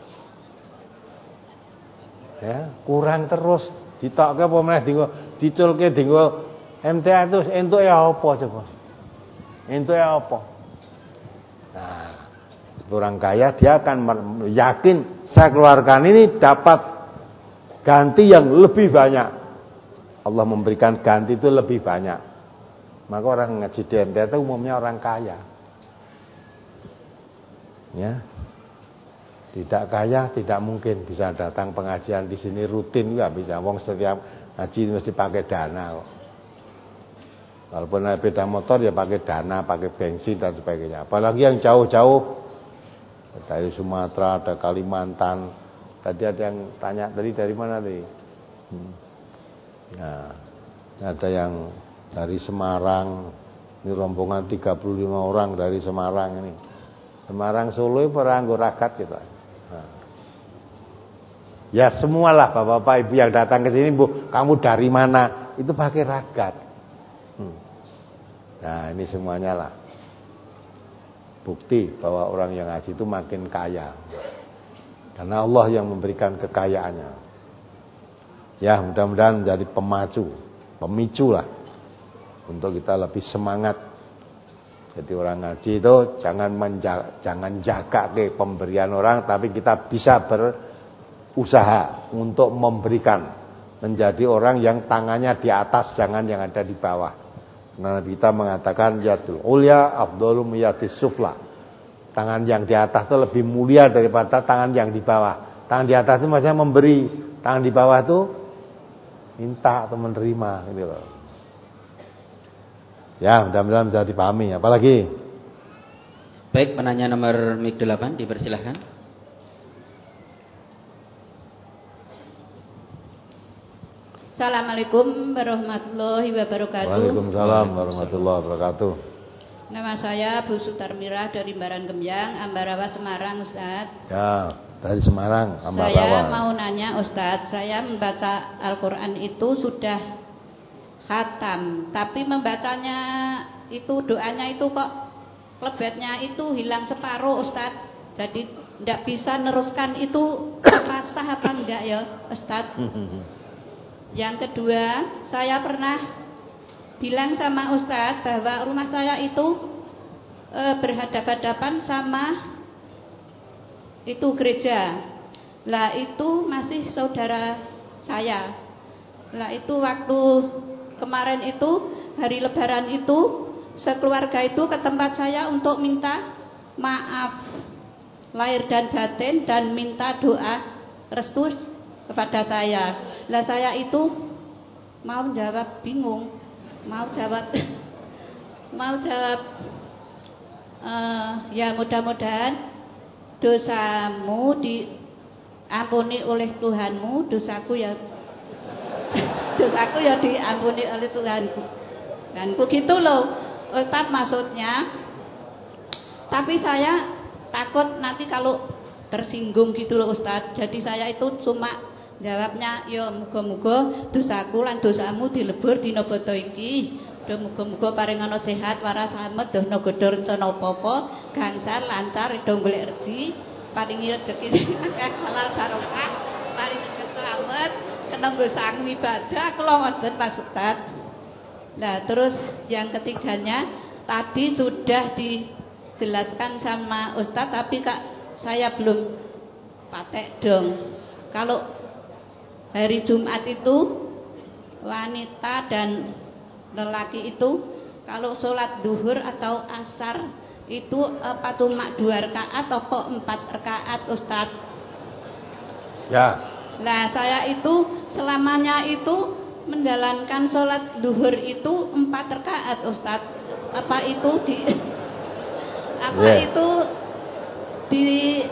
ya, kurang terus. Ditokke apa meneh dienggo diculke dienggo M T A itu entuk ya apa coba? Entuk ya apa? Nah, orang kaya dia akan yakin saya keluarkan ini dapat ganti yang lebih banyak. Allah memberikan ganti itu lebih banyak. Maka orang ngaji di M T itu umumnya orang kaya. Ya. Tidak kaya tidak mungkin bisa datang pengajian di sini rutin, nggak bisa. Wong setiap ngaji mesti pakai dana kok. Walaupun naik sepeda motor ya pakai dana, pakai bensin dan sebagainya. Apalagi yang jauh-jauh dari Sumatera, ada Kalimantan. Tadi ada yang tanya tadi dari mana tadi? Hmm. Nah, ada yang dari Semarang. Ini rombongan tiga puluh lima orang dari Semarang ini. Semarang Solo para nggo ragat kita. Nah. Ya semualah bapak-bapak ibu yang datang ke sini, Bu, kamu dari mana? Itu pakai ragat. Hmm. Nah, ini semuanya lah bukti bahwa orang yang ngaji itu makin kaya. Karena Allah yang memberikan kekayaannya. Ya, mudah-mudahan menjadi pemacu, pemicu lah untuk kita lebih semangat. Jadi orang ngaji itu jangan menjaga, jangan jaga ke pemberian orang, tapi kita bisa berusaha untuk memberikan, menjadi orang yang tangannya di atas, jangan yang ada di bawah. Karena Nabi kita mengatakan yadul ulya afdhalu min yadis sufla. Tangan yang di atas itu lebih mulia daripada tangan yang di bawah. Tangan di atas itu maksudnya memberi, tangan di bawah itu minta atau menerima gitu loh. Ya, mudah-mudahan bisa dipahami. Apalagi? Baik, penanya nomor mic delapan dipersilahkan. Assalamualaikum warahmatullahi wabarakatuh. Waalaikumsalam warahmatullahi wabarakatuh. Nama saya Bu Sutarmirah dari Baran Gemjang, Ambarawa, Semarang, Ustaz. Ya, dari Semarang, Ambarawa. Saya mau nanya Ustaz, saya membaca Al-Quran itu sudah khatam, tapi membacanya itu doanya itu kok lebetnya itu hilang separuh Ustaz. Jadi tidak bisa neruskan itu apa sah apa enggak ya Ustaz. Yang kedua, saya pernah bilang sama Ustaz bahwa rumah saya itu e, berhadapan-hadapan sama itu gereja. Lah itu masih saudara saya. Lah itu waktu kemarin itu hari Lebaran itu sekeluarga itu ke tempat saya untuk minta maaf lahir dan batin dan minta doa restu kepada saya. Lah saya itu mau jawab bingung, mau jawab mau jawab uh, ya mudah-mudahan dosamu diampuni oleh Tuhanmu, dosaku ya dosaku ya diampuni oleh Tuhanku. Dan begitu loh Ustaz maksudnya. Tapi saya takut nanti kalau tersinggung gitu loh Ustaz. Jadi saya itu cuma jawabnya ya muga-muga dosaku lan dosamu dilebur dina bata iki. Muga-muga paringana sehat waras slamet doh nagadha rencana apa-apa, gangsal lancar do golek rezeki, paringi rezeki akeh halal barokah, paringi selamat, kenanggo sang ibadah kula ngoten Mas Ustaz. Nah, terus yang ketiganya tadi sudah dijelaskan sama Ustaz tapi Kak saya belum patek dong. Kalau hari Jumat itu wanita dan lelaki itu kalau sholat duhur atau asar itu apa tuh mak dua rakaat atau empat rakaat Ustaz? Ya. Nah saya itu selamanya itu menjalankan sholat duhur itu empat rakaat Ustaz. Apa itu di apa yeah. itu di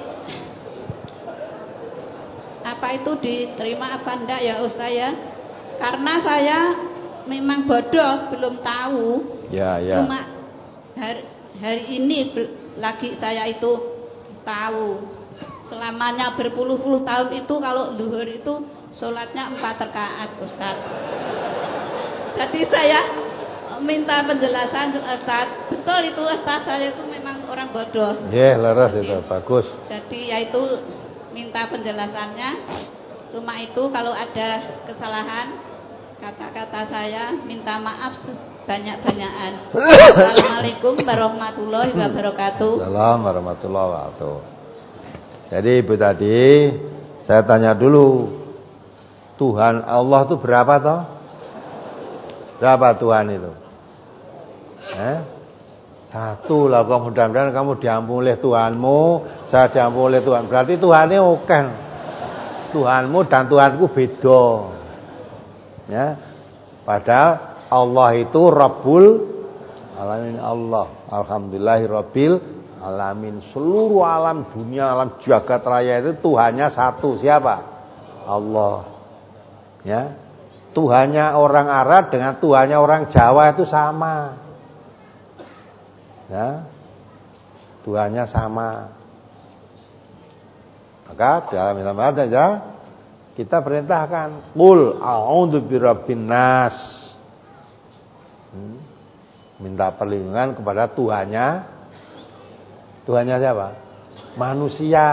apa itu diterima apa enggak ya Ustaz ya? Karena saya memang bodoh belum tahu. Ya, ya. Cuma hari, hari ini lagi saya itu tahu. Selamanya berpuluh-puluh tahun itu kalau zuhur itu sholatnya empat rakaat Ustaz. Jadi saya minta penjelasan Ustaz. Betul itu Ustaz, saya itu memang orang bodoh. Iya, yeah, leres itu bagus. Jadi yaitu minta penjelasannya. Cuma itu kalau ada kesalahan kata-kata saya minta maaf banyak-banyakan. Assalamualaikum warahmatullahi wabarakatuh. Assalamualaikum warahmatullahi wabarakatuh. Jadi Ibu tadi saya tanya dulu, Tuhan Allah itu berapa toh? Berapa Tuhan itu? Eh? Satu lah. Kok mudah-mudahan kamu diampuni oleh Tuhanmu, saya diampuni oleh Tuhan. Berarti Tuhannya oke. Tuhanmu dan Tuhanku beda. Ya. Padahal Allah itu Rabbul Alamin. Allah Alhamdulillahi Rabbil Alamin. Seluruh alam dunia, alam jagat raya itu Tuhannya satu. Siapa? Allah. Ya. Tuhannya orang Arab dengan Tuhannya orang Jawa itu sama. Ya. Tuhannya sama. Maka dalam Islam ada kita perintahkan qul a'udzu birabbin nas. Hmm. Minta perlindungan kepada Tuhannya. Tuhannya siapa? Manusia.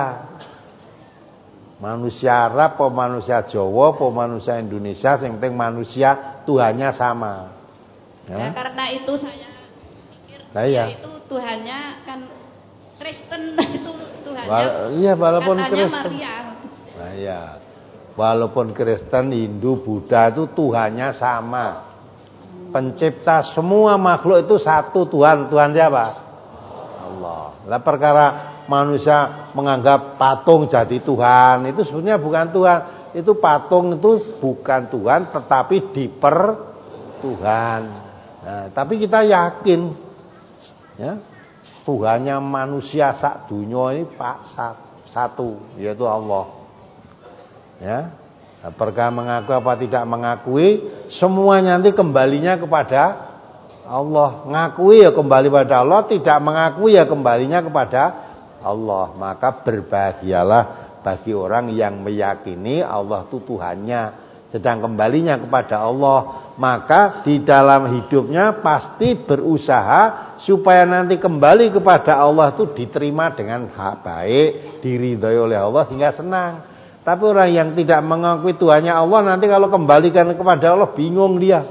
Manusia Arab, po manusia Jawa, po manusia Indonesia, yang penting manusia Tuhannya sama. Ya, ya karena itu saya pikir nah, iya. itu Tuhannya kan Kristen itu Tuhannya. Wal iya walaupun Kristen. Maria. Nah iya. Walaupun Kristen, Hindu, Buddha itu Tuhannya sama. Pencipta semua makhluk itu satu Tuhan. Tuhan siapa? Allah. Lah perkara manusia menganggap patung jadi Tuhan, itu sebenarnya bukan Tuhan. Itu patung itu bukan Tuhan, tetapi diper Tuhan. Nah, tapi kita yakin, ya, Tuhannya manusia sak dunia ini pak satu, yaitu Allah. Ya, nah, perkara mengaku apa tidak mengakui, semuanya nanti kembalinya kepada Allah. Ngakui ya kembali pada Allah, tidak mengakui ya kembalinya kepada Allah. Maka berbahagialah bagi orang yang meyakini Allah itu Tuhannya, sedang kembalinya kepada Allah. Maka di dalam hidupnya pasti berusaha supaya nanti kembali kepada Allah itu diterima dengan hak baik, diridhoi oleh Allah hingga senang. Tapi orang yang tidak mengakui Tuhannya Allah, nanti kalau kembalikan kepada Allah bingung dia.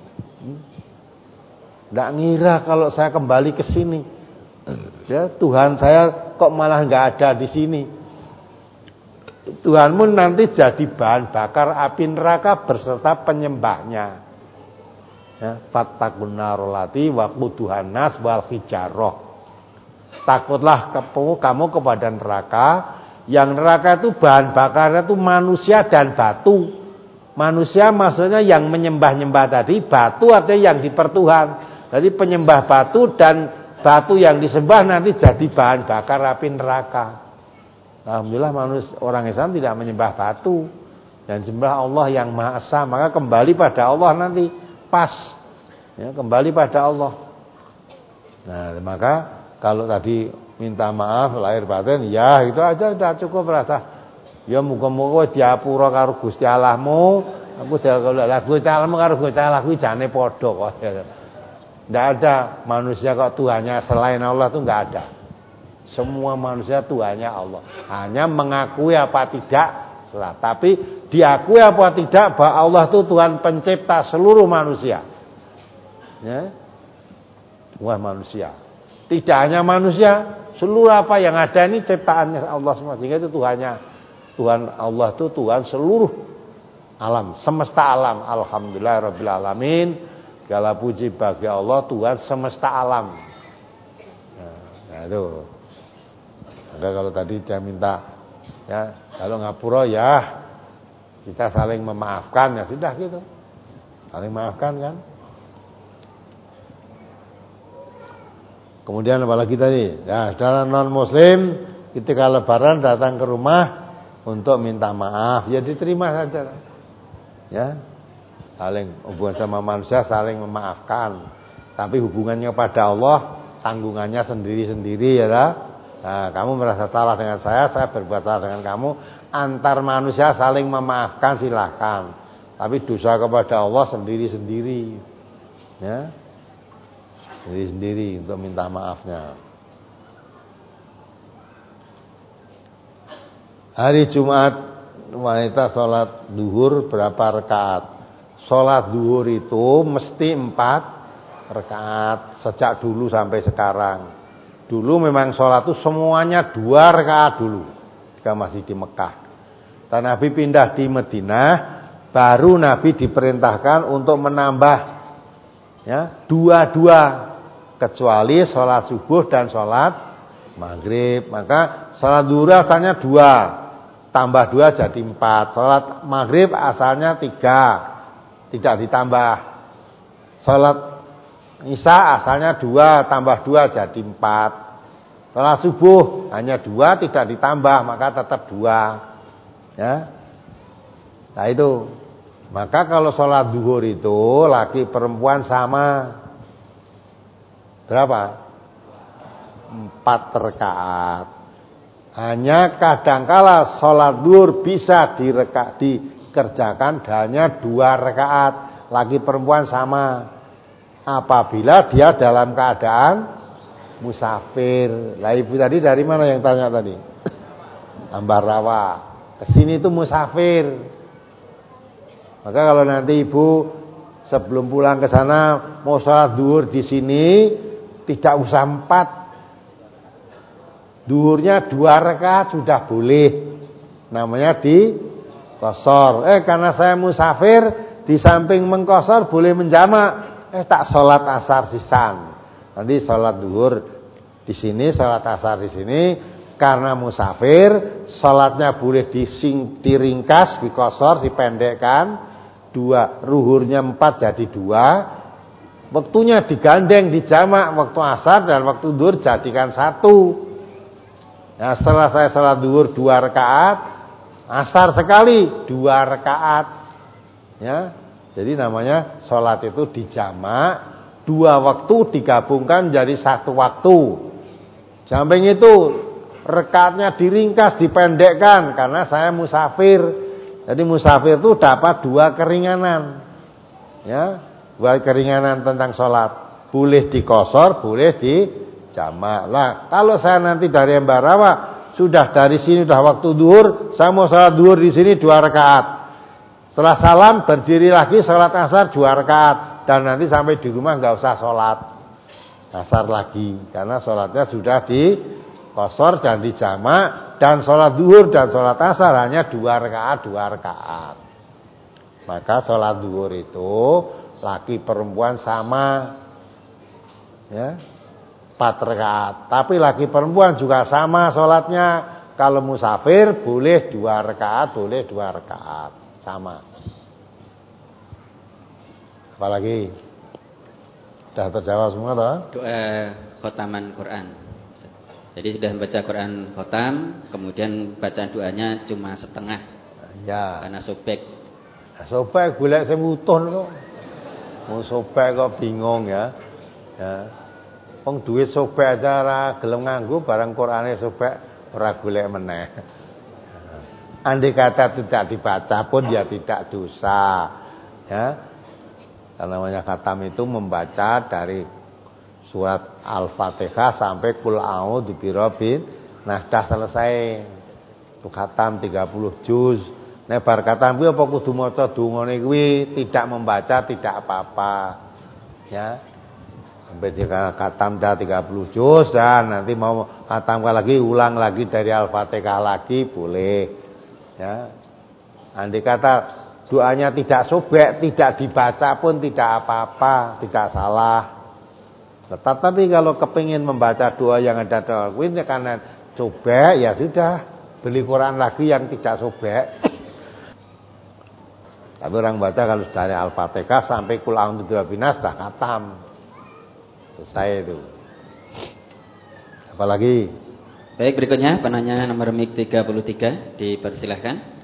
Tidak ngira kalau saya kembali ke sini, ya Tuhan saya kok malah nggak ada di sini. Tuhanmu nanti jadi bahan bakar api neraka beserta penyembahnya. Ya, fattaqun narolati waquduhan nas wal hijarah. Takutlah kamu kepada neraka, yang neraka itu bahan bakarnya itu manusia dan batu. Manusia maksudnya yang menyembah-nyembah tadi, batu artinya yang dipertuhan. Jadi penyembah batu dan batu yang disembah nanti jadi bahan bakar api neraka. Alhamdulillah manusia orang Islam tidak menyembah batu dan sembah Allah yang Maha Esa, maka kembali pada Allah nanti pas. Ya, kembali pada Allah. Nah, maka kalau tadi minta maaf lahir batin, ya itu aja sudah cukup rasa. Ya muga-muga diapura karo Gusti Allahmu, aku kalau lagu Gusti Allahmu karo Gusti Allah kuwi jane padha kok. Tidak ada manusia kok Tuhannya selain Allah itu enggak ada. Semua manusia Tuhannya Allah. Hanya mengakui apa tidak salah. Tapi diakui apa tidak bahwa Allah itu Tuhan pencipta seluruh manusia. Ya. Semua manusia. Tidak hanya manusia, seluruh apa yang ada ini ciptaannya Allah semua. Sehingga itu Tuhannya. Tuhan Allah itu Tuhan seluruh alam, semesta alam. Alhamdulillahirabbil alamin. Segala puji bagi Allah Tuhan semesta alam. Nah, nah itu. Maka kalau tadi dia minta, ya kalau ngapura ya kita saling memaafkan, ya sudah gitu, saling maafkan kan. Kemudian apalagi tadi, ya saudara non Muslim ketika Lebaran datang ke rumah untuk minta maaf, ya diterima saja, ya saling hubungan sama manusia saling memaafkan, tapi hubungannya pada Allah tanggungannya sendiri-sendiri ya lah. Nah, kamu merasa salah dengan saya, saya berbuat salah dengan kamu. Antar manusia saling memaafkan silahkan. Tapi dosa kepada Allah sendiri-sendiri. Ya, sendiri-sendiri untuk minta maafnya. Hari Jumat wanita sholat duhur berapa rakaat? Sholat duhur itu mesti empat rakaat sejak dulu sampai sekarang. Dulu memang sholat itu semuanya dua rakaat dulu, jika masih di Mekah. Dan Nabi pindah di Madinah, baru Nabi diperintahkan untuk menambah ya dua-dua, kecuali sholat subuh dan sholat maghrib. Maka sholat duhur asalnya dua, tambah dua jadi empat. Sholat maghrib asalnya tiga, tidak ditambah. Sholat isya asalnya dua, tambah dua jadi empat. Sholat subuh hanya dua, tidak ditambah, maka tetap dua. Ya, nah itu. Maka kalau sholat duhur itu laki perempuan sama berapa? Empat rakaat. Hanya kadangkala sholat duhur bisa direka, dikerjakan hanya dua rakaat. Laki perempuan sama. Apabila dia dalam keadaan musafir. Lah ibu tadi dari mana yang tanya tadi? Ambarawa. Kesini itu musafir. Maka kalau nanti ibu sebelum pulang ke sana mau sholat duhur di sini, tidak usah empat, duhurnya dua rakaat sudah boleh. Namanya di kosor. Eh karena saya musafir, di samping mengkosor boleh menjamak. Eh tak sholat asar sisan. Nanti sholat duhur di sini, sholat asar di sini. Karena musafir, sholatnya boleh dising, diringkas, dikosor, dipendekkan. Dua, ruhurnya empat jadi dua, waktunya digandeng, dijamak, waktu asar dan waktu duhur jadikan satu. Nah setelah saya sholat duhur dua rakaat, asar sekali dua rakaat, ya. Jadi namanya sholat itu dijamak, dua waktu digabungkan jadi satu waktu. Samping itu rakaatnya diringkas, dipendekkan karena saya musafir. Jadi musafir itu dapat dua keringanan, ya, dua keringanan tentang sholat. Boleh dikosor, boleh dijamak. Lah, kalau saya nanti dari Ambarawa sudah dari sini sudah waktu duhur, saya mau sholat duhur di sini dua rakaat. Setelah salam berdiri lagi sholat asar dua rakaat dan nanti sampai di rumah nggak usah sholat asar lagi karena sholatnya sudah dikosor dan dijamak. Dan sholat duhur dan sholat asar hanya dua rakaat, dua rakaat. Maka sholat duhur itu laki perempuan sama, ya, empat rakaat. Tapi laki perempuan juga sama sholatnya. Kalau musafir boleh dua rakaat, boleh dua rakaat, sama. Apalagi sudah terjawab semua toh? Doa khotaman Quran. Jadi sudah membaca Quran khotam, kemudian bacaan doanya cuma setengah. Ya. Karena sobek. Nah, sobek golek sing utuh kok. Mau sobek kok bingung ya. Ya. Wong duit sobek aja ora gelem nganggo, barang Qurane sobek ora golek meneh. Andai kata tidak dibaca pun ya tidak dosa. Ya. Karena namanya khatam itu membaca dari surat Al-Fatihah sampai Qul a'udzu birabbin nas, dah selesai. Itu khatam tiga puluh juz. Nek bar khatam kuwi apa kudu maca dungane kuwi, tidak membaca tidak apa-apa. Ya. Sampai dia khatam dah tiga puluh juz dan nanti mau khatam lagi, ulang lagi dari Al-Fatihah lagi boleh. Ya. Andai kata doanya tidak sobek, tidak dibaca pun tidak apa-apa, tidak salah. Tetapi kalau kepingin membaca doa yang ada doa ini karena sobek, ya sudah beli Quran lagi yang tidak sobek. Tapi orang baca kalau dari Al-Fatihah sampai Qul a'udzu birabbin nas dah khatam. Selesai itu. Apalagi? Baik, berikutnya penanya nomor mic tiga puluh tiga dipersilahkan.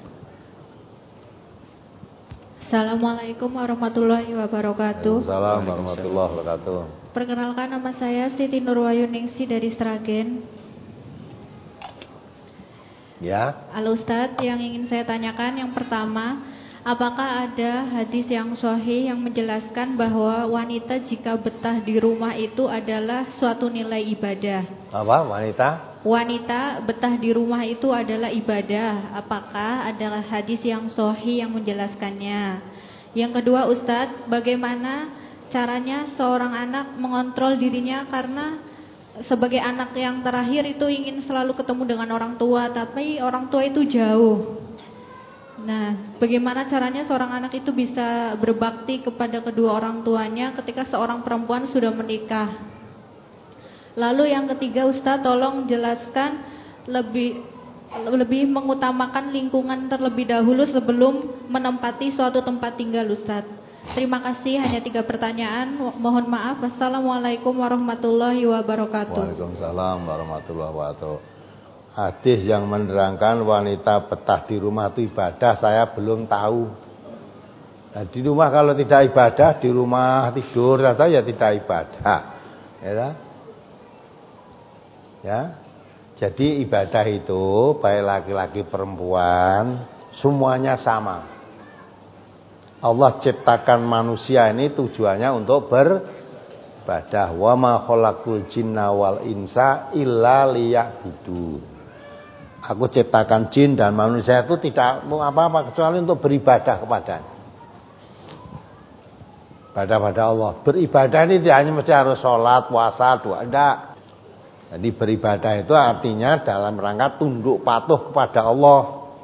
Assalamualaikum warahmatullahi wabarakatuh. Waalaikumsalam warahmatullahi wabarakatuh. Perkenalkan, nama saya Siti Nurwayu Ningsi dari Sragen. Ya. Halo Ustadz, yang ingin saya tanyakan yang pertama, apakah ada hadis yang sahih yang menjelaskan bahwa wanita jika betah di rumah itu adalah suatu nilai ibadah? Apa wanita? Wanita betah di rumah itu adalah ibadah. Apakah ada hadis yang sahih yang menjelaskannya? Yang kedua Ustadz, bagaimana caranya seorang anak mengontrol dirinya karena sebagai anak yang terakhir itu ingin selalu ketemu dengan orang tua, tapi orang tua itu jauh. Nah, bagaimana caranya seorang anak itu bisa berbakti kepada kedua orang tuanya ketika seorang perempuan sudah menikah? Lalu yang ketiga, Ustaz, tolong jelaskan lebih lebih mengutamakan lingkungan terlebih dahulu sebelum menempati suatu tempat tinggal, Ustaz. Terima kasih, hanya tiga pertanyaan. Mohon maaf. Wassalamualaikum warahmatullahi wabarakatuh. Waalaikumsalam warahmatullahi wabarakatuh. Hadis yang menerangkan wanita betah di rumah itu ibadah, saya belum tahu. Nah, di rumah kalau tidak ibadah, di rumah tidur saja ya tidak ibadah. Ya, ya. Jadi ibadah itu baik laki-laki perempuan semuanya sama. Allah ciptakan manusia ini tujuannya untuk beribadah. Wa ma khalaqul jinna wal insa illa liya'budun. Aku ciptakan jin dan manusia itu tidak mau apa-apa kecuali untuk beribadah kepadanya. Ibadah pada Allah. Beribadah ini tidak hanya mesti harus sholat, puasa, doa, enggak. Jadi beribadah itu artinya dalam rangka tunduk patuh kepada Allah.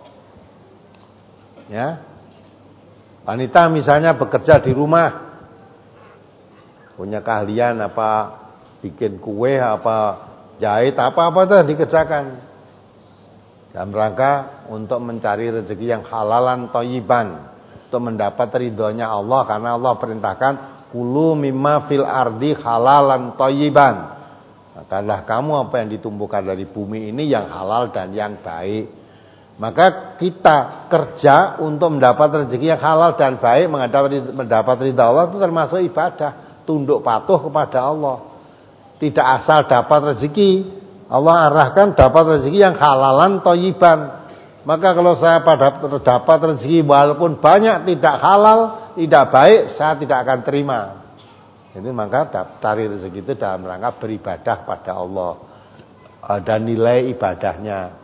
Ya. Wanita misalnya bekerja di rumah, punya keahlian apa bikin kue, apa jahit, apa-apa itu dikerjakan dalam rangka untuk mencari rezeki yang halalan thayyiban, untuk mendapat ridhonya Allah, karena Allah perintahkan kulu mimma fil ardi halalan thayyiban. Makanlah kamu apa yang ditumbuhkan dari bumi ini yang halal dan yang baik. Maka kita kerja untuk mendapat rezeki yang halal dan baik, mendapat ridha Allah, itu termasuk ibadah, tunduk patuh kepada Allah. Tidak asal dapat rezeki, Allah arahkan dapat rezeki yang halalan thayyiban. Maka kalau saya pada dapat rezeki walaupun banyak tidak halal, tidak baik, saya tidak akan terima. Jadi maka cari rezeki itu dalam rangka beribadah pada Allah, dan nilai ibadahnya.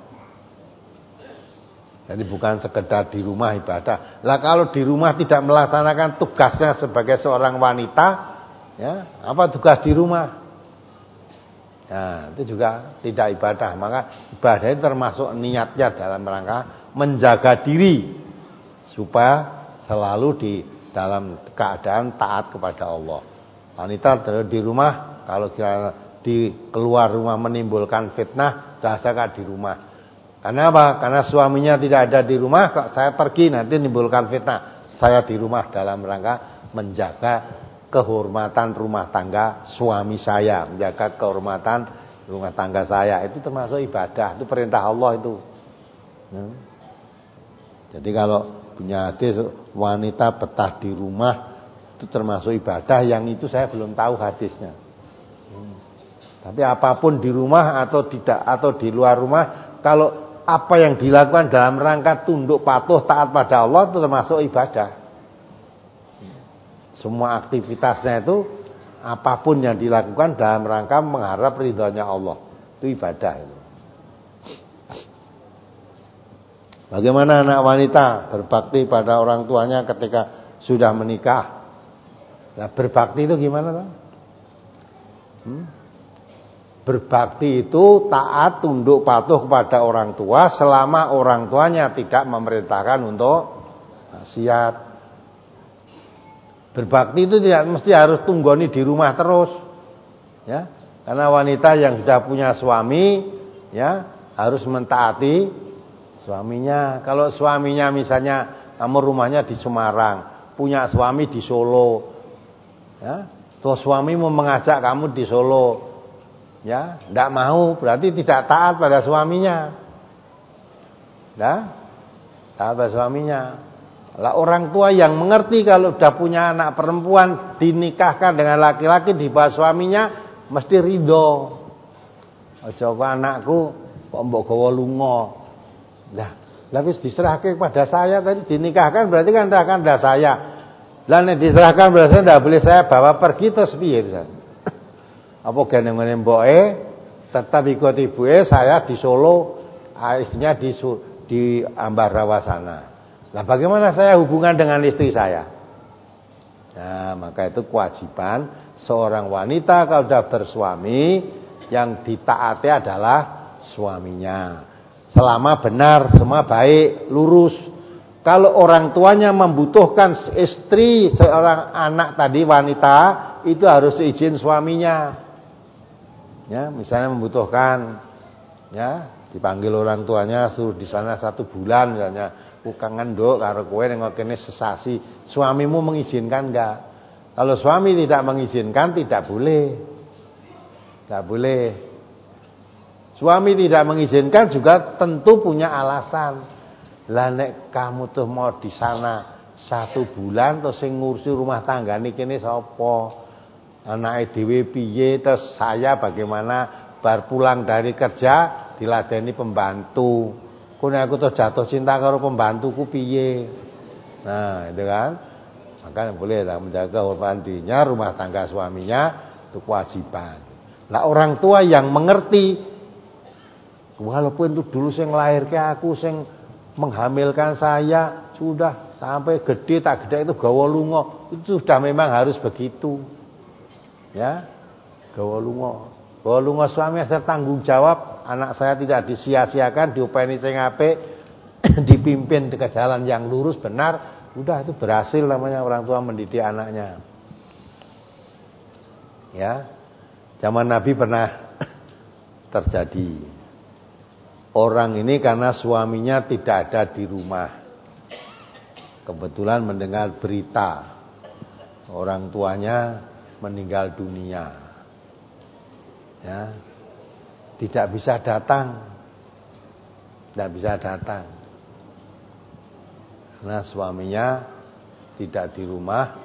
Jadi bukan sekedar di rumah ibadah. Lah kalau di rumah tidak melaksanakan tugasnya sebagai seorang wanita, ya, apa tugas di rumah? Ya, itu juga tidak ibadah. Maka ibadah itu termasuk niatnya dalam rangka menjaga diri supaya selalu di dalam keadaan taat kepada Allah. Wanita di rumah kalau di keluar rumah menimbulkan fitnah, dasarkan di rumah. Karena apa? Karena suaminya tidak ada di rumah, kok saya pergi nanti menimbulkan fitnah. Saya di rumah dalam rangka menjaga kehormatan rumah tangga suami saya, menjaga kehormatan rumah tangga saya. Itu termasuk ibadah, itu perintah Allah itu. Ya. Jadi kalau punya hadis wanita betah di rumah itu termasuk ibadah, yang itu saya belum tahu hadisnya. Hmm. Tapi apapun di rumah atau tidak atau di luar rumah, kalau apa yang dilakukan dalam rangka tunduk patuh taat pada Allah itu termasuk ibadah. Semua aktivitasnya itu apapun yang dilakukan dalam rangka mengharap ridhonya Allah, itu ibadah itu. Bagaimana anak wanita berbakti pada orang tuanya ketika sudah menikah? Nah, berbakti itu gimana toh? Hmm? Berbakti itu taat, tunduk patuh kepada orang tua selama orang tuanya tidak memerintahkan untuk maksiat. Berbakti itu tidak mesti harus tunggoni di rumah terus, ya. Karena wanita yang sudah punya suami, ya, harus mentaati suaminya. Kalau suaminya misalnya kamu rumahnya di Semarang, punya suami di Solo, ya, terus suami mau mengajak kamu di Solo, ya, tidak mau, berarti tidak taat pada suaminya. Nah, taat pada suaminya. Lah orang tua yang mengerti kalau sudah punya anak perempuan dinikahkan dengan laki-laki di bawah suaminya mesti ridho. Aja kok anakku kok mbok gawa lunga. Lah, lah wis diserahke kepada saya tadi, dinikahkan berarti kan akan ada saya. Lah nek diserahkan berarti tidak boleh saya bawa pergi terus piye pisan. Apa gene-gene mboke tetap ikut ibuke, saya di Solo, istrinya di di Ambarawa sana. Nah, bagaimana saya hubungan dengan istri saya? Nah, maka itu kewajiban seorang wanita kalau sudah bersuami yang ditaati adalah suaminya. Selama benar, semua baik, lurus. Kalau orang tuanya membutuhkan istri seorang anak tadi wanita, itu harus izin suaminya. Ya, misalnya membutuhkan, ya, dipanggil orang tuanya suruh di sana satu bulan misalnya, ku kangen nduk karo kowe ning kene sesasi. Suamimu mengizinkan enggak? Kalau suami tidak mengizinkan, tidak boleh. Tidak boleh. Suami tidak mengizinkan juga tentu punya alasan. Lah nek kamu tuh mau di sana satu bulan terus sing ngurusi rumah tangga niki kene sapa? Anake dhewe piye? Terus saya bagaimana bar pulang dari kerja diladeni pembantu. Kone aku tuh jatuh cinta karo pembantuku piye? Nah, itu kan. Maka boleh lah menjaga hormat dirinya, rumah tangga suaminya itu kewajiban. Lah orang tua yang mengerti, walaupun itu dulu sing nglahirke aku, sing menghamilkan saya, sudah sampai gede tak gede itu gawa lunga, itu sudah memang harus begitu. Ya, gawa lunga. Gawa lunga suami ada tanggung jawab, anak saya tidak disia-siakan, diupeni sing apik, dipimpin ke jalan yang lurus benar. Udah itu berhasil namanya orang tua mendidik anaknya. Ya. Zaman Nabi pernah terjadi. Orang ini karena suaminya tidak ada di rumah. Kebetulan mendengar berita orang tuanya meninggal dunia. Ya. Tidak bisa datang. Tidak bisa datang. Karena suaminya tidak di rumah.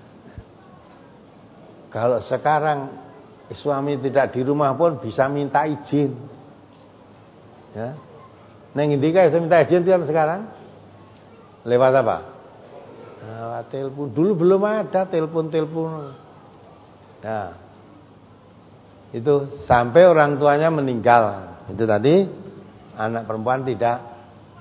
Kalau sekarang suami tidak di rumah pun bisa minta izin. Ya. Neng Indika bisa minta izin tiap sekarang. Lewat apa? Lewat telepon. Dulu belum ada telepon-telepon. Nah, itu sampai orang tuanya meninggal. Itu tadi anak perempuan tidak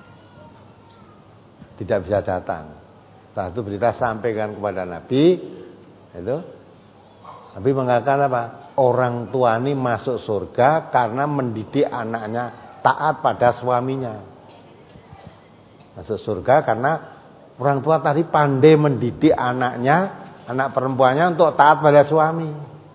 tidak bisa datang. Setelah itu berita sampaikan kepada Nabi. Itu Nabi mengatakan apa? Orang tua ini masuk surga karena mendidik anaknya taat pada suaminya. Masuk surga karena orang tua tadi pandai mendidik anaknya, anak perempuannya untuk taat pada suami.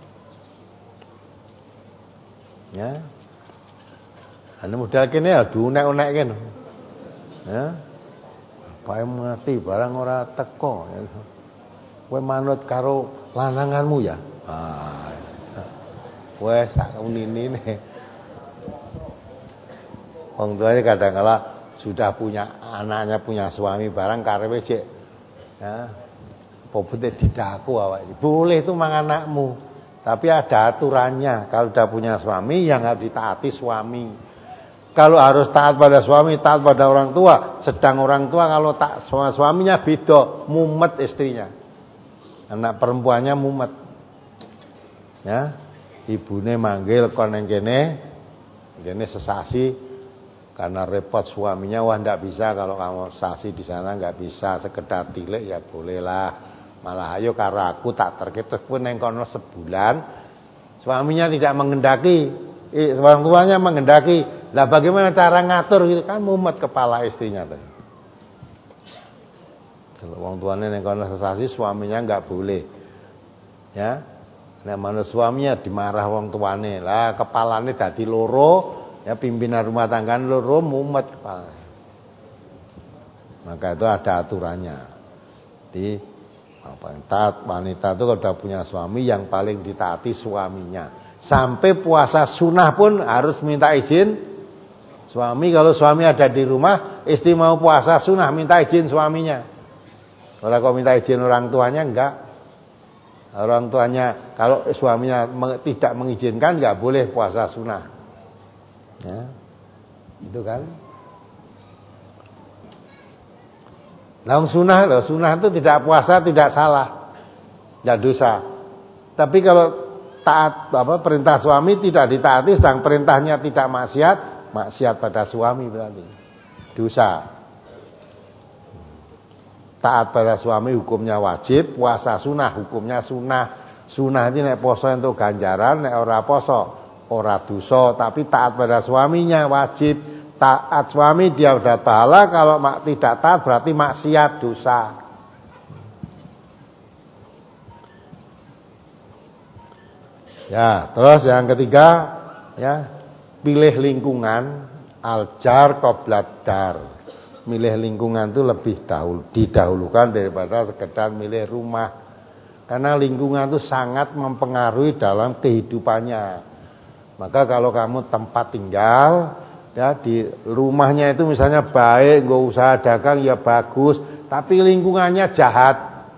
Ya. Ane modal kene ya diunek-unek kene. Ya. Bae mati barang ora teko. Kowe manut karo lananganmu ya. Ah. Wes sak unine. Wong tuane kadang-kala sudah punya anaknya, punya suami barang karepe cek. Ya. Popute didaku awake. Boleh itu mang anakmu. Tapi ada aturannya. Kalau udah punya suami yang harus ditaati suami. Kalau harus taat pada suami, taat pada orang tua. Sedang orang tua kalau tak sama suaminya beda, mumet istrinya. Anak perempuannya mumet. Ya, ibune manggil kon neng kene, kene sesasi karena repot suaminya. Wah ndak bisa kalau kamu sesasi di sana nggak bisa, sekedar tilik ya bolehlah. Malah ayo karo aku tak terkit pun neng kono sebulan. Suaminya tidak mengendaki, eh, orang tuanya mengendaki. Lah bagaimana cara ngatur gitu kan mumet kepala istrinya tadi. Kalau orang tuanya ning kono sesasi suaminya enggak boleh. Ya. Nek manut suaminya dimarah wong tuane. Lah kepalane dadi loro, ya pimpinan rumah tangga loro mumet kepala. Maka itu ada aturannya. Di apa taat wanita itu kalau sudah punya suami yang paling ditaati suaminya. Sampai puasa sunnah pun harus minta izin suami. Kalau suami ada di rumah, istri mau puasa sunnah minta izin suaminya. Kalau kau minta izin orang tuanya enggak. Orang tuanya kalau suaminya tidak mengizinkan enggak boleh puasa sunnah. Ya. Itu kan. Nah, sunnah loh, sunnah itu tidak puasa tidak salah. Enggak dosa. Tapi kalau taat apa perintah suami tidak ditaati, sedang perintahnya tidak maksiat, maksiat pada suami berarti dosa. Taat pada suami hukumnya wajib, puasa sunnah hukumnya sunnah. Sunnah ini nek poso untuk ganjaran, nek ora poso ora dosa, tapi taat pada suaminya wajib. taat suami dia udah pahala, kalau tidak taat berarti maksiat, dosa. Ya, terus yang ketiga ya, pilih lingkungan, aljar qoblat dar. Milih lingkungan itu lebih dahulu, didahulukan daripada sekedar milih rumah. Karena lingkungan itu sangat mempengaruhi dalam kehidupannya. Maka kalau kamu tempat tinggal, ya di rumahnya itu misalnya baik, nggak usaha dagang ya bagus, tapi lingkungannya jahat.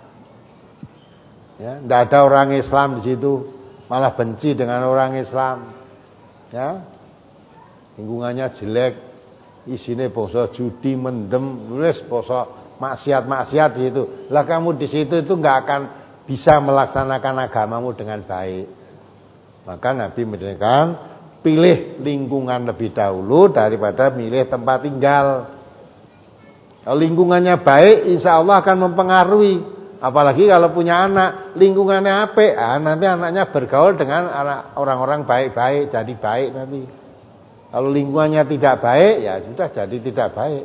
Ya, nggak ada orang Islam di situ, malah benci dengan orang Islam. Ya, lingkungannya jelek, isine poso judi, mendem, nulis poso maksiat-maksiat di situ. Lah kamu di situ itu nggak akan bisa melaksanakan agamamu dengan baik. Maka Nabi menjelaskan, pilih lingkungan lebih dahulu daripada milih tempat tinggal. Kalau lingkungannya baik, insya Allah akan mempengaruhi. Apalagi kalau punya anak, lingkungannya apik, ah, nanti anaknya bergaul dengan anak orang-orang baik-baik, jadi baik nanti. Kalau lingkungannya tidak baik, ya sudah jadi tidak baik.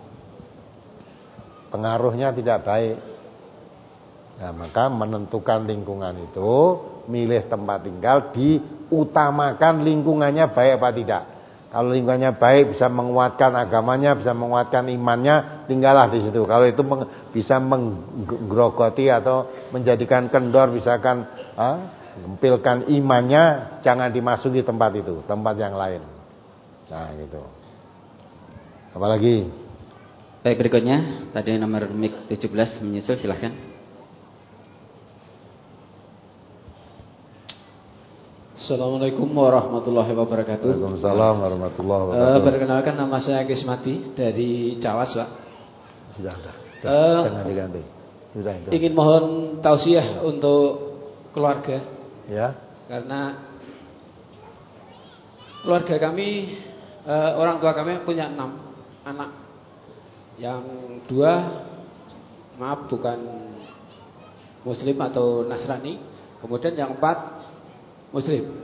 Pengaruhnya tidak baik. Nah, maka menentukan lingkungan itu, milih tempat tinggal, diutamakan lingkungannya baik apa tidak. Kalau lingkungannya baik, bisa menguatkan agamanya, bisa menguatkan imannya, tinggallah di situ. Kalau itu bisa menggerogoti atau menjadikan kendor, misalkan ah, gempilkan imannya, jangan dimasuki tempat itu, tempat yang lain. Nah gitu. Apalagi? Baik, berikutnya tadi nomor mic tujuh belas menyusul, silahkan. Assalamualaikum warahmatullahi wabarakatuh. Waalaikumsalam warahmatullahi wabarakatuh. Uh, perkenalkan, nama saya Kismati dari Cawas, Pak. Sudah, sudah. Uh, Jangan diganti. Sudah, sudah. Ingin mohon tausiah untuk keluarga. Ya. Karena keluarga kami, Uh, orang tua kami punya enam anak. Yang dua, maaf, bukan Muslim atau Nasrani. Kemudian yang empat Muslim.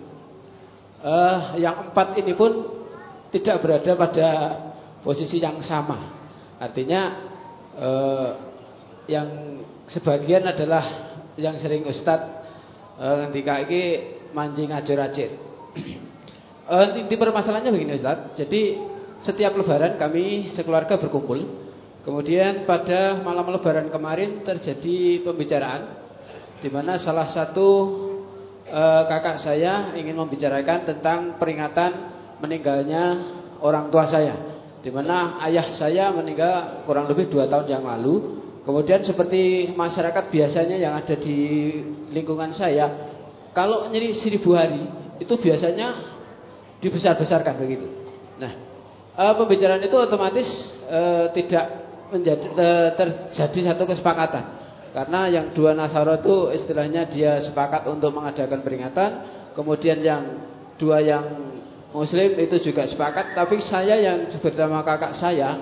uh, Yang empat ini pun tidak berada pada posisi yang sama. Artinya uh, yang sebagian adalah yang sering Ustadz uh, ketika ini mancing ajar-ajar. Uh, inti permasalahannya begini, Ustaz. Jadi setiap lebaran kami sekeluarga berkumpul. Kemudian pada malam lebaran kemarin terjadi pembicaraan di mana salah satu uh, kakak saya ingin membicarakan tentang peringatan meninggalnya orang tua saya, di mana ayah saya meninggal kurang lebih dua tahun yang lalu. Kemudian seperti masyarakat biasanya yang ada di lingkungan saya, kalau nyeri seribu hari itu biasanya dibesar-besarkan begitu. Nah, e, pembicaraan itu otomatis e, tidak menjadi e, terjadi satu kesepakatan. Karena yang dua Nasara itu istilahnya dia sepakat untuk mengadakan peringatan, kemudian yang dua yang Muslim itu juga sepakat, tapi saya yang bersama kakak saya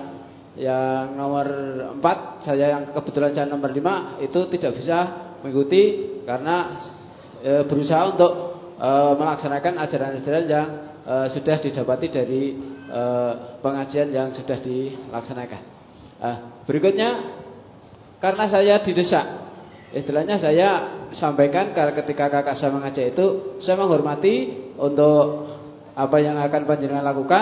yang nomor empat, saya yang kebetulan saya nomor lima itu tidak bisa mengikuti karena e, berusaha untuk e, melaksanakan ajaran-ajaran yang Uh, sudah didapati dari uh, pengajian yang sudah dilaksanakan. uh, Berikutnya, karena saya didesak, istilahnya saya sampaikan ketika kakak saya mengajak itu, saya menghormati untuk apa yang akan panjenengan lakukan.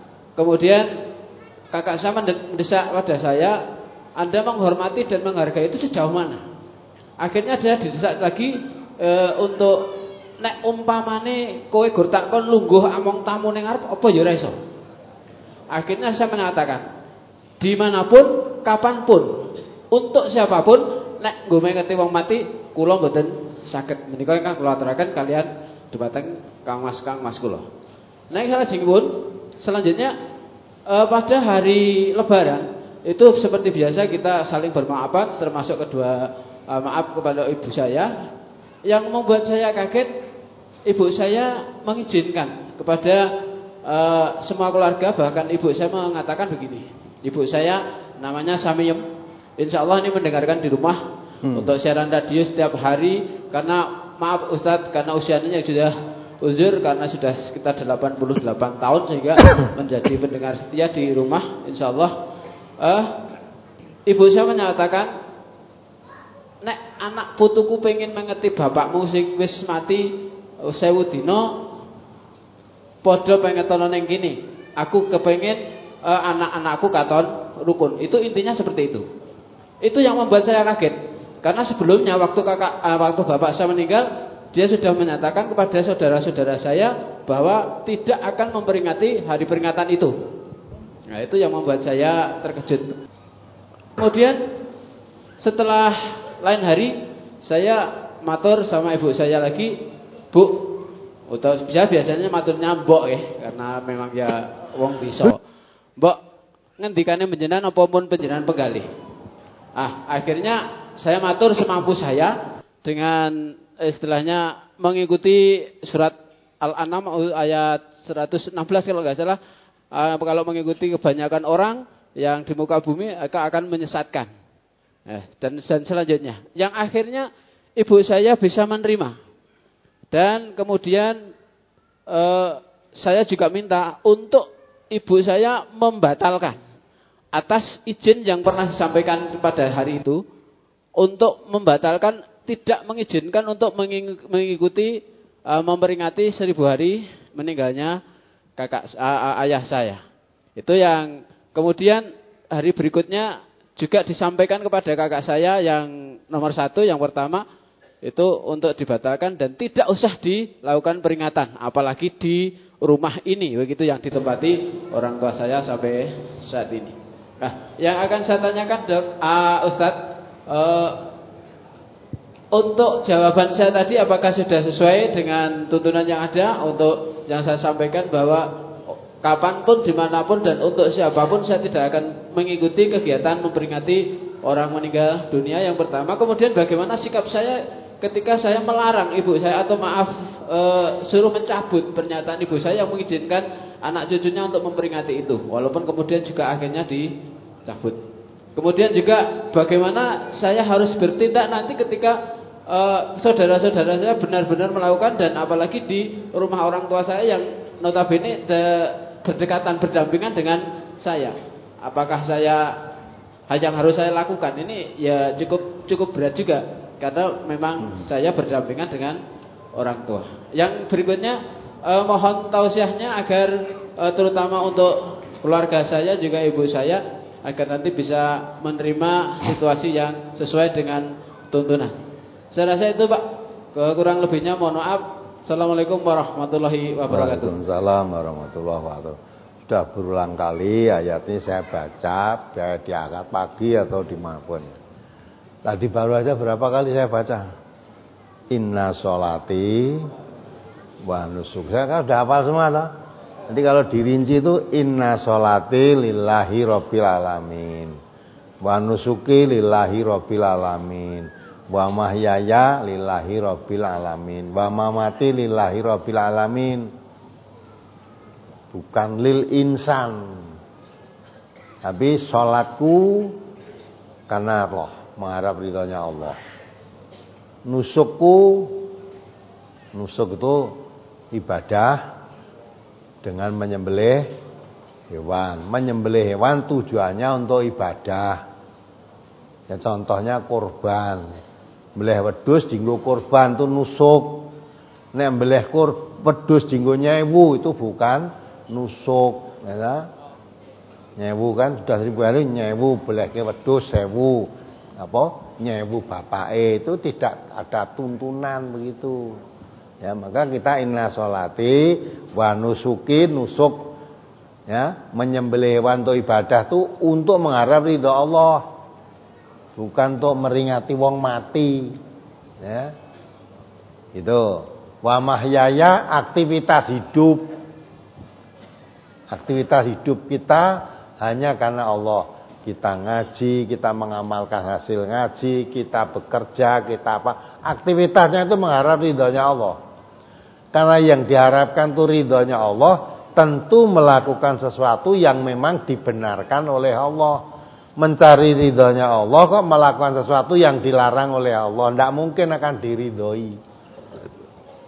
Kemudian kakak saya mendesak pada saya, Anda menghormati dan menghargai itu sejauh mana? Akhirnya dia didesak lagi uh, untuk nek umpamane kowe gur tak kon lungguh among tamu ning arep apa ya ora iso. Akhirnya saya mengatakan, dimanapun, kapanpun, untuk siapapun, nek nggo mengeti wong mati, kula mboten saged menika ingkang kula aturaken kalian dhumateng Kang Mas Kang Mas kula. Nek salajengipun selanjutnya eh, pada hari Lebaran itu seperti biasa kita saling bermaafan, termasuk kedua eh, maaf kepada ibu saya. Yang membuat saya kaget, ibu saya mengizinkan kepada uh, semua keluarga, bahkan ibu saya mengatakan begini. Ibu saya namanya Samiem, insya Allah ini mendengarkan di rumah hmm. untuk siaran radio setiap hari. Karena maaf Ustadz, karena usianya yang sudah uzur karena sudah sekitar delapan puluh delapan tahun sehingga menjadi pendengar setia di rumah insyaallah. Eh, ibu saya menyatakan, nek anak putuku pengen mengeti bapakmu sing wis mati sewu dina padha pengetono ning kene. Aku kepengin uh, anak-anakku katon rukun. Itu intinya seperti itu. Itu yang membuat saya kaget. Karena sebelumnya waktu kakak uh, waktu bapak saya meninggal, dia sudah menyatakan kepada saudara-saudara saya bahwa tidak akan memperingati hari peringatan itu. Nah, itu yang membuat saya terkejut. Kemudian setelah lain hari saya matur sama ibu saya lagi, "Bu," atau bisa biasanya maturnya mbok ya, karena memang ya wong bisa. "Mbok, ngendikane panjenengan apa pun panjenengan penggalih?" Ah, akhirnya saya matur semampu saya dengan istilahnya mengikuti surat Al-An'am ayat seratus enam belas kalau enggak salah. Uh, kalau mengikuti kebanyakan orang yang di muka bumi akan menyesatkan. Eh, dan, dan selanjutnya, yang akhirnya ibu saya bisa menerima. Dan kemudian uh, saya juga minta untuk ibu saya membatalkan atas izin yang pernah disampaikan pada hari itu, untuk membatalkan tidak mengizinkan untuk mengikuti uh, memperingati seribu hari meninggalnya kakak uh, ayah saya. Itu yang kemudian hari berikutnya juga disampaikan kepada kakak saya yang nomor satu, yang pertama itu untuk dibatalkan dan tidak usah dilakukan peringatan, apalagi di rumah ini, begitu yang ditempati orang tua saya sampai saat ini. Nah, yang akan saya tanyakan dok, uh, Ustadz, uh, untuk jawaban saya tadi apakah sudah sesuai dengan tuntunan yang ada untuk yang saya sampaikan bahwa kapanpun, dimanapun, dan untuk siapapun saya tidak akan mengikuti kegiatan memperingati orang meninggal dunia yang pertama. Kemudian bagaimana sikap saya ketika saya melarang ibu saya, atau maaf e, suruh mencabut pernyataan ibu saya yang mengizinkan anak cucunya untuk memperingati itu, walaupun kemudian juga akhirnya dicabut. Kemudian juga bagaimana saya harus bertindak nanti ketika e, saudara-saudara saya benar-benar melakukan, dan apalagi di rumah orang tua saya yang notabene de, berdekatan, berdampingan dengan saya. Apakah saya yang harus saya lakukan ini ya cukup cukup berat juga, karena memang hmm. saya berdampingan dengan orang tua. Yang berikutnya eh, mohon tausiahnya agar eh, terutama untuk keluarga saya juga ibu saya, agar nanti bisa menerima situasi yang sesuai dengan tuntunan. Saya rasa itu Pak. Kurang lebihnya mohon maaf. Assalamualaikum warahmatullahi wabarakatuh. Waalaikumsalam warahmatullahi wabarakatuh. Sudah berulang kali ayat ini saya baca, saya diangkat pagi atau dimanapun. Tadi baru aja berapa kali saya baca. Inna sholati wa nusuk. Saya kan udah hafal semua toh. Nanti kalau dirinci itu inna sholati lillahi rabbil alamin, wa nusuki lillahi rabbil alamin, wa mahyaya lillahi rabbil alamin, wa mamati lillahi rabbil alamin. Bukan lil insan, tapi sholatku karena Allah, mengharap ridhonya Allah. Nusukku, nusuk itu ibadah dengan menyembelih hewan. Menyembelih hewan tujuannya untuk ibadah. Ya, contohnya kurban. Mbelih wedhus dinggo kurban itu nusuk. Nek mbelih kur wedhus dinggo nyewu itu bukan nusuk, ya. Nyewu kan sudah seribu hari nyewu, belehke wedhus sewu. Apa? Nyewu bapake, itu tidak ada tuntunan begitu. Ya, maka kita inna sholati wa nusuki, nusuk ya, menyembelih hewan untuk ibadah itu untuk mengharap ridha Allah. Bukan untuk meringati wong mati. Ya. Itu. Wa mahyaya, aktivitas hidup. Aktivitas hidup kita hanya karena Allah. Kita ngaji, kita mengamalkan hasil ngaji, kita bekerja, kita apa? Aktivitasnya itu mengharap ridhonya Allah. Karena yang diharapkan itu ridhonya Allah, tentu melakukan sesuatu yang memang dibenarkan oleh Allah. Mencari ridhonya Allah kok melakukan sesuatu yang dilarang oleh Allah, tidak mungkin akan diridhoi.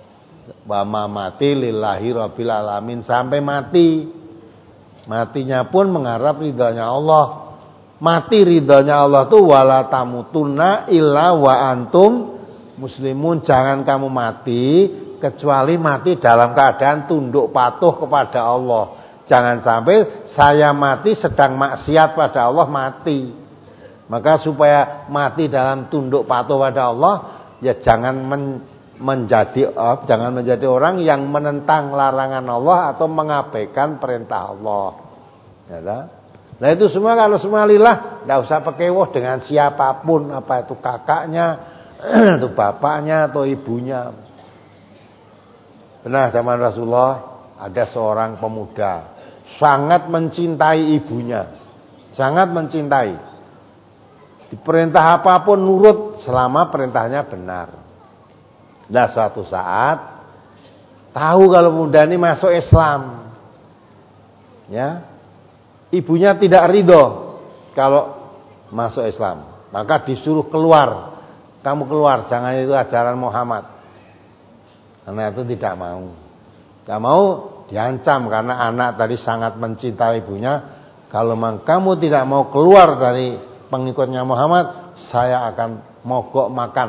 wa ma mati lillahi rabbil alamin, sampai mati. Matinya pun mengharap ridhonya Allah. Mati ridhonya Allah tuh wala tamutunna illa wa antum muslimun. Jangan kamu mati kecuali mati dalam keadaan tunduk patuh kepada Allah. Jangan sampai saya mati sedang maksiat pada Allah, mati. Maka supaya mati dalam tunduk patuh pada Allah, ya jangan men, menjadi oh, jangan menjadi orang yang menentang larangan Allah atau mengabaikan perintah Allah. Ya, nah itu semua kalau semua lillah, tidak usah pekewoh dengan siapapun, apa itu kakaknya, itu bapaknya atau ibunya. Benar, zaman Rasulullah ada seorang pemuda sangat mencintai ibunya, sangat mencintai. Diperintah apapun nurut selama perintahnya benar. Nah suatu saat tahu kalau pemuda ini masuk Islam, ya. Ibunya tidak ridho kalau masuk Islam, maka disuruh keluar. Kamu keluar, jangan itu ajaran Muhammad. Karena itu tidak mau. Tidak mau, diancam karena anak tadi sangat mencintai ibunya. Kalau memang kamu tidak mau keluar dari pengikutnya Muhammad, saya akan mogok makan,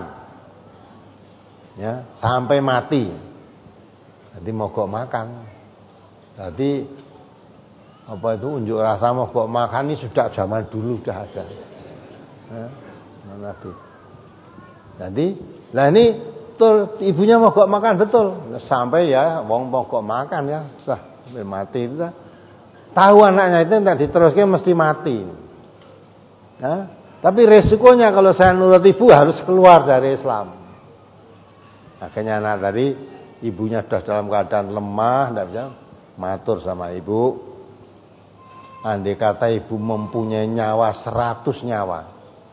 ya, sampai mati. Jadi mogok makan. Jadi apa itu unjuk rasa mogok makan ini sudah zaman dulu sudah ada. Ya, mana tuh. Jadi, nah ini betul ibunya mogok makan betul. Sampai ya wong mogok makan ya, sah sampai mati itu. Tahu anaknya itu tidak diteruskan mesti mati. Ya, tapi resikonya kalau saya nurut ibu harus keluar dari Islam. Akhirnya anak tadi ibunya sudah dalam keadaan lemah, tidak bisa matur sama ibu. Andai kata ibu mempunyai nyawa seratus nyawa,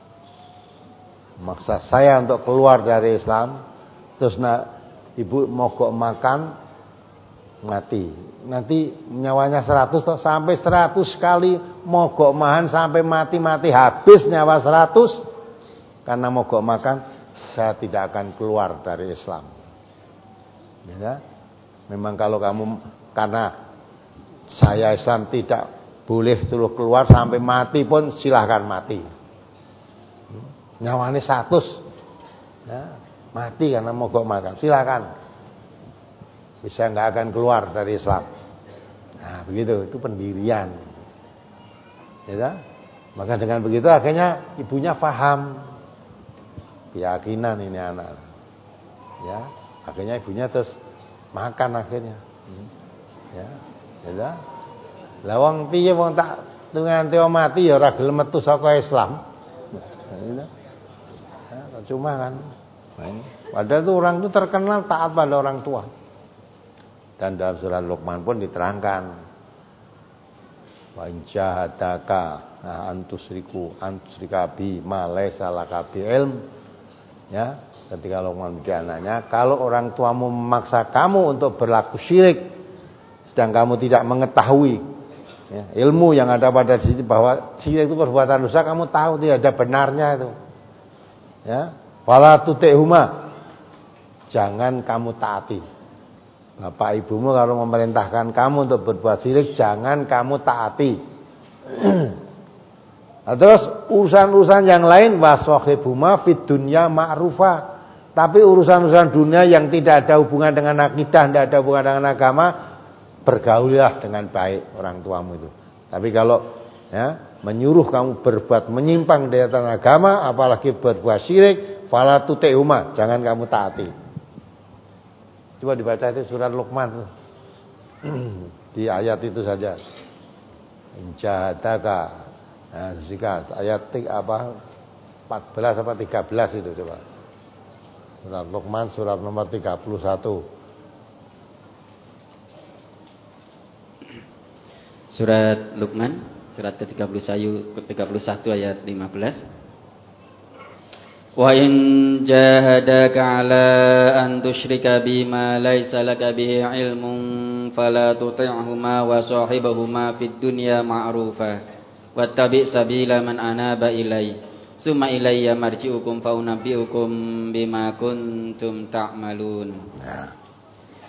maksa saya untuk keluar dari Islam. Terus nak ibu mogok makan, mati. Nanti nyawanya seratus toh, sampai seratus kali mogok makan sampai mati-mati habis nyawa seratus karena mogok makan, saya tidak akan keluar dari Islam. Ya, memang kalau kamu karena saya Islam tidak boleh terus keluar sampai mati pun silahkan mati. Nyawanya seratus, ya, mati karena mogok makan, silahkan. Bisa nggak akan keluar dari Islam. Nah begitu, itu pendirian. Ya, maka dengan begitu akhirnya ibunya paham, keyakinan ini anak. Ya, akhirnya ibunya terus makan akhirnya. Ya, ya. Lah wong piye wong tak nganti mati ya ora gelem metu saka Islam. Ya, cuma kan. Nah, ini. Padahal itu orang itu terkenal taat pada orang tua. Dan dalam surat Luqman pun diterangkan, wa in jahadaka antusriku antusrika bi ma laisa laka bi ilm. Ya, ketika Luqman mendidik anaknya, kalau orang tuamu memaksa kamu untuk berlaku syirik sedang kamu tidak mengetahui, ya, ilmu yang ada pada diri bahwa syirik itu perbuatan dosa, kamu tahu tidak ada benarnya itu. Ya, wala tuti'huma, jangan kamu taati. Bapak ibumu kalau memerintahkan kamu untuk berbuat syirik, jangan kamu taati. Nah, terus urusan-urusan yang lain wasahibuma fid dunya ma'rufa. Tapi urusan-urusan dunia yang tidak ada hubungan dengan akidah, tidak ada hubungan dengan agama, bergaulilah dengan baik orang tuamu itu. Tapi kalau ya, menyuruh kamu berbuat menyimpang dari agama, apalagi berbuat syirik, fala tuti'huma, jangan kamu taati. Coba dibaca itu surat Luqman di ayat itu saja. Injahadaka, nah, jika ayat apa empat belas apa tiga belas itu coba. Surat Luqman surat nomor tiga puluh satu. Surat Luqman surat ke tiga puluh satu ayat lima belas. Wa in jahadaka ala an tusyrika bima laysa laka bihi ilmun fala tuti'huma wa sahibhuma fid dunya ma'rufa wattabi' sabila man anaba ilai summa ilayya marji'ukum fa unabbi'ukum bima kuntum ta'malun. Nah.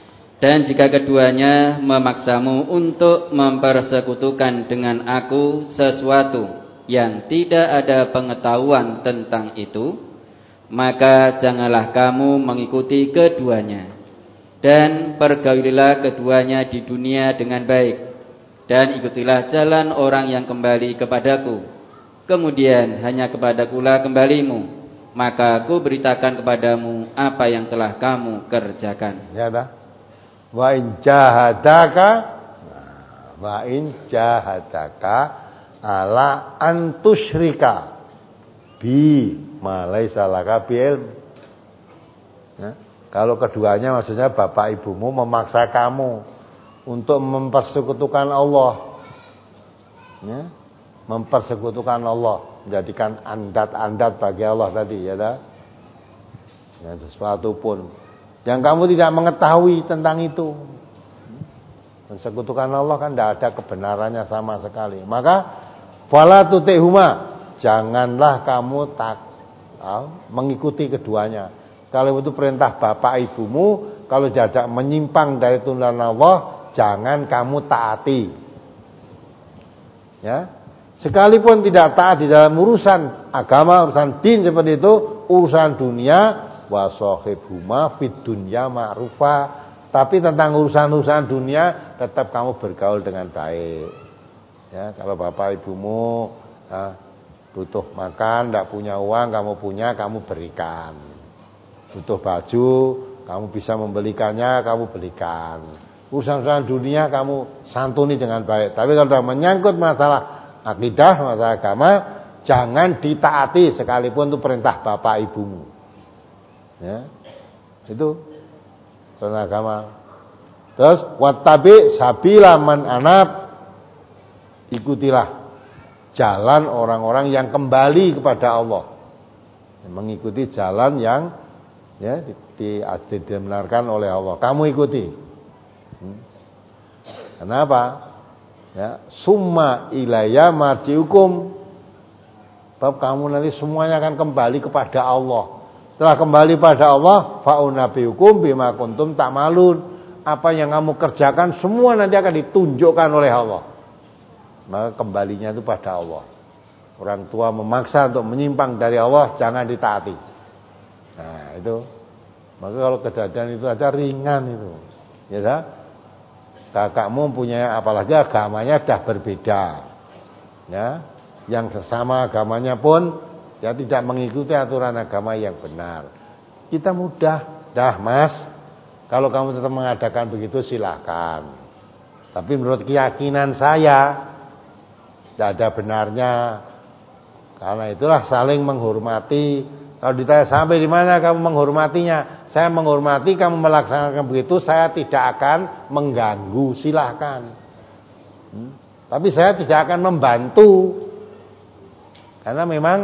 Dan jika keduanya memaksamu untuk mempersekutukan dengan aku sesuatu yang tidak ada pengetahuan tentang itu, maka janganlah kamu mengikuti keduanya. Dan pergaulilah keduanya di dunia dengan baik, dan ikutilah jalan orang yang kembali kepadaku. Kemudian hanya kepadakulah kembalimu, maka aku beritakan kepadamu apa yang telah kamu kerjakan. Ya dah. Wa in jahadaka, wa in jahadaka ala antusyrika bi ma laisa laka bi ilm. Ya. Kalau keduanya maksudnya bapak ibumu memaksa kamu untuk mempersekutukan Allah. Ya. Mempersekutukan Allah, menjadikan andat-andat bagi Allah tadi, ya dah. Ya, sesuatu pun yang kamu tidak mengetahui tentang itu. Mensekutukan Allah kan tidak ada kebenarannya sama sekali. Maka fala tuti'huma, janganlah kamu tak oh, mengikuti keduanya. Kalau itu perintah bapak ibumu, kalau tidak menyimpang dari tuntunan Allah, jangan kamu taati. Ya. Sekalipun tidak taat di dalam urusan agama, urusan din seperti itu, urusan dunia, wa sahibhuma fid dunya ma'rufa, tapi tentang urusan-urusan dunia tetap kamu bergaul dengan baik. Ya, kalau bapak ibumu ya, butuh makan, tidak punya uang, kamu punya, kamu berikan. Butuh baju, kamu bisa membelikannya, kamu belikan. Urusan-urusan dunia kamu santuni dengan baik. Tapi kalau sudah menyangkut masalah akidah, masalah agama, jangan ditaati sekalipun itu perintah bapak ibumu. Ya, itu perintah agama. Terus wattabi sabila man anab, ikutilah jalan orang-orang yang kembali kepada Allah, mengikuti jalan yang ya dibenarkan oleh Allah. Kamu ikuti. Hmm. Kenapa? Ya, summa ilayya marji'ukum. Sebab kamu nanti semuanya akan kembali kepada Allah. Setelah kembali pada Allah, fa'unabiukum bima kuntum ta'malun. Apa yang kamu kerjakan semua nanti akan ditunjukkan oleh Allah. Maka kembalinya itu pada Allah. Orang tua memaksa untuk menyimpang dari Allah, jangan ditaati. Nah, itu. Maka kalau kejadian itu aja ringan itu. Ya dah. Kakakmu punya, apalagi agamanya dah berbeda. Ya, yang sesama agamanya pun ya tidak mengikuti aturan agama yang benar. Kita mudah, dah Mas. Kalau kamu tetap mengadakan begitu silakan. Tapi menurut keyakinan saya tidak ada benarnya. Karena itulah saling menghormati. Kalau ditanya sampai di mana kamu menghormatinya? Saya menghormati kamu melaksanakan begitu, saya tidak akan mengganggu, silakan. Hmm. Tapi saya tidak akan membantu. Karena memang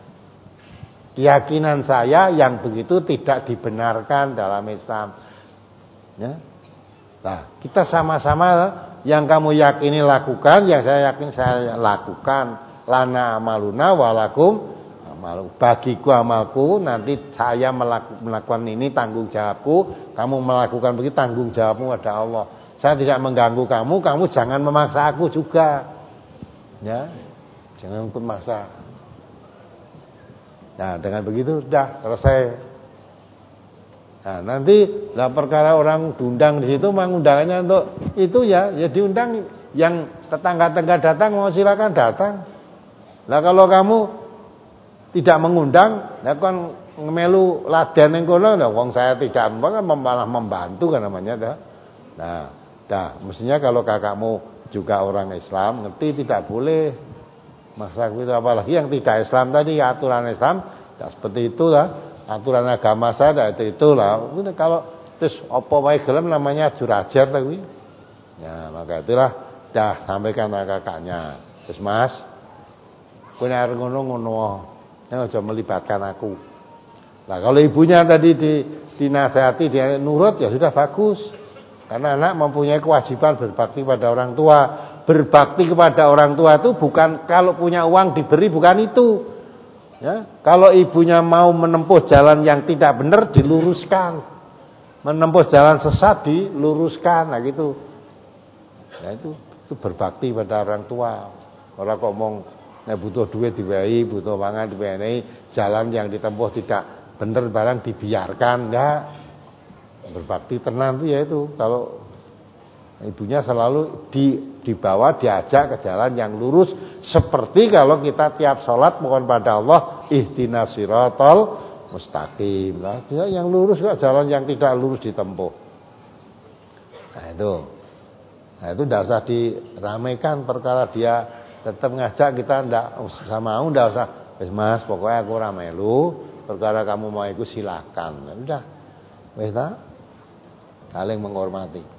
keyakinan saya yang begitu tidak dibenarkan dalam Islam. Ya. Nah, kita sama-sama yang kamu yakini lakukan, yang saya yakin saya lakukan. Lana amaluna walakum amal. Bagiku amalku, nanti saya melakukan ini tanggung jawabku, kamu melakukan begitu tanggung jawabmu pada Allah. Saya tidak mengganggu kamu, kamu jangan memaksa aku juga. Ya. Jangan ikut maksa. Nah, dengan begitu sudah selesai. Nah, nanti lah perkara orang diundang di situ, mengundangnya untuk itu ya, ya diundang, yang tetangga-tetangga datang mau silakan datang. Nah, kalau kamu tidak mengundang, nah kan ngemelu laden yang kono, nah wong saya tidak malah membantu kan namanya dah. Nah, dah mestinya kalau kakakmu juga orang Islam, ngerti tidak boleh maksa itu, apalagi yang tidak Islam tadi, aturan Islam tidak seperti itu lah, aturan agama saya itu itulah. Kalau terus apa wae gelem namanya jurajar tadi. Ya, maka itulah dah sampaikan ke kakaknya. Terus Mas, kowe arep ngono-ngono, ya aja melibatkan aku. Nah, kalau ibunya tadi di dinasihati dia nurut ya sudah bagus. Karena anak mempunyai kewajiban berbakti pada orang tua. Berbakti kepada orang tua itu bukan kalau punya uang diberi, bukan itu. Ya, kalau ibunya mau menempuh jalan yang tidak benar, diluruskan. menempuh jalan sesat diluruskan, nah gitu. Ya itu, itu berbakti pada orang tua. Orang kok ngomong nek butuh duit diwehi, butuh mangan diwenehi, jalan yang ditempuh tidak bener barang dibiarkan, enggak. Berbakti tenan itu ya itu. Kalau ibunya selalu di, dibawa, diajak ke jalan yang lurus, seperti kalau kita tiap sholat mohon pada Allah ihdinas siratal mustaqim. Nah, yang lurus kok, jalan yang tidak lurus ditempuh. Nah itu, nah itu tidak usah diramaikan perkara dia tetap ngajak kita tidak usah mau, tidak usah. Wes mas, pokoknya aku ramelu, perkara kamu mau ikut silakan. Nah, udah, wes tak, saling menghormati.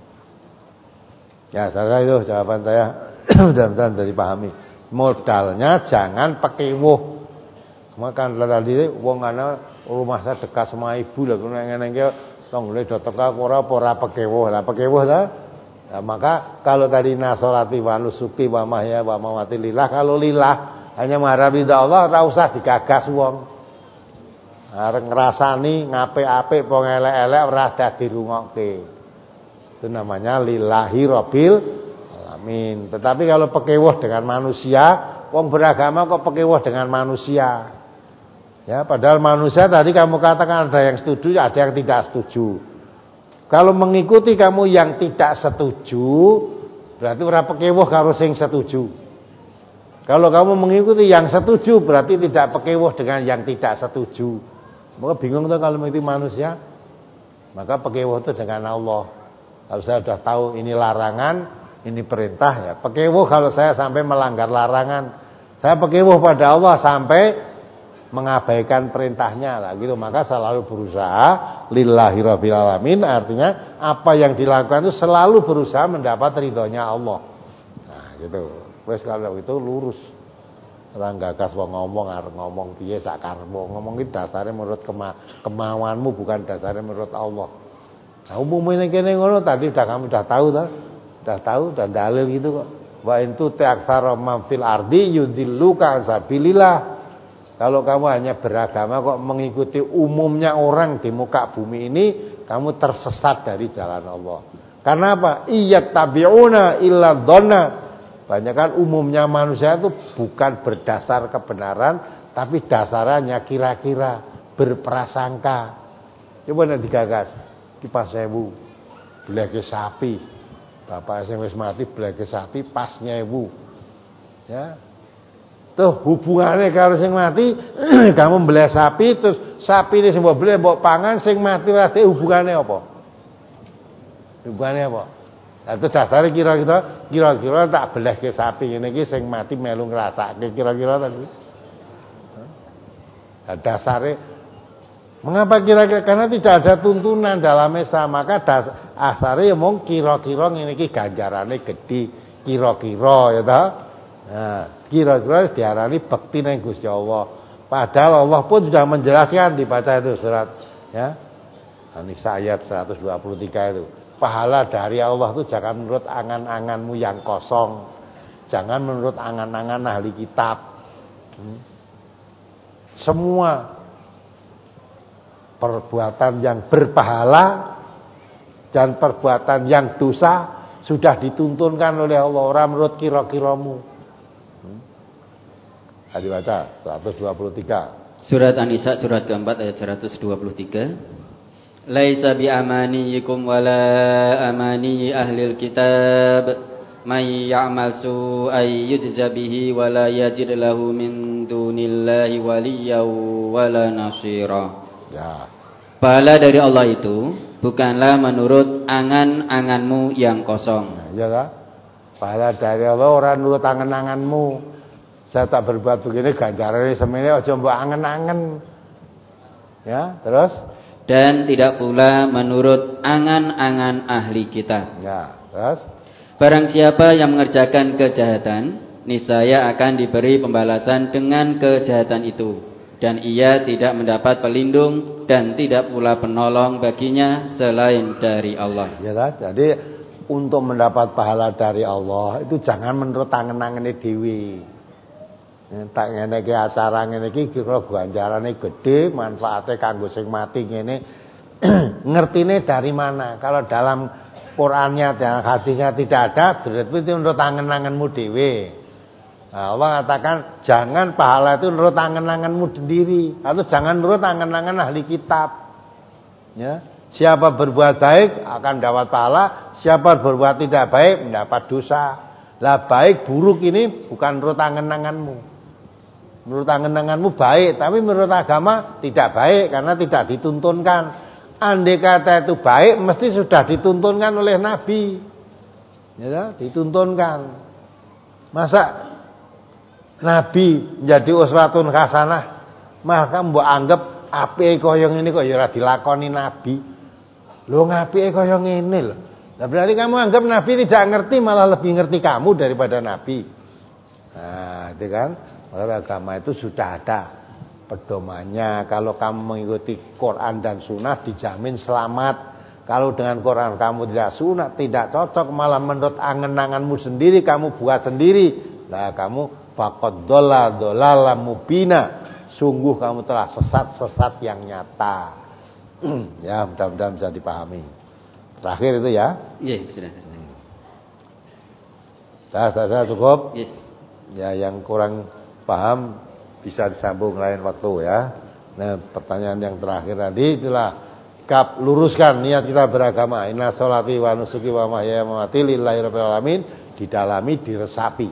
Ya, saya itu jawaban saya. Mudah-mudahan dari pahami. Modalnya jangan pekewuh. Makan tadi wong ana rumah saya dekat sama ibu lah ngene iki tong le do teka ora ora pekewuh. Lah pekewuh ta? Nah, maka kalau tadi nasolati wa nusuki wa mahya wa mamati lillah, kalau lillah hanya mengharap ridha Allah, ora usah digagas wong. Arep ngrasani ngapik-apik apa elek-elek ora dadi rungokke. Itu namanya lillahi rabbil alamin. Tetapi kalau pekewuh dengan manusia, wong beragama kok pekewuh dengan manusia. Ya, padahal manusia tadi kamu katakan ada yang setuju, ada yang tidak setuju. Kalau mengikuti kamu yang tidak setuju, berarti ora pekewuh karo sing setuju. Kalau kamu mengikuti yang setuju, berarti tidak pekewuh dengan yang tidak setuju. Maka bingung tuh kalau mengikuti manusia. Maka pekewuh itu dengan Allah. Kalau saya sudah tahu ini larangan, ini perintah, ya pekewuh kalau saya sampai melanggar larangan. Saya pekewuh pada Allah sampai mengabaikan perintahnya lah gitu. Maka selalu berusaha lillahi rabbil alamin, artinya apa yang dilakukan itu selalu berusaha mendapat ridhonya Allah. Nah gitu. Wes kalau itu lurus. Ora gagas wong ngomong arep ngomong piye sak karepmu. Ngomong iki dasare menurut kema kemauanmu, bukan dasare menurut Allah. Nah, umumnya kene ngono tadi udah kamu udah tahu dah. Udah tahu dan dalil gitu kok. Wa intu ta'aksara man fil ardi yudilluka sabilillah. Kalau kamu hanya beragama kok mengikuti umumnya orang di muka bumi ini, kamu tersesat dari jalan Allah. Karena apa? Iyattabi'una illa dhanna. Banyak kan umumnya manusia itu bukan berdasar kebenaran, tapi dasarnya kira-kira, berprasangka. Coba nanti digagas. Kipas sewu, beleke sapi, bapak sing wis mati beleke sapi pasnya ibu, ya, tuh hubungannya kalau sing mati, kamu beli sapi, terus sapi ini sing mbok beli mbok pangan, sing mati berarti hubungannya apa? Hubungannya apa? Nah, itu dasarnya kira-kira, kira-kira tak beleke sapi ini ki sing mati melu ngrasake kira-kira tadi. Nah, dasarnya mengapa kira-kira? Karena tidak ada tuntunan dalam Islam. Maka das, asare mung kira-kira ngene iki ganjarane gedhi, kira-kira ya ta. Nah, kira-kira diarani bekti ning Gusti Allah. Padahal Allah pun sudah menjelaskan, dibaca itu surat ya. An-Nisa ayat seratus dua puluh tiga itu. Pahala dari Allah itu jangan menurut angan-anganmu yang kosong. Jangan menurut angan-angan ahli kitab. Hmm. Semua perbuatan yang berpahala dan perbuatan yang dosa sudah dituntunkan oleh Allah, orang menurut kira-kiramu. Hmm. Hari baca seratus dua puluh tiga. Surat An-Nisa surat keempat ayat seratus dua puluh tiga. Laisa bi amaniyikum wala amani ahlil kitab may ya'mal su'ay yujza bihi wala yajid lahu min dunillahi waliyyan wala nasira. Ya. Pahala dari Allah itu bukanlah menurut angan-anganmu yang kosong. Nah, iya kan? Pahala dari Allah orang menurut angan-anganmu. Saya tak berbuat begini ganjarannya semene aja mbok angen-angen. Ya, terus? Dan tidak pula menurut angan-angan ahli kitab. Ya, terus? Barang siapa yang mengerjakan kejahatan, niscaya akan diberi pembalasan dengan kejahatan itu. Dan ia tidak mendapat pelindung dan tidak pula penolong baginya selain dari Allah. Ya kan? Jadi untuk mendapat pahala dari Allah itu jangan menurut tangan-tangane dhewe. Tak ngene iki acara ngene iki kira ganjarane gedhe, manfaate kanggo sing mati ngene. ngertine dari mana? Kalau dalam Qur'annya dan hadisnya tidak ada, berarti itu menurut angen-angenmu dhewe. Nah, Allah katakan jangan pahala itu menurut angen-angenmu sendiri, atau jangan menurut angen-angen ahli kitab. Ya, siapa berbuat baik akan dapat pahala, siapa berbuat tidak baik mendapat dosa. Lah baik buruk ini bukan menurut angen-angenmu. Menurut angen-angenmu baik, tapi menurut agama tidak baik karena tidak dituntunkan. Andai kata itu baik, mesti sudah dituntunkan oleh Nabi. Ya, dituntunkan. Masa Nabi menjadi uswatun hasanah, maka mbok anggap apike kaya ngene kok ya ora dilakoni Nabi. Lho ngapike kaya ngene lho. Lah berarti kamu anggap Nabi tidak ngerti, malah lebih ngerti kamu daripada Nabi. Nah, itu kan. Karena agama itu sudah ada pedomannya. Kalau kamu mengikuti Quran dan Sunnah dijamin selamat. Kalau dengan Quran kamu tidak Sunnah, tidak cocok, malah menurut angen-anganmu sendiri kamu buat sendiri. Lah kamu faqad dhalla dhalalan mubina. Sungguh kamu telah sesat-sesat yang nyata. Ya, mudah-mudahan bisa dipahami. Terakhir itu ya. Iya, sudah. Sudah, sudah cukup. Iya. Ya, yang kurang paham bisa disambung lain waktu ya. Nah, pertanyaan yang terakhir tadi itulah kap luruskan niat kita beragama. Inna sholati wa nusuki wa mahyaya wa mamati lillahi rabbil alamin, didalami, diresapi.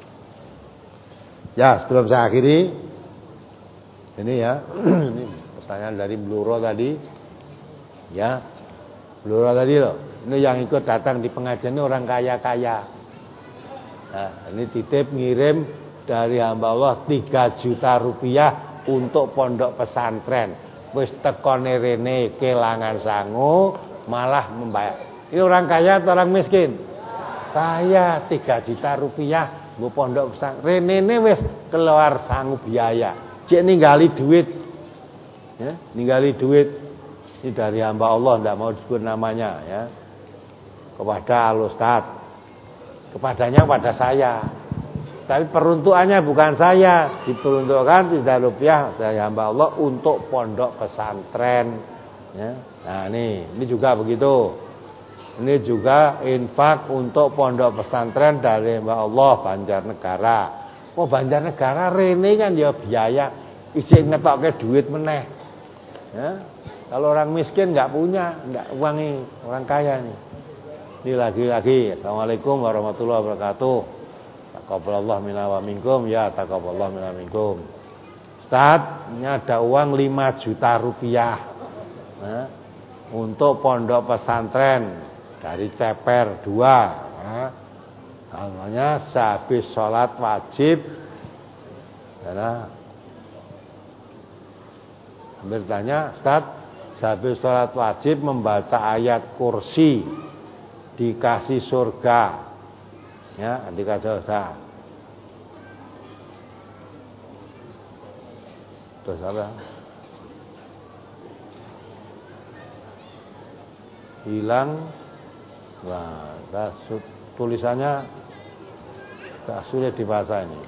Ya, sebelum saya akhiri ini ya. Ini pertanyaan dari Bluro tadi. Ya. Bluro tadi loh. Ini yang ikut datang di pengajian ini orang kaya-kaya. Nah, ini titip ngirim dari hamba Allah tiga juta rupiah untuk pondok pesantren. Wis tekone rene kelangan sangu malah membayar. Ini orang kaya atau orang miskin? Kaya, tiga juta rupiah nggo pondok pesantren. Renene wis keluar sangu biaya. Cek ninggali duit. Ya, ninggali duit. Ini dari hamba Allah, tidak mau disebut namanya ya. Kepada Al-Ustaz. Kepadanya pada saya. Tapi peruntukannya bukan saya, diperuntukkan tiga rupiah dari hamba Allah untuk pondok pesantren. Ya. Nah ini, ini juga begitu. Ini juga infak untuk pondok pesantren dari hamba Allah Banjarnegara. Oh Banjarnegara rene kan ya biaya, isi ngetokke duit meneh. Ya. Kalau orang miskin nggak punya, nggak uangnya, orang kaya nih. Ini lagi-lagi. Assalamualaikum warahmatullahi wabarakatuh. Taqabbalallah minna wa minkum, ya taqabbalallah minna minkum. Ustaz, ini ada uang lima juta rupiah nah, untuk pondok pesantren dari Ceper dua. Nah, namanya sehabis sholat wajib. Nah, hampir tanya, Ustaz, sehabis sholat wajib membaca ayat kursi dikasih surga. Ya, dikasih surga. Terus apa? Hilang. Wah, tulisannya tak sulit dibaca ini.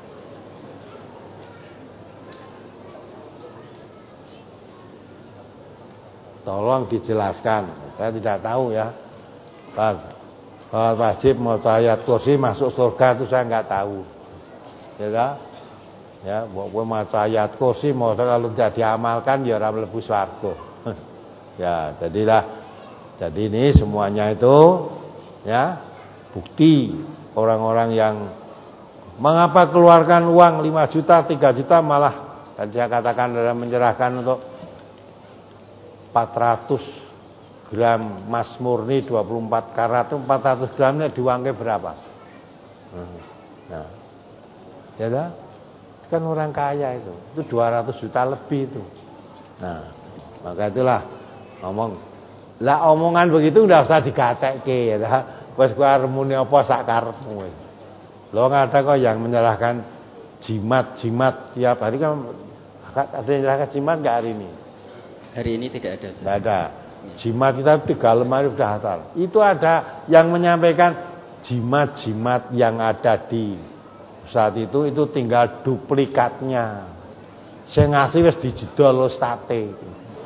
Tolong dijelaskan. Saya tidak tahu ya. Pak. Kalau wajib mau ayat kursi masuk surga itu saya nggak tahu, ya, ya, mau mau ayat kursi mau kalau tidak diamalkan ya orang mlebu swarga, ya, jadilah, jadi ini semuanya itu, ya, bukti orang-orang yang mengapa keluarkan uang lima juta, tiga juta malah, dan saya katakan dalam menyerahkan untuk empat ratus gram emas murni dua puluh empat karat itu empat ratus gramnya diuangnya berapa? Nah, ya dah, kan orang kaya itu, itu dua ratus juta lebih itu. Nah, maka itulah ngomong, lah omongan begitu udah usah digatekke ya dah. Wes kowe arep muni apa sak karepmu. Lo nggak ada kok yang menyerahkan jimat-jimat tiap hari kan ada yang menyerahkan jimat nggak hari ini? Hari ini tidak ada. Tidak ada. Jimat kita tiga lemari sudah hafal. Itu ada yang menyampaikan jimat-jimat yang ada di saat itu itu tinggal duplikatnya. Saya ngasih wis dijedol ustate.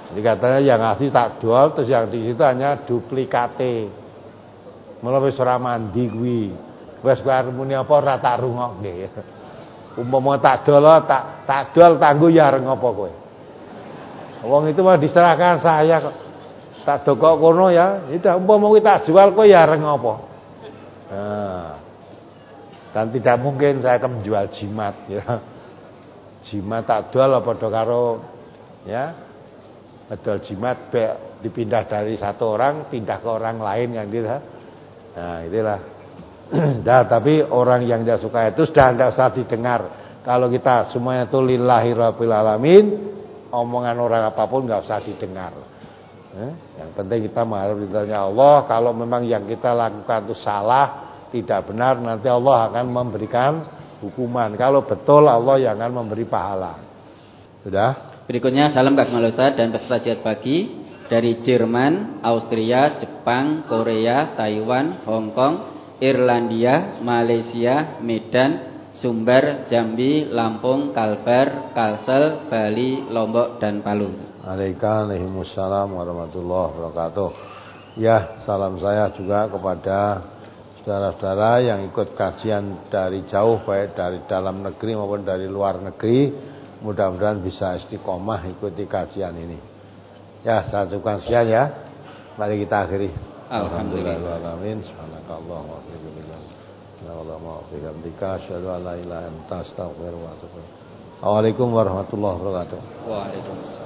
Jadi katanya yang asli tak dol, terus yang di situ hanya duplikate. Mula wis ora mandi kuwi. Wis kowe arep muni apa ora tak rungokke. Umpama tak dol tak tak dol tanggo ya arep ngopo kowe. Wong itu mah diserahkan saya kok. Tak dokok kono ya, itu umpama kuwi tak jual kowe ya arep ngopo. Nah. Dan tidak mungkin saya akan menjual jimat ya. Jimat tak dol apa padha karo ya. Adol jimat be, dipindah dari satu orang pindah ke orang lain yang gitu. Nah, itulah. Nah, tapi orang yang tidak suka itu sudah tidak usah didengar. Kalau kita semuanya itu lillahi rabbil alamin, omongan orang apapun nggak usah didengar. Eh, yang penting kita mengharap ridhonya Allah. Kalau memang yang kita lakukan itu salah, tidak benar, nanti Allah akan memberikan hukuman. Kalau betul, Allah yang akan memberi pahala. Sudah? Berikutnya salam Kak Mal Ustaz dan peserta jihad pagi dari Jerman, Austria, Jepang, Korea, Taiwan, Hong Kong, Irlandia, Malaysia, Medan, Sumber, Jambi, Lampung, Kalbar, Kalsel, Bali, Lombok dan Palu. Waalaikumsalam warahmatullahi wabarakatuh. Ya, salam saya juga kepada saudara-saudara yang ikut kajian dari jauh, baik dari dalam negeri maupun dari luar negeri. Mudah-mudahan bisa istiqomah ikuti kajian ini. Ya, saya cukupkan sekian ya. Mari kita akhiri. Alhamdulillah. Alhamdulillah. Subhanakallah wa bihamdika. Allahumma bihamdika asyhadu an la ilaha illa anta astaghfiruka wa atubu ilaik. Assalamualaikum warahmatullahi wabarakatuh. Waalaikumsalam.